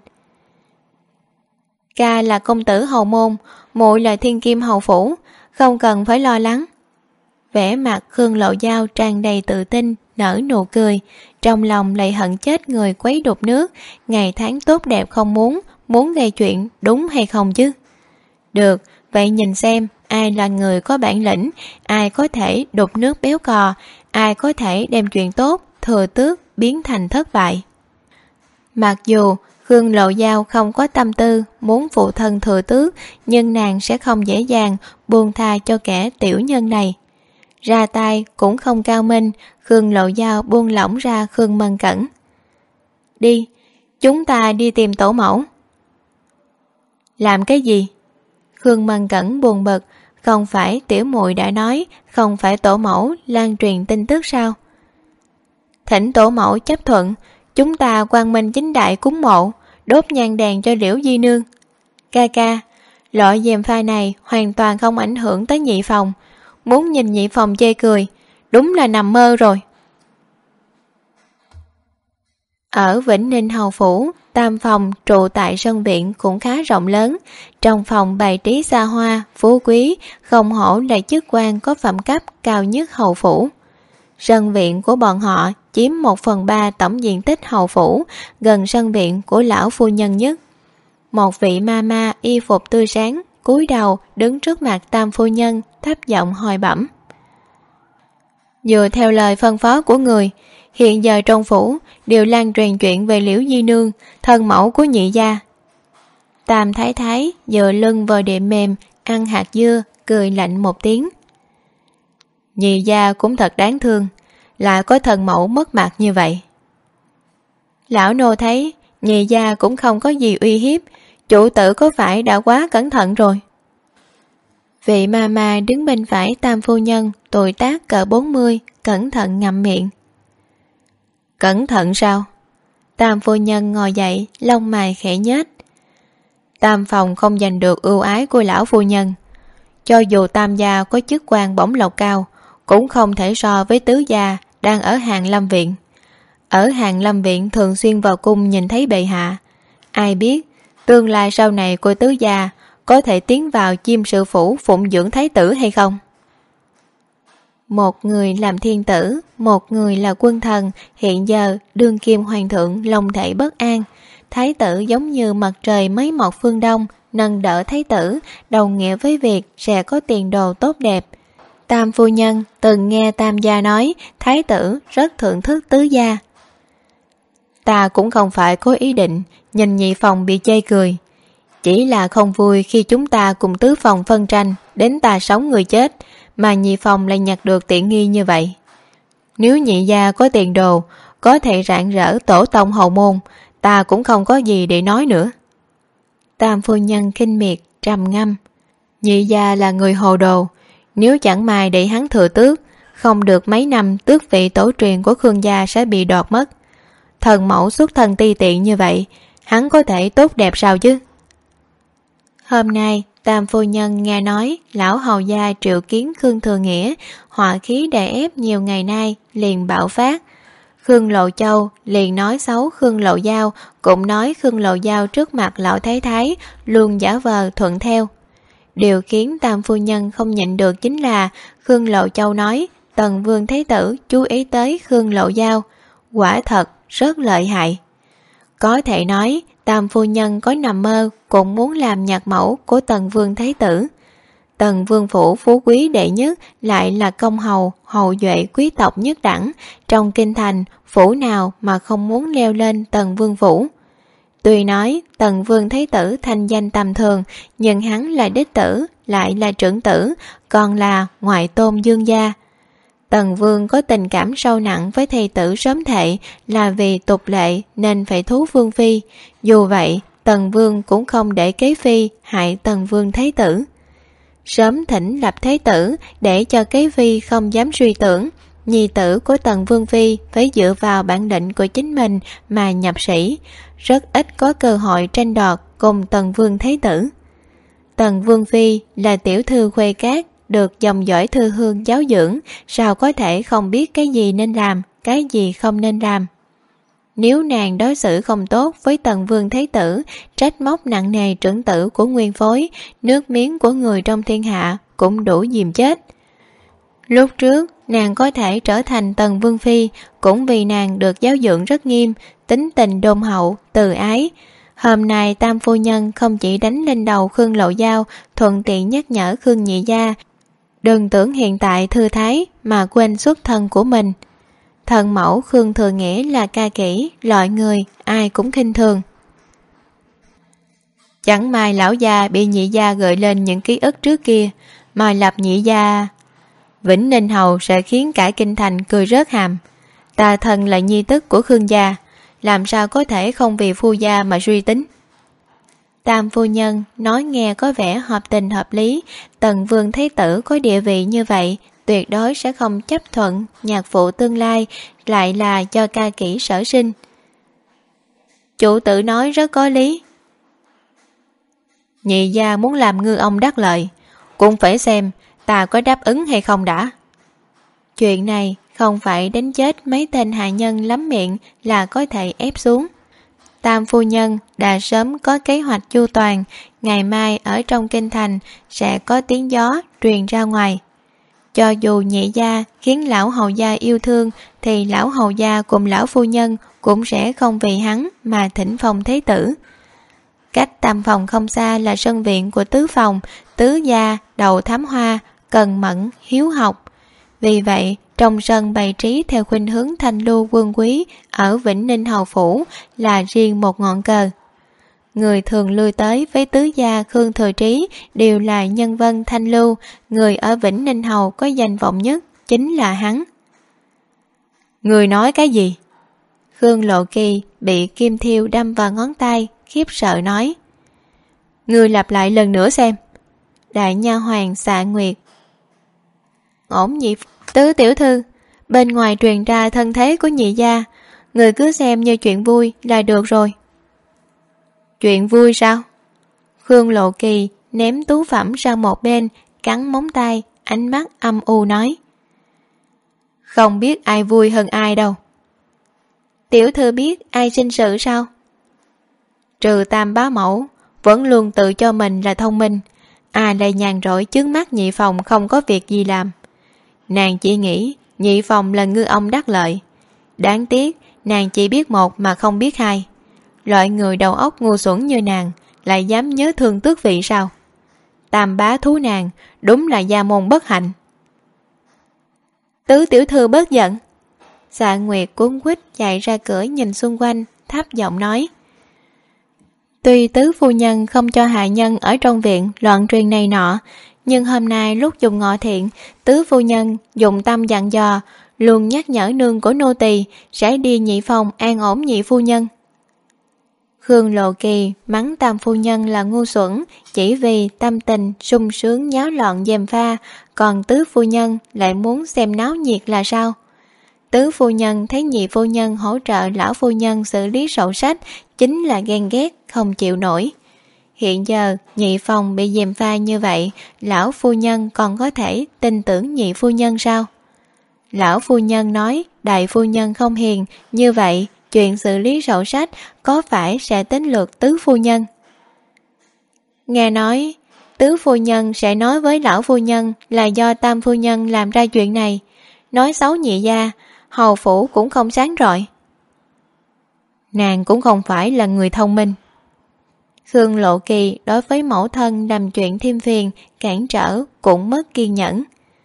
Ca là công tử hầu môn, muội là thiên kim hầu phủ, không cần phải lo lắng. Vẻ mặt Khương Lộ Giao tràn đầy tự tin, nở nụ cười, trong lòng lại hận chết người quấy đục nước, ngày tháng tốt đẹp không muốn gây chuyện đúng hay không chứ? Được, vậy nhìn xem ai là người có bản lĩnh, ai có thể đục nước béo cò, ai có thể đem chuyện tốt thừa tước biến thành thất bại. Mặc dù Khương Lộ Giao không có tâm tư muốn phụ thân thừa tước, nhưng nàng sẽ không dễ dàng buông tha cho kẻ tiểu nhân này. Ra tay cũng không cao minh, Khương Lộ Giao buông lỏng ra Khương Mân Cẩn. Đi, chúng ta đi tìm tổ mẫu. Làm cái gì? Khương Mân Cẩn buồn bực, không phải tiểu muội đã nói không phải tổ mẫu lan truyền tin tức sao? Thỉnh tổ mẫu chấp thuận, chúng ta quang minh chính đại cúng mộ, đốt nhang đèn cho Liễu Di Nương. Ca ca, loại gièm pha này hoàn toàn không ảnh hưởng tới nhị phòng, muốn nhìn nhị phòng chê cười, đúng là nằm mơ rồi. Ở Vĩnh Ninh Hầu Phủ, tam phòng trụ tại sân viện cũng khá rộng lớn. Trong phòng bày trí xa hoa, phú quý, không hổ là chức quan có phẩm cấp cao nhất hầu phủ. Sân viện của bọn họ chiếm 1/3 tổng diện tích hầu phủ, gần sân viện của lão phu nhân nhất. Một vị ma ma y phục tươi sáng, cúi đầu đứng trước mặt tam phu nhân, thấp giọng hồi bẩm. Dựa theo lời phân phó của người, hiện giờ trong phủ đều lan truyền chuyện về Liễu Di Nương, thân mẫu của nhị gia. Tam thái thái dựa lưng vào đệm mềm, ăn hạt dưa, cười lạnh một tiếng. Nhị gia cũng thật đáng thương, lại có thân mẫu mất mặt như vậy. Lão nô thấy nhị gia cũng không có gì uy hiếp, chủ tử có phải đã quá cẩn thận rồi? Vị ma ma đứng bên phải tam phu nhân, tuổi tác cỡ 40, cẩn thận ngậm miệng. Cẩn thận sao? Tam phu nhân ngồi dậy, lông mày khẽ nhếch. Tam phòng không giành được ưu ái của lão phu nhân. Cho dù tam gia có chức quan bổng lộc cao, cũng không thể so với tứ gia đang ở Hàng Lâm Viện. Ở Hàng Lâm Viện thường xuyên vào cung nhìn thấy bệ hạ. Ai biết, tương lai sau này của tứ gia có thể tiến vào Chiêm Sự Phủ phụng dưỡng thái tử hay không? Một người làm thiên tử, một người là quân thần, hiện giờ đương kim hoàng thượng lòng thể bất an. Thái tử giống như mặt trời mới mọc phương đông, nâng đỡ thái tử, đồng nghĩa với việc sẽ có tiền đồ tốt đẹp. Tam phu nhân từng nghe tam gia nói thái tử rất thưởng thức tứ gia. Ta cũng không phải có ý định nhìn nhị phòng bị chê cười, chỉ là không vui khi chúng ta cùng tứ phòng phân tranh đến ta sống người chết, mà nhị phòng lại nhặt được tiện nghi như vậy. Nếu nhị gia có tiền đồ, có thể rạng rỡ tổ tông hậu môn, ta cũng không có gì để nói nữa. Tam phu nhân khinh miệt trầm ngâm. Nhị gia là người hồ đồ, nếu chẳng may để hắn thừa tước, không được mấy năm tước vị tổ truyền của Khương gia sẽ bị đoạt mất. Thần mẫu xuất thân ti tiện như vậy, hắn có thể tốt đẹp sao chứ? Hôm nay tam phu nhân nghe nói lão hầu gia triệu kiến Khương Thừa Nghĩa, họa khí đè ép nhiều ngày nay liền bạo phát. Khương Lộ Châu liền nói xấu Khương Lộ Giao, cũng nói Khương Lộ Giao trước mặt lão thái thái luôn giả vờ thuận theo. Điều khiến tam phu nhân không nhịn được chính là Khương Lộ Châu nói Tần Vương Thái Tử chú ý tới Khương Lộ Giao, quả thật rất lợi hại. Có thể nói tam phu nhân có nằm mơ cũng muốn làm nhạc mẫu của Tần Vương Thái Tử. Tần Vương phủ phú quý đệ nhất lại là công hầu, hậu duệ quý tộc nhất đẳng, trong kinh thành phủ nào mà không muốn leo lên Tần Vương phủ. Tuy nói Tần Vương Thái Tử thanh danh tầm thường, nhưng hắn là đích tử, lại là trưởng tử, còn là ngoại tôn dương gia. Tần Vương có tình cảm sâu nặng với thầy tử sớm thệ, là vì tục lệ nên phải thú Vương Phi. Dù vậy, Tần Vương cũng không để kế phi hại Tần Vương Thái Tử. Sớm thỉnh lập Thái Tử để cho kế phi không dám suy tưởng, nhi tử của Tần Vương Phi phải dựa vào bản lĩnh của chính mình mà nhập sĩ, rất ít có cơ hội tranh đoạt cùng Tần Vương Thái Tử. Tần Vương Phi là tiểu thư khuê cát, được dòng dõi thư hương giáo dưỡng, sao có thể không biết cái gì nên làm, cái gì không nên làm. Nếu nàng đối xử không tốt với Tần Vương Thái Tử, trách móc nặng nề trưởng tử của nguyên phối, nước miếng của người trong thiên hạ cũng đủ dìm chết. Lúc trước, nàng có thể trở thành Tần Vương Phi cũng vì nàng được giáo dưỡng rất nghiêm, tính tình đôn hậu, từ ái. Hôm nay Tam phu nhân không chỉ đánh lên đầu Khương Lộ Giao, thuận tiện nhắc nhở Khương nhị gia đừng tưởng hiện tại thư thái mà quên xuất thân của mình. Thần mẫu Khương Thừa Nghĩa là ca kỹ, loại người ai cũng khinh thường. Chẳng may lão gia bị nhị gia gợi lên những ký ức trước kia, mà lập nhị gia Vĩnh Ninh Hầu sẽ khiến cả kinh thành cười rớt hàm. Ta thân là nhi tức của Khương gia, làm sao có thể không vì phu gia mà suy tính. Tam phu nhân nói nghe có vẻ hợp tình hợp lý. Tần vương thế tử có địa vị như vậy, tuyệt đối sẽ không chấp thuận nhạc phụ tương lai lại là cho ca kỹ sở sinh. Chủ tử nói rất có lý. Nhị gia muốn làm ngư ông đắc lợi, cũng phải xem ta có đáp ứng hay không đã. Chuyện này không phải đánh chết mấy tên hạ nhân lắm miệng là có thể ép xuống. Tam phu nhân đã sớm có kế hoạch chu toàn, ngày mai ở trong kinh thành sẽ có tiếng gió truyền ra ngoài. Cho dù nhị gia khiến lão hầu gia yêu thương, thì lão hầu gia cùng lão phu nhân cũng sẽ không vì hắn mà thỉnh phòng thế tử. Cách tam phòng không xa là sân viện của tứ phòng, tứ gia đầu thám hoa, cần mẫn, hiếu học. Vì vậy, trong sân bày trí theo khuynh hướng thanh lưu quân quý ở Vĩnh Ninh Hầu Phủ là riêng một ngọn cờ. Người thường lui tới với tứ gia Khương Thừa Trí đều là nhân vân thanh lưu, người ở Vĩnh Ninh Hầu có danh vọng nhất chính là hắn. Người nói cái gì? Khương Lộ Kỳ bị kim thiêu đâm vào ngón tay, khiếp sợ nói. Người lặp lại lần nữa xem. Đại nha hoàng Xạ Nguyệt. Ổn nhị tứ tiểu thư, bên ngoài truyền ra thân thế của nhị gia, người cứ xem như chuyện vui là được rồi. Chuyện vui sao? Khương Lộ Kỳ ném tú phẩm sang một bên, cắn móng tay, ánh mắt âm u nói. Không biết ai vui hơn ai đâu. Tiểu thư biết ai sinh sự sao? Trừ Tam bá mẫu, vẫn luôn tự cho mình là thông minh, ai lại nhàn rỗi trước mắt nhị phòng không có việc gì làm. Nàng chỉ nghĩ nhị phòng là ngư ông đắc lợi. Đáng tiếc nàng chỉ biết một mà không biết hai. Loại người đầu óc ngu xuẩn như nàng lại dám nhớ thương tước vị sao? Tam bá thú nàng đúng là gia môn bất hạnh. Tứ tiểu thư bớt giận. Xạ Nguyệt cuống quýt chạy ra cửa nhìn xung quanh, thấp giọng nói. Tuy tứ phu nhân không cho hạ nhân ở trong viện loạn truyền này nọ, nhưng hôm nay lúc dùng ngọ thiện, tứ phu nhân dùng tâm dặn dò, luôn nhắc nhở nương của nô tỳ sẽ đi nhị phòng an ổn nhị phu nhân. Khương Lộ Kỳ mắng Tam phu nhân là ngu xuẩn chỉ vì tâm tình sung sướng nháo loạn gièm pha, còn tứ phu nhân lại muốn xem náo nhiệt là sao? Tứ phu nhân thấy nhị phu nhân hỗ trợ lão phu nhân xử lý sổ sách chính là ghen ghét không chịu nổi. Hiện giờ nhị phòng bị gièm pha như vậy, lão phu nhân còn có thể tin tưởng nhị phu nhân sao? Lão phu nhân nói đại phu nhân không hiền, như vậy chuyện xử lý sổ sách có phải sẽ tính lượt tứ phu nhân? Nghe nói tứ phu nhân sẽ nói với lão phu nhân là do Tam phu nhân làm ra chuyện này, nói xấu nhị gia, hầu phủ cũng không sáng rọi. Nàng cũng không phải là người thông minh. Khương Lộ Kỳ đối với mẫu thân làm chuyện thêm phiền, cản trở cũng mất kiên nhẫn.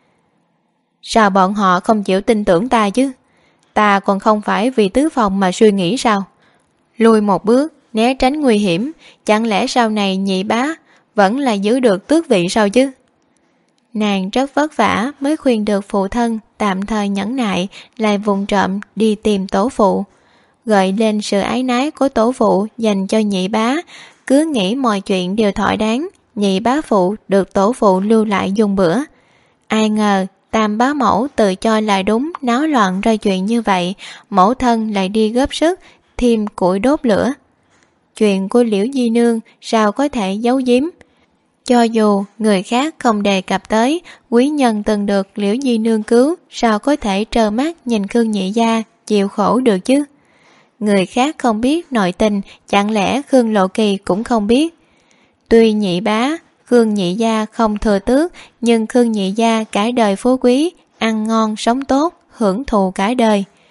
Sao bọn họ không chịu tin tưởng ta chứ? Ta còn không phải vì tứ phòng mà suy nghĩ sao? Lùi một bước, né tránh nguy hiểm, chẳng lẽ sau này nhị bá vẫn là giữ được tước vị sao chứ? Nàng rất vất vả mới khuyên được phụ thân tạm thời nhẫn nại, lại vụng trộm đi tìm tổ phụ, gợi lên sự ái nái của tổ phụ dành cho nhị bá, cứ nghĩ mọi chuyện đều thỏa đáng, nhị bá phụ được tổ phụ lưu lại dùng bữa. Ai ngờ Tam bá mẫu tự cho là đúng, náo loạn ra chuyện như vậy, mẫu thân lại đi góp sức thêm củi đốt lửa. Chuyện của Liễu Di Nương sao có thể giấu giếm? Cho dù người khác không đề cập tới, quý nhân từng được Liễu Di Nương cứu, sao có thể trơ mắt nhìn Khương nhị gia chịu khổ được chứ? Người khác không biết nội tình, chẳng lẽ Khương Lộ Kỳ cũng không biết? Tuy nhị bá Khương nhị gia không thừa tước, nhưng Khương nhị gia cả đời phú quý, ăn ngon sống tốt, hưởng thụ cả đời.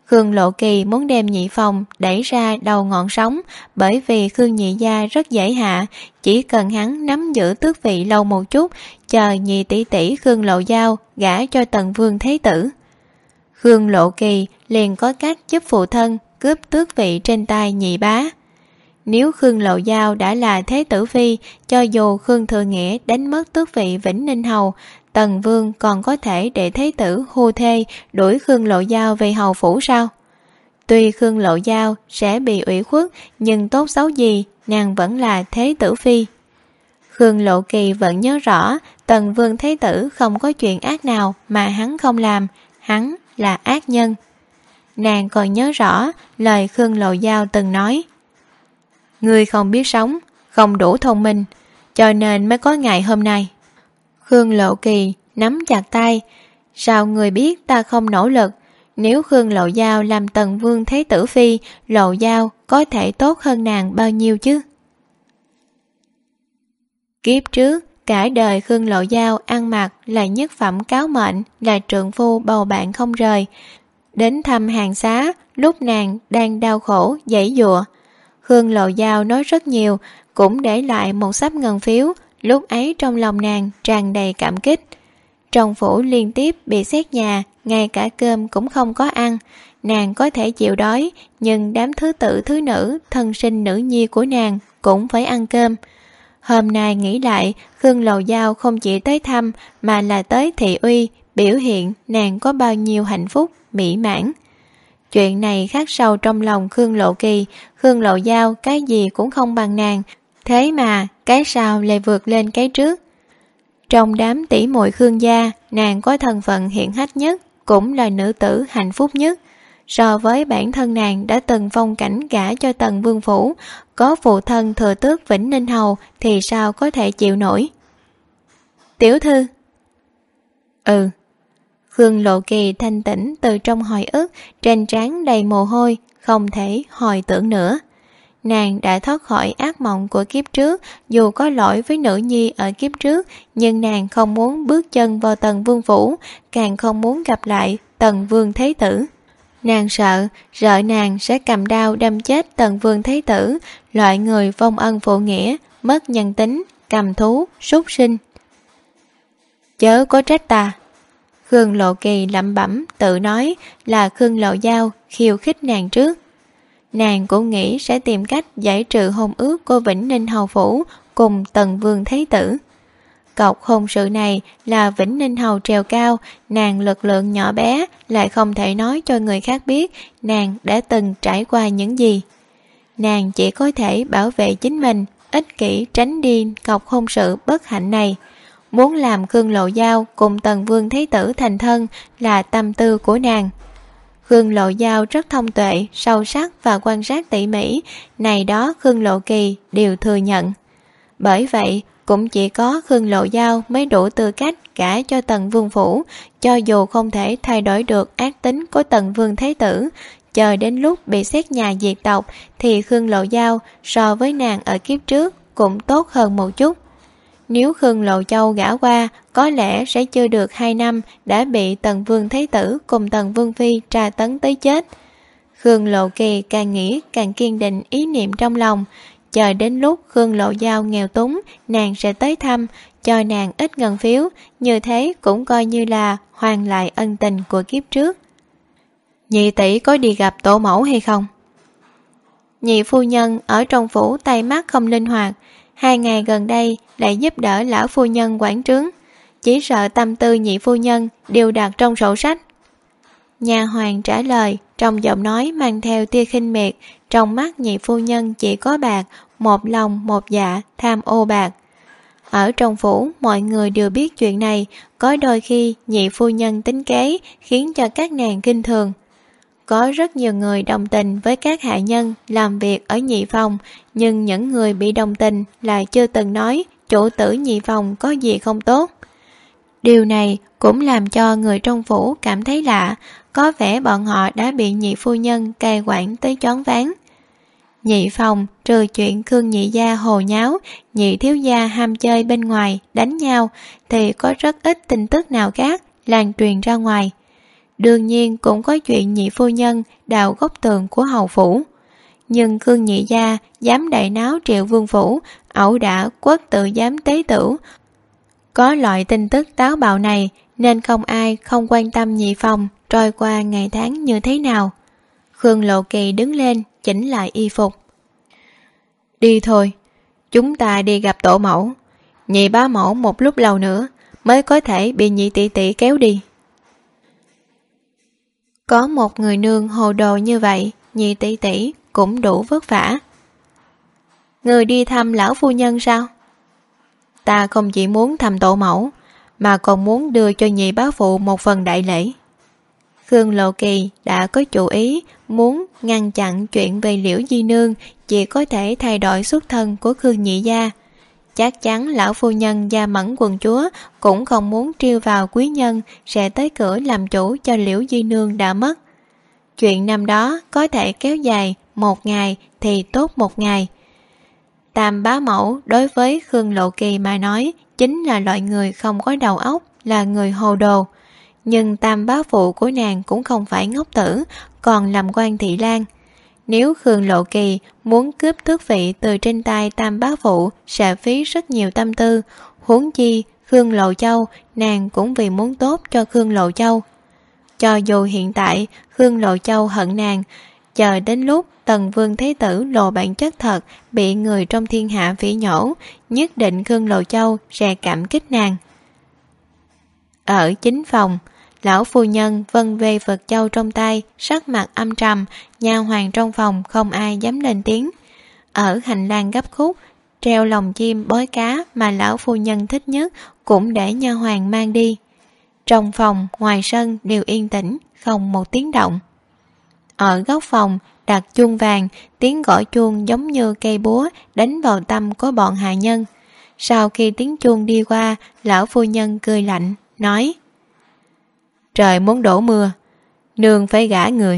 Khương Lộ Kỳ muốn đem Nhị Phòng đẩy ra đầu ngọn sóng, bởi vì Khương Nhị gia rất dễ hạ, chỉ cần hắn nắm giữ tước vị lâu một chút, chờ nhị tỷ tỷ Khương Lộ Giao gả cho Tần Vương Thế Tử. Khương Lộ Kỳ liền có cách giúp phụ thân cướp tước vị trên tay nhị bá. Nếu Khương Lộ Giao đã là Thế Tử Phi, cho dù Khương Thừa Nghĩa đánh mất tước vị Vĩnh Ninh Hầu, Tần Vương còn có thể để Thế Tử hưu thê đuổi Khương Lộ Giao về hầu phủ sao? Tuy Khương Lộ Giao sẽ bị ủy khuất, nhưng tốt xấu gì nàng vẫn là Thế Tử Phi. Khương Lộ Kỳ vẫn nhớ rõ Tần Vương Thế Tử không có chuyện ác nào mà hắn không làm, hắn là ác nhân. Nàng còn nhớ rõ lời Khương Lộ Giao từng nói: "Ngươi không biết sống, không đủ thông minh, cho nên mới có ngày hôm nay." Khương Lộ Kỳ nắm chặt tay: "Sao người biết ta không nỗ lực? Nếu Khương Lộ Giao làm Tần Vương Thế Tử Phi, Lộ Giao có thể tốt hơn nàng bao nhiêu chứ?" Kiếp trước, cả đời Khương Lộ Giao ăn mặc là nhất phẩm cáo mệnh, là trượng phu bầu bạn không rời. Đến thăm hàng xá, lúc nàng đang đau khổ, giãy giụa, Khương Lộ Giao nói rất nhiều, cũng để lại một xấp ngân phiếu, lúc ấy trong lòng nàng tràn đầy cảm kích. Trong phủ liên tiếp bị xét nhà, ngay cả cơm cũng không có ăn. Nàng có thể chịu đói, nhưng đám thứ tử thứ nữ, thân sinh nữ nhi của nàng cũng phải ăn cơm. Hôm nay nghĩ lại, Khương Lộ Giao không chỉ tới thăm mà là tới thị uy, biểu hiện nàng có bao nhiêu hạnh phúc, mỹ mãn. Chuyện này khắc sâu trong lòng Khương Lộ Kỳ. Khương Lộ Giao cái gì cũng không bằng nàng, thế mà cái sau lại vượt lên cái trước. Trong đám tỷ muội Khương gia, nàng có thân phận hiển hách nhất, cũng là nữ tử hạnh phúc nhất. So với bản thân nàng đã từng phong cảnh gả cho Tần Vương phủ, có phụ thân thừa tước Vĩnh Ninh Hầu thì sao có thể chịu nổi. "Tiểu thư." "Ừ." Khương Lộ Kỳ thanh tĩnh từ trong hồi ức, trên trán đầy mồ hôi, không thể hồi tưởng nữa. Nàng đã thoát khỏi ác mộng của kiếp trước, dù có lỗi với nữ nhi ở kiếp trước, nhưng nàng không muốn bước chân vào Tần Vương phủ, càng không muốn gặp lại Tần Vương Thế Tử. Nàng sợ nàng sẽ cầm đao đâm chết Tần Vương Thế Tử, loại người vong ân phụ nghĩa, mất nhân tính, cầm thú, súc sinh. "Chớ có trách ta." Khương Lộ Kỳ lẩm bẩm tự nói, là Khương Lộ Giao khiêu khích nàng trước. Nàng cũng nghĩ sẽ tìm cách giải trừ hôn ước của Vĩnh Ninh Hầu phủ cùng Tần Vương Thế Tử. Cọc hôn sự này là Vĩnh Ninh Hầu trèo cao, nàng lực lượng nhỏ bé lại không thể nói cho người khác biết nàng đã từng trải qua những gì. Nàng chỉ có thể bảo vệ chính mình, ích kỷ tránh đi cọc hôn sự bất hạnh này. Muốn làm Khương Lộ Giao cùng Tần Vương Thế Tử thành thân là tâm tư của nàng. Khương Lộ Giao rất thông tuệ, sâu sắc và quan sát tỉ mỉ, này đó Khương Lộ Kỳ đều thừa nhận. Bởi vậy, cũng chỉ có Khương Lộ Giao mới đủ tư cách gả cho Tần Vương phủ, cho dù không thể thay đổi được ác tính của Tần Vương Thế Tử. Chờ đến lúc bị xét nhà diệt tộc thì Khương Lộ Giao so với nàng ở kiếp trước cũng tốt hơn một chút. Nếu Khương Lộ Châu gả qua, có lẽ sẽ chưa được 2 năm đã bị Tần Vương Thế Tử cùng Tần Vương Phi tra tấn tới chết. Khương Lộ Kỳ càng nghĩ càng kiên định ý niệm trong lòng. Chờ đến lúc Khương Lộ Giao nghèo túng, nàng sẽ tới thăm, cho nàng ít ngân phiếu, như thế cũng coi như là hoàn lại ân tình của kiếp trước. "Nhị tỷ có đi gặp tổ mẫu hay không?" Nhị phu nhân ở trong phủ tay mắt không linh hoạt, 2 ngày gần đây lại giúp đỡ lão phu nhân quản trướng, chỉ sợ tâm tư nhị phu nhân đều đặt trong sổ sách. Nhà hoàng trả lời, trong giọng nói mang theo tia khinh miệt, trong mắt nhị phu nhân chỉ có bạc, một lòng một dạ tham ô bạc. Ở trong phủ mọi người đều biết chuyện này, có đôi khi nhị phu nhân tính kế khiến cho các nàng kinh thường. Có rất nhiều người đồng tình với các hạ nhân làm việc ở nhị phòng, nhưng những người bị đồng tình lại chưa từng nói chủ tử nhị phòng có gì không tốt. Điều này cũng làm cho người trong phủ cảm thấy lạ, có vẻ bọn họ đã bị nhị phu nhân cai quản tới choáng váng. Nhị phòng trừ chuyện Khương nhị gia hồ nháo, nhị thiếu gia ham chơi bên ngoài đánh nhau thì có rất ít tin tức nào khác lan truyền ra ngoài. Đương nhiên cũng có chuyện nhị phu nhân đào góc tường của hầu phủ. Nhưng Khương nhị gia dám đại náo Triệu Vương phủ, ẩu đả quốc tự giám tế tửu. Có loại tin tức táo bạo này nên không ai không quan tâm nhị phòng trôi qua ngày tháng như thế nào. Khương Lộ Kỳ đứng lên chỉnh lại y phục. Đi thôi, chúng ta đi gặp tổ mẫu. Nhị bá mẫu một lúc lâu nữa mới có thể bị nhị tỷ tỷ kéo đi. Có một người nương hồ đồ như vậy, nhị tỷ tỷ cũng đủ vất vả. Người đi thăm lão phu nhân sao? Ta không chỉ muốn thăm tổ mẫu, mà còn muốn đưa cho nhị bá phụ một phần đại lễ. Khương Lộ Kỳ đã có chủ ý muốn ngăn chặn chuyện về Liễu Di Nương chỉ có thể thay đổi xuất thân của Khương nhị gia. Chắc chắn lão phu nhân Gia Mẫn quận chúa cũng không muốn trêu vào quý nhân sẽ tới cửa làm chủ cho Liễu Di Nương đã mất. Chuyện năm đó có thể kéo dài một ngày thì tốt một ngày. Tam bá mẫu đối với Khương Lộ Kỳ mà nói chính là loại người không có đầu óc, là người hồ đồ. Nhưng tam bá phụ của nàng cũng không phải ngốc tử, còn làm quan thị lang. Nếu Khương Lộ Kỳ muốn cướp tước vị từ trên tay tam bá phụ sẽ phí rất nhiều tâm tư. Huống chi Khương Lộ Châu, nàng cũng vì muốn tốt cho Khương Lộ Châu. Cho dù hiện tại Khương Lộ Châu hận nàng, chờ đến lúc Tần Vương Thế Tử lộ bản chất thật bị người trong thiên hạ phỉ nhổ, nhất định Khương Lộ Châu sẽ cảm kích nàng. Ở chính phòng, lão phu nhân vân vê vật châu trong tay, sắc mặt âm trầm, nha hoàn trong phòng không ai dám lên tiếng. Ở hành lang gấp khúc, treo lồng chim bói cá mà lão phu nhân thích nhất cũng để nha hoàn mang đi. Trong phòng, ngoài sân đều yên tĩnh, không một tiếng động. Ở góc phòng đặt chuông vàng, tiếng gõ chuông giống như cây búa đánh vào tâm của bọn hạ nhân. Sau khi tiếng chuông đi qua, lão phu nhân cười lạnh, nói: Trời muốn đổ mưa, nương phải gả người.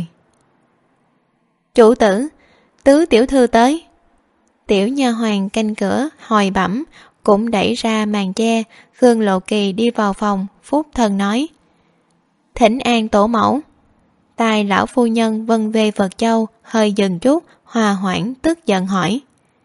Chủ tử, tứ tiểu thư tới. Tiểu nha hoàn canh cửa hồi bẩm cũng đẩy ra màn che. Khương Lộ Kỳ đi vào phòng, phúc thần nói: Thỉnh an tổ mẫu. Tai lão phu nhân vân vê vật châu hơi dừng chút, hòa hoãn tức giận hỏi: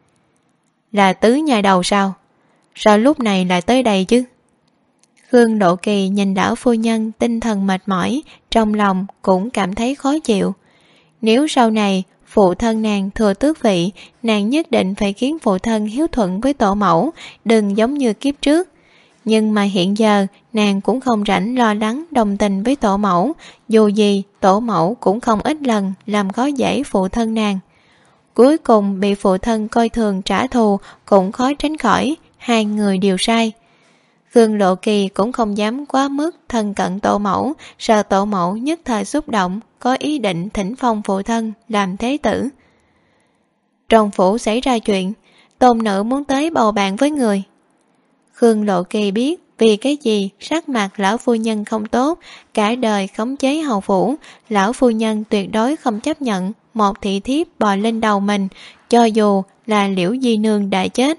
Là tứ nhà đầu sao? Sao lúc này lại tới đây chứ? Khương Lộ Kỳ nhìn lão phu nhân tinh thần mệt mỏi, trong lòng cũng cảm thấy khó chịu. Nếu sau này phụ thân nàng thừa tước vị, nàng nhất định phải khiến phụ thân hiếu thuận với tổ mẫu, đừng giống như kiếp trước. Nhưng mà hiện giờ nàng cũng không rảnh lo lắng đồng tình với tổ mẫu, dù gì tổ mẫu cũng không ít lần làm khó dễ phụ thân nàng. Cuối cùng bị phụ thân coi thường trả thù cũng khó tránh khỏi, hai người đều sai. Khương Lộ Kỳ cũng không dám quá mức thân cận tổ mẫu, sợ tổ mẫu nhất thời xúc động, có ý định thỉnh phong phụ thân làm thế tử. Trong phủ xảy ra chuyện, tôn nữ muốn tới bầu bạn với người. Khương Lộ Kỳ biết vì cái gì sắc mặt lão phu nhân không tốt, cả đời khống chế hầu phủ, lão phu nhân tuyệt đối không chấp nhận một thị thiếp bò lên đầu mình, cho dù là Liễu Di Nương đã chết.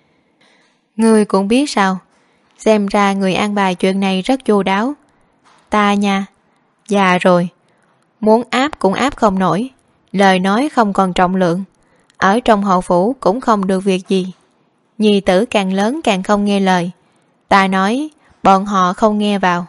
Ngươi cũng biết sao? Xem ra người an bài chuyện này rất chu đáo. Ta nha, già rồi, muốn áp cũng áp không nổi, lời nói không còn trọng lượng, ở trong hậu phủ cũng không được việc gì. Nhi tử càng lớn càng không nghe lời, ta nói bọn họ không nghe vào.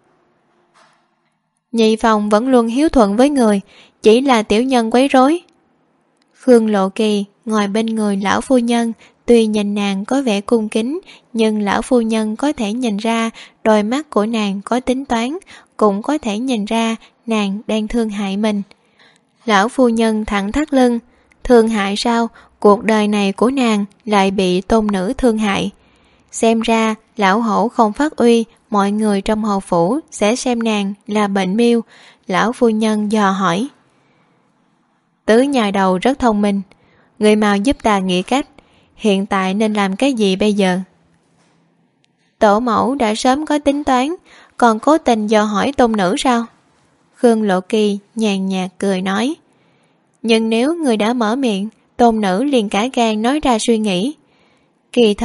Nhị phòng vẫn luôn hiếu thuận với người, chỉ là tiểu nhân quấy rối. Khương Lộ Kỳ ngồi bên người lão phu nhân, tuy nhìn nàng có vẻ cung kính, nhưng lão phu nhân có thể nhìn ra đôi mắt của nàng có tính toán, cũng có thể nhìn ra nàng đang thương hại mình. Lão phu nhân thẳng thắt lưng, thương hại sao? Cuộc đời này của nàng lại bị tôn nữ thương hại. Xem ra lão hổ không phát uy, mọi người trong hầu phủ sẽ xem nàng là bệnh miêu. Lão phu nhân dò hỏi: Tứ nhà đầu rất thông minh, người mau giúp ta nghĩ cách, hiện tại nên làm cái gì bây giờ? Tổ mẫu đã sớm có tính toán, còn cố tình dò hỏi tôn nữ sao? Khương Lộ Kỳ nhàn nhạt cười nói: Nhưng nếu người đã mở miệng, tôn nữ liền cả gan nói ra suy nghĩ. Kỳ thật,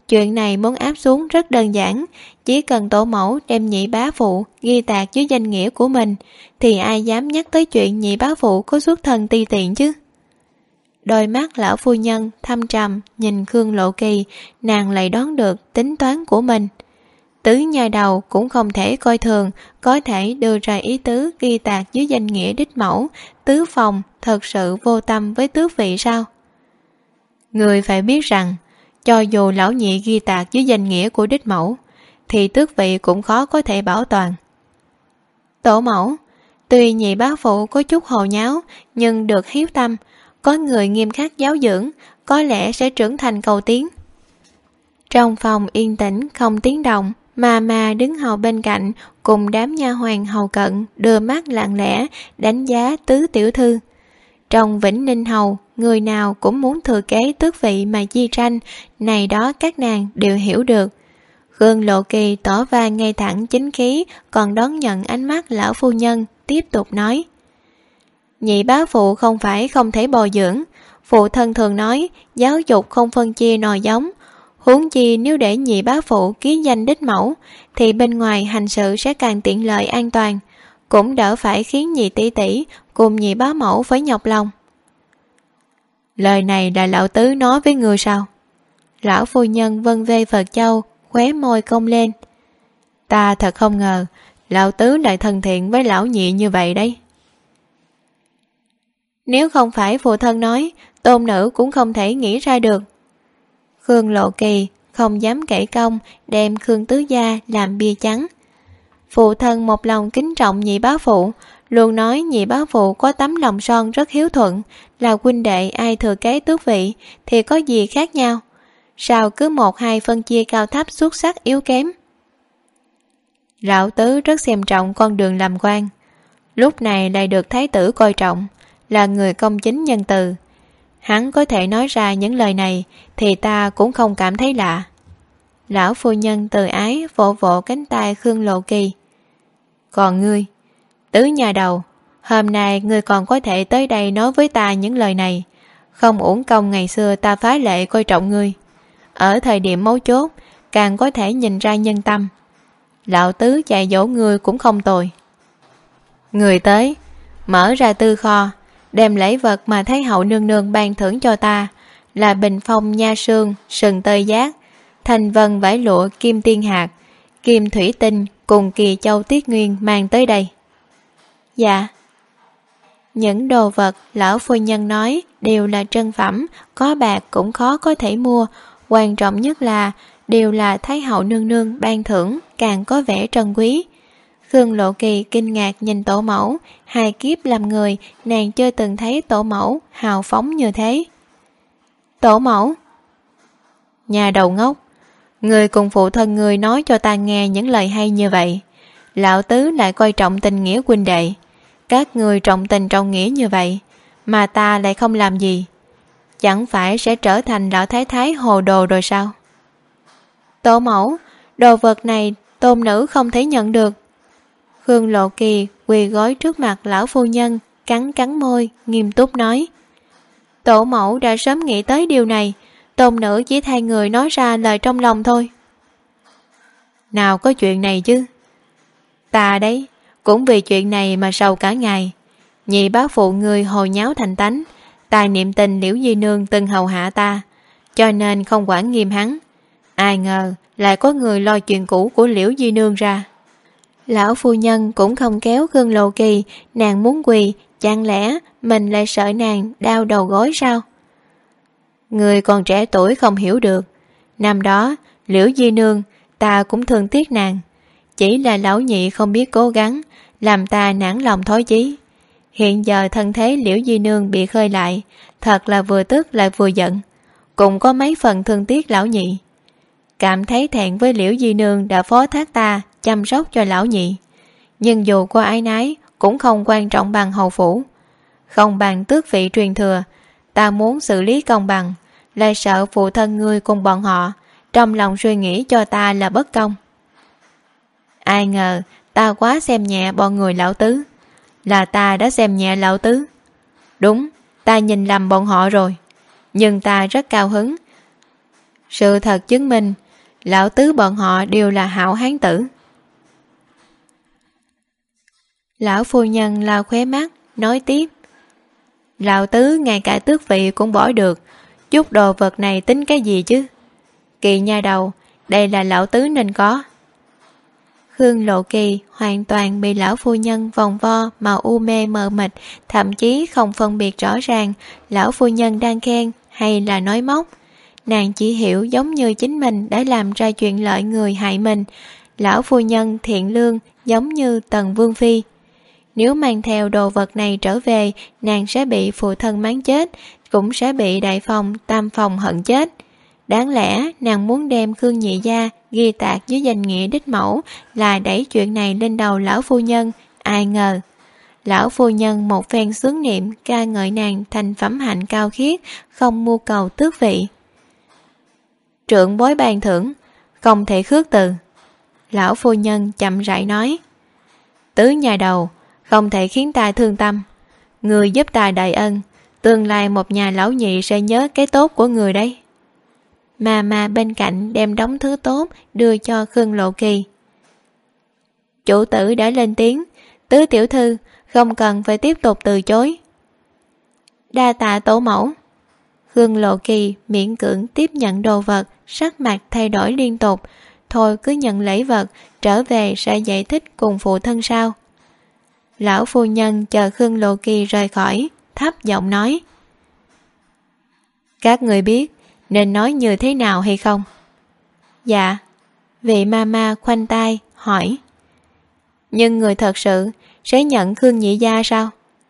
Chuyện này muốn áp xuống rất đơn giản, chỉ cần tổ mẫu đem nhị bá phụ ghi tạc dưới danh nghĩa của mình thì ai dám nhắc tới chuyện nhị bá phụ có xuất thân ti tiện chứ. Đôi mắt lão phu nhân thâm trầm nhìn Khương Lộ Kỳ, nàng lại đoán được tính toán của mình. Tứ nhà đầu cũng không thể coi thường, có thể đưa ra ý tứ ghi tạc dưới danh nghĩa đích mẫu, tứ phòng thật sự vô tâm với tước vị sao? Người phải biết rằng, cho dù lão nhị ghi tạc dưới danh nghĩa của đích mẫu, thì tước vị cũng khó có thể bảo toàn. Tổ mẫu, tuy nhị bá phụ có chút hồ nháo, nhưng được hiếu tâm, có người nghiêm khắc giáo dưỡng, có lẽ sẽ trưởng thành cầu tiến. Trong phòng yên tĩnh không tiếng động, mà đứng hầu bên cạnh cùng đám nha hoàn hầu cận đưa mắt lặng lẽ đánh giá tứ tiểu thư. Trong Vĩnh Ninh hầu, người nào cũng muốn thừa kế tước vị mà chi tranh, này đó các nàng đều hiểu được. Khương Lộ Kỳ tỏ ra ngay thẳng chính khí, còn đón nhận ánh mắt lão phu nhân, tiếp tục nói. Nhị bá phụ không phải không thể bồi dưỡng, phụ thân thường nói giáo dục không phân chia nòi giống. Huống chi nếu để nhị bá phụ ký danh đích mẫu, thì bên ngoài hành sự sẽ càng tiện lợi an toàn, cũng đỡ phải khiến nhị tỷ tỷ cùng nhị bá mẫu phải nhọc lòng. Lời này là lão tứ nói với người sao? Lão phu nhân vân vê Phật châu, khóe môi cong lên. Ta thật không ngờ, lão tứ lại thân thiện với lão nhị như vậy đấy. Nếu không phải phụ thân nói, tôn nữ cũng không thể nghĩ ra được. Khương Lộ Kỳ không dám kể công, đem Khương tứ gia làm bia trắng. Phụ thân một lòng kính trọng nhị bá phụ, luôn nói nhị bá phụ có tấm lòng son rất hiếu thuận, là huynh đệ ai thừa kế tước vị thì có gì khác nhau, sao cứ một hai phân chia cao thấp xuất sắc yếu kém. Lão tứ rất xem trọng con đường làm quan, lúc này lại được thái tử coi trọng, là người công chính nhân từ. Hắn có thể nói ra những lời này thì ta cũng không cảm thấy lạ. Lão phu nhân từ ái vỗ vỗ cánh tay Khương Lộ Kỳ. Còn ngươi, tứ nhà đầu, hôm nay ngươi còn có thể tới đây nói với ta những lời này, không uổng công ngày xưa ta phá lệ coi trọng ngươi. Ở thời điểm mấu chốt càng có thể nhìn ra nhân tâm. Lão tứ dạy dỗ ngươi cũng không tồi. Người tới, mở ra tư kho, đem lễ vật mà Thái hậu nương nương ban thưởng cho ta, là bình phong nha sương, sừng tơi giác, thành vân vải lụa kim tiên hạt, kim thủy tinh cùng kỳ châu tiết nguyên mang tới đây. Dạ. Những đồ vật lão phu nhân nói đều là trân phẩm, có bạc cũng khó có thể mua, quan trọng nhất là đều là Thái hậu nương nương ban thưởng, càng có vẻ trân quý. Khương Lộ Kỳ kinh ngạc nhìn tổ mẫu, hai kiếp làm người, nàng chưa từng thấy tổ mẫu hào phóng như thế. Tổ mẫu! Nhà đầu ngốc, người cùng phụ thân người nói cho ta nghe những lời hay như vậy. Lão tứ lại coi trọng tình nghĩa huynh đệ. Các người trọng tình trọng nghĩa như vậy, mà ta lại không làm gì. Chẳng phải sẽ trở thành lão thái thái hồ đồ rồi sao? Tổ mẫu, đồ vật này tôn nữ không thể nhận được. Khương Lộ Kỳ quỳ gối trước mặt lão phu nhân, cắn môi, nghiêm túc nói. Tổ mẫu đã sớm nghĩ tới điều này, tôn nữ chỉ thay người nói ra lời trong lòng thôi. Nào có chuyện này chứ. Ta đấy, cũng vì chuyện này mà sầu cả ngày. Nhị bá phụ người hồ nháo thành tánh, tài niệm tình Liễu Di Nương từng hầu hạ ta, cho nên không quản nghiêm hắn. Ai ngờ lại có người lo chuyện cũ của Liễu Di Nương ra. Lão phu nhân cũng không kéo Khương Lộ Kỳ, nàng muốn quỳ, chẳng lẽ mình lại sợ nàng đau đầu gối sao? Người còn trẻ tuổi không hiểu được. Năm đó, Liễu Di Nương, ta cũng thương tiếc nàng. Chỉ là lão nhị không biết cố gắng, làm ta nản lòng thối chí. Hiện giờ thân thế Liễu Di Nương bị khơi lại, thật là vừa tức lại vừa giận. Cũng có mấy phần thương tiếc lão nhị. Cảm thấy thẹn với Liễu Di Nương đã phó thác ta chăm sóc cho lão nhị. Nhưng dù có ái nái cũng không quan trọng bằng hầu phủ. Không bằng tước vị truyền thừa, ta muốn xử lý công bằng, lại sợ phụ thân ngươi cùng bọn họ trong lòng suy nghĩ cho ta là bất công. Ai ngờ ta quá xem nhẹ bọn người lão tứ. Là ta đã xem nhẹ lão tứ. Đúng, ta nhìn lầm bọn họ rồi. Nhưng ta rất cao hứng Sự thật chứng minh lão tứ bọn họ đều là hảo hán tử. Lão phu nhân lau khóe mắt, nói tiếp. Lão tứ ngay cả tước vị cũng bỏ được, chút đồ vật này tính cái gì chứ? Kỳ nha đầu, đây là lão tứ nên có. Khương Lộ Kỳ hoàn toàn bị lão phu nhân vòng vo mà u mê mờ mịt, thậm chí không phân biệt rõ ràng lão phu nhân đang khen hay là nói móc. Nàng chỉ hiểu giống như chính mình đã làm ra chuyện lợi người hại mình. Lão phu nhân thiện lương giống như Tần Vương Phi. Nếu mang theo đồ vật này trở về, nàng sẽ bị phụ thân mắng chết, cũng sẽ bị đại phòng, tam phòng hận chết. Đáng lẽ nàng muốn đem Khương Nhị Gia ghi tạc dưới danh nghĩa đích mẫu là đẩy chuyện này lên đầu lão phu nhân, ai ngờ. Lão phu nhân một phen xướng niệm ca ngợi nàng thành phẩm hạnh cao khiết, không mưu cầu tước vị. Trượng bối ban thưởng, không thể khước từ. Lão phu nhân chậm rãi nói. Tứ nhà đầu, không thể khiến ta thương tâm. Người giúp ta đại ân, tương lai một nhà lão nhị sẽ nhớ cái tốt của người đấy. Mà bên cạnh đem đống thứ tốt đưa cho Khương Lộ Kỳ. Chủ tử đã lên tiếng, tứ tiểu thư không cần phải tiếp tục từ chối. Đa tạ tổ mẫu. Khương Lộ Kỳ miễn cưỡng tiếp nhận đồ vật, sắc mặt thay đổi liên tục. Thôi cứ nhận lễ vật, trở về sẽ giải thích cùng phụ thân sao. Lão phu nhân chờ Khương Lộ Kỳ rời khỏi, thấp giọng nói. Các người biết nên nói như thế nào hay không? Dạ. Vị mama khoanh tay hỏi. Nhưng người thật sự sẽ nhận Khương Nhị Gia sao?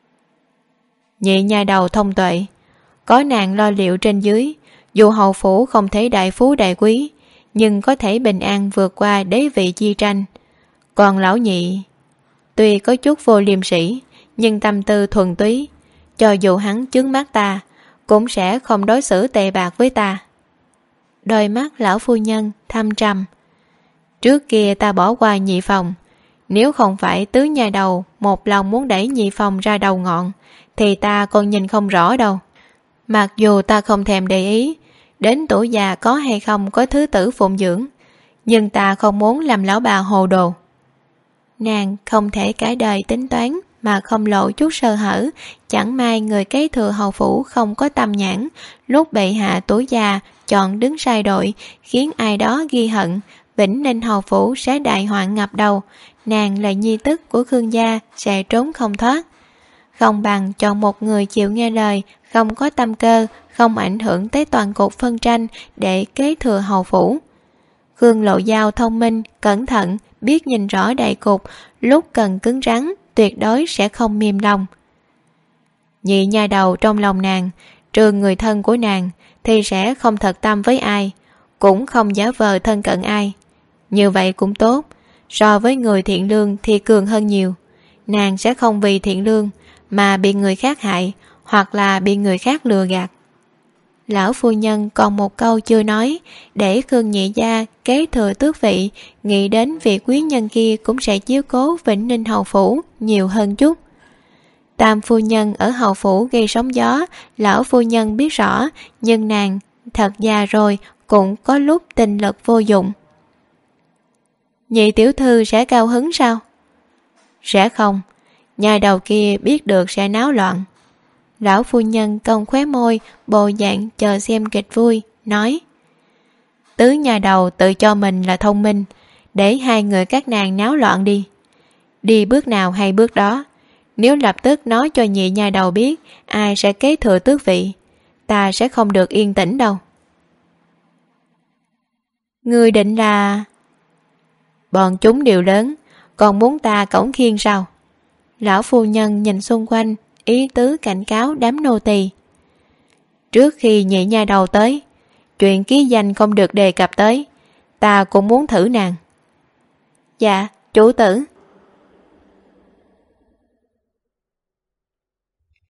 Nhị nha đầu thông tuệ, có nàng lo liệu trên dưới, dù hầu phủ không thể đại phú đại quý, nhưng có thể bình an vượt qua đế vị chi tranh. Còn lão nhị, tuy có chút vô liêm sỉ, nhưng tâm tư thuần túy, cho dù hắn chướng mắt ta, cũng sẽ không đối xử tệ bạc với ta. Đôi mắt lão phu nhân thâm trầm. Trước kia ta bỏ qua nhị phòng, nếu không phải tứ nhà đầu một lòng muốn đẩy nhị phòng ra đầu ngọn, thì ta còn nhìn không rõ đâu. Mặc dù ta không thèm để ý đến tuổi già có hay không có thứ tử phụng dưỡng, nhưng ta không muốn làm lão bà hồ đồ. Nàng không thể cả đời tính toán mà không lộ chút sơ hở, chẳng may người kế thừa hầu phủ không có tâm nhãn, lúc bệ hạ tuổi già chọn đứng sai đội, khiến ai đó ghi hận, vĩnh ninh hầu phủ sẽ đại hoạn ngập đầu. Nàng là nhi tức của Khương gia, sẽ trốn không thoát. Không bằng chọn một người chịu nghe lời, không có tâm cơ, không ảnh hưởng tới toàn cục phân tranh để kế thừa hầu phủ. Khương Lộ Giao thông minh, cẩn thận, biết nhìn rõ đại cục, lúc cần cứng rắn, tuyệt đối sẽ không mềm lòng. Nhị nha đầu trong lòng nàng, trừ người thân của nàng, thì sẽ không thật tâm với ai, cũng không giả vờ thân cận ai. Như vậy cũng tốt, so với người thiện lương thì cường hơn nhiều. Nàng sẽ không vì thiện lương mà bị người khác hại, hoặc là bị người khác lừa gạt. Lão phu nhân còn một câu chưa nói, để Khương Nhị Gia kế thừa tước vị, nghĩ đến việc quý nhân kia cũng sẽ chiếu cố Vĩnh Ninh hầu phủ nhiều hơn chút. Tam phu nhân ở hầu phủ gây sóng gió, lão phu nhân biết rõ, nhưng nàng thật già rồi cũng có lúc tinh lực vô dụng. Nhị tiểu thư sẽ cao hứng sao? Sẽ không, nhà đầu kia biết được sẽ náo loạn. Lão phu nhân cong khóe môi, bộ dạng chờ xem kịch vui, nói. Tứ nhà đầu tự cho mình là thông minh, để hai người các nàng náo loạn đi. Đi bước nào hay bước đó, nếu lập tức nói cho nhị nhà đầu biết ai sẽ kế thừa tước vị, ta sẽ không được yên tĩnh đâu. Người định là... Bọn chúng đều lớn, còn muốn ta cõng khiên sao? Lão phu nhân nhìn xung quanh, ý tứ cảnh cáo đám nô tỳ. Trước khi nhị nha đầu tới, chuyện ký danh không được đề cập tới, ta cũng muốn thử nàng. Dạ, chủ tử.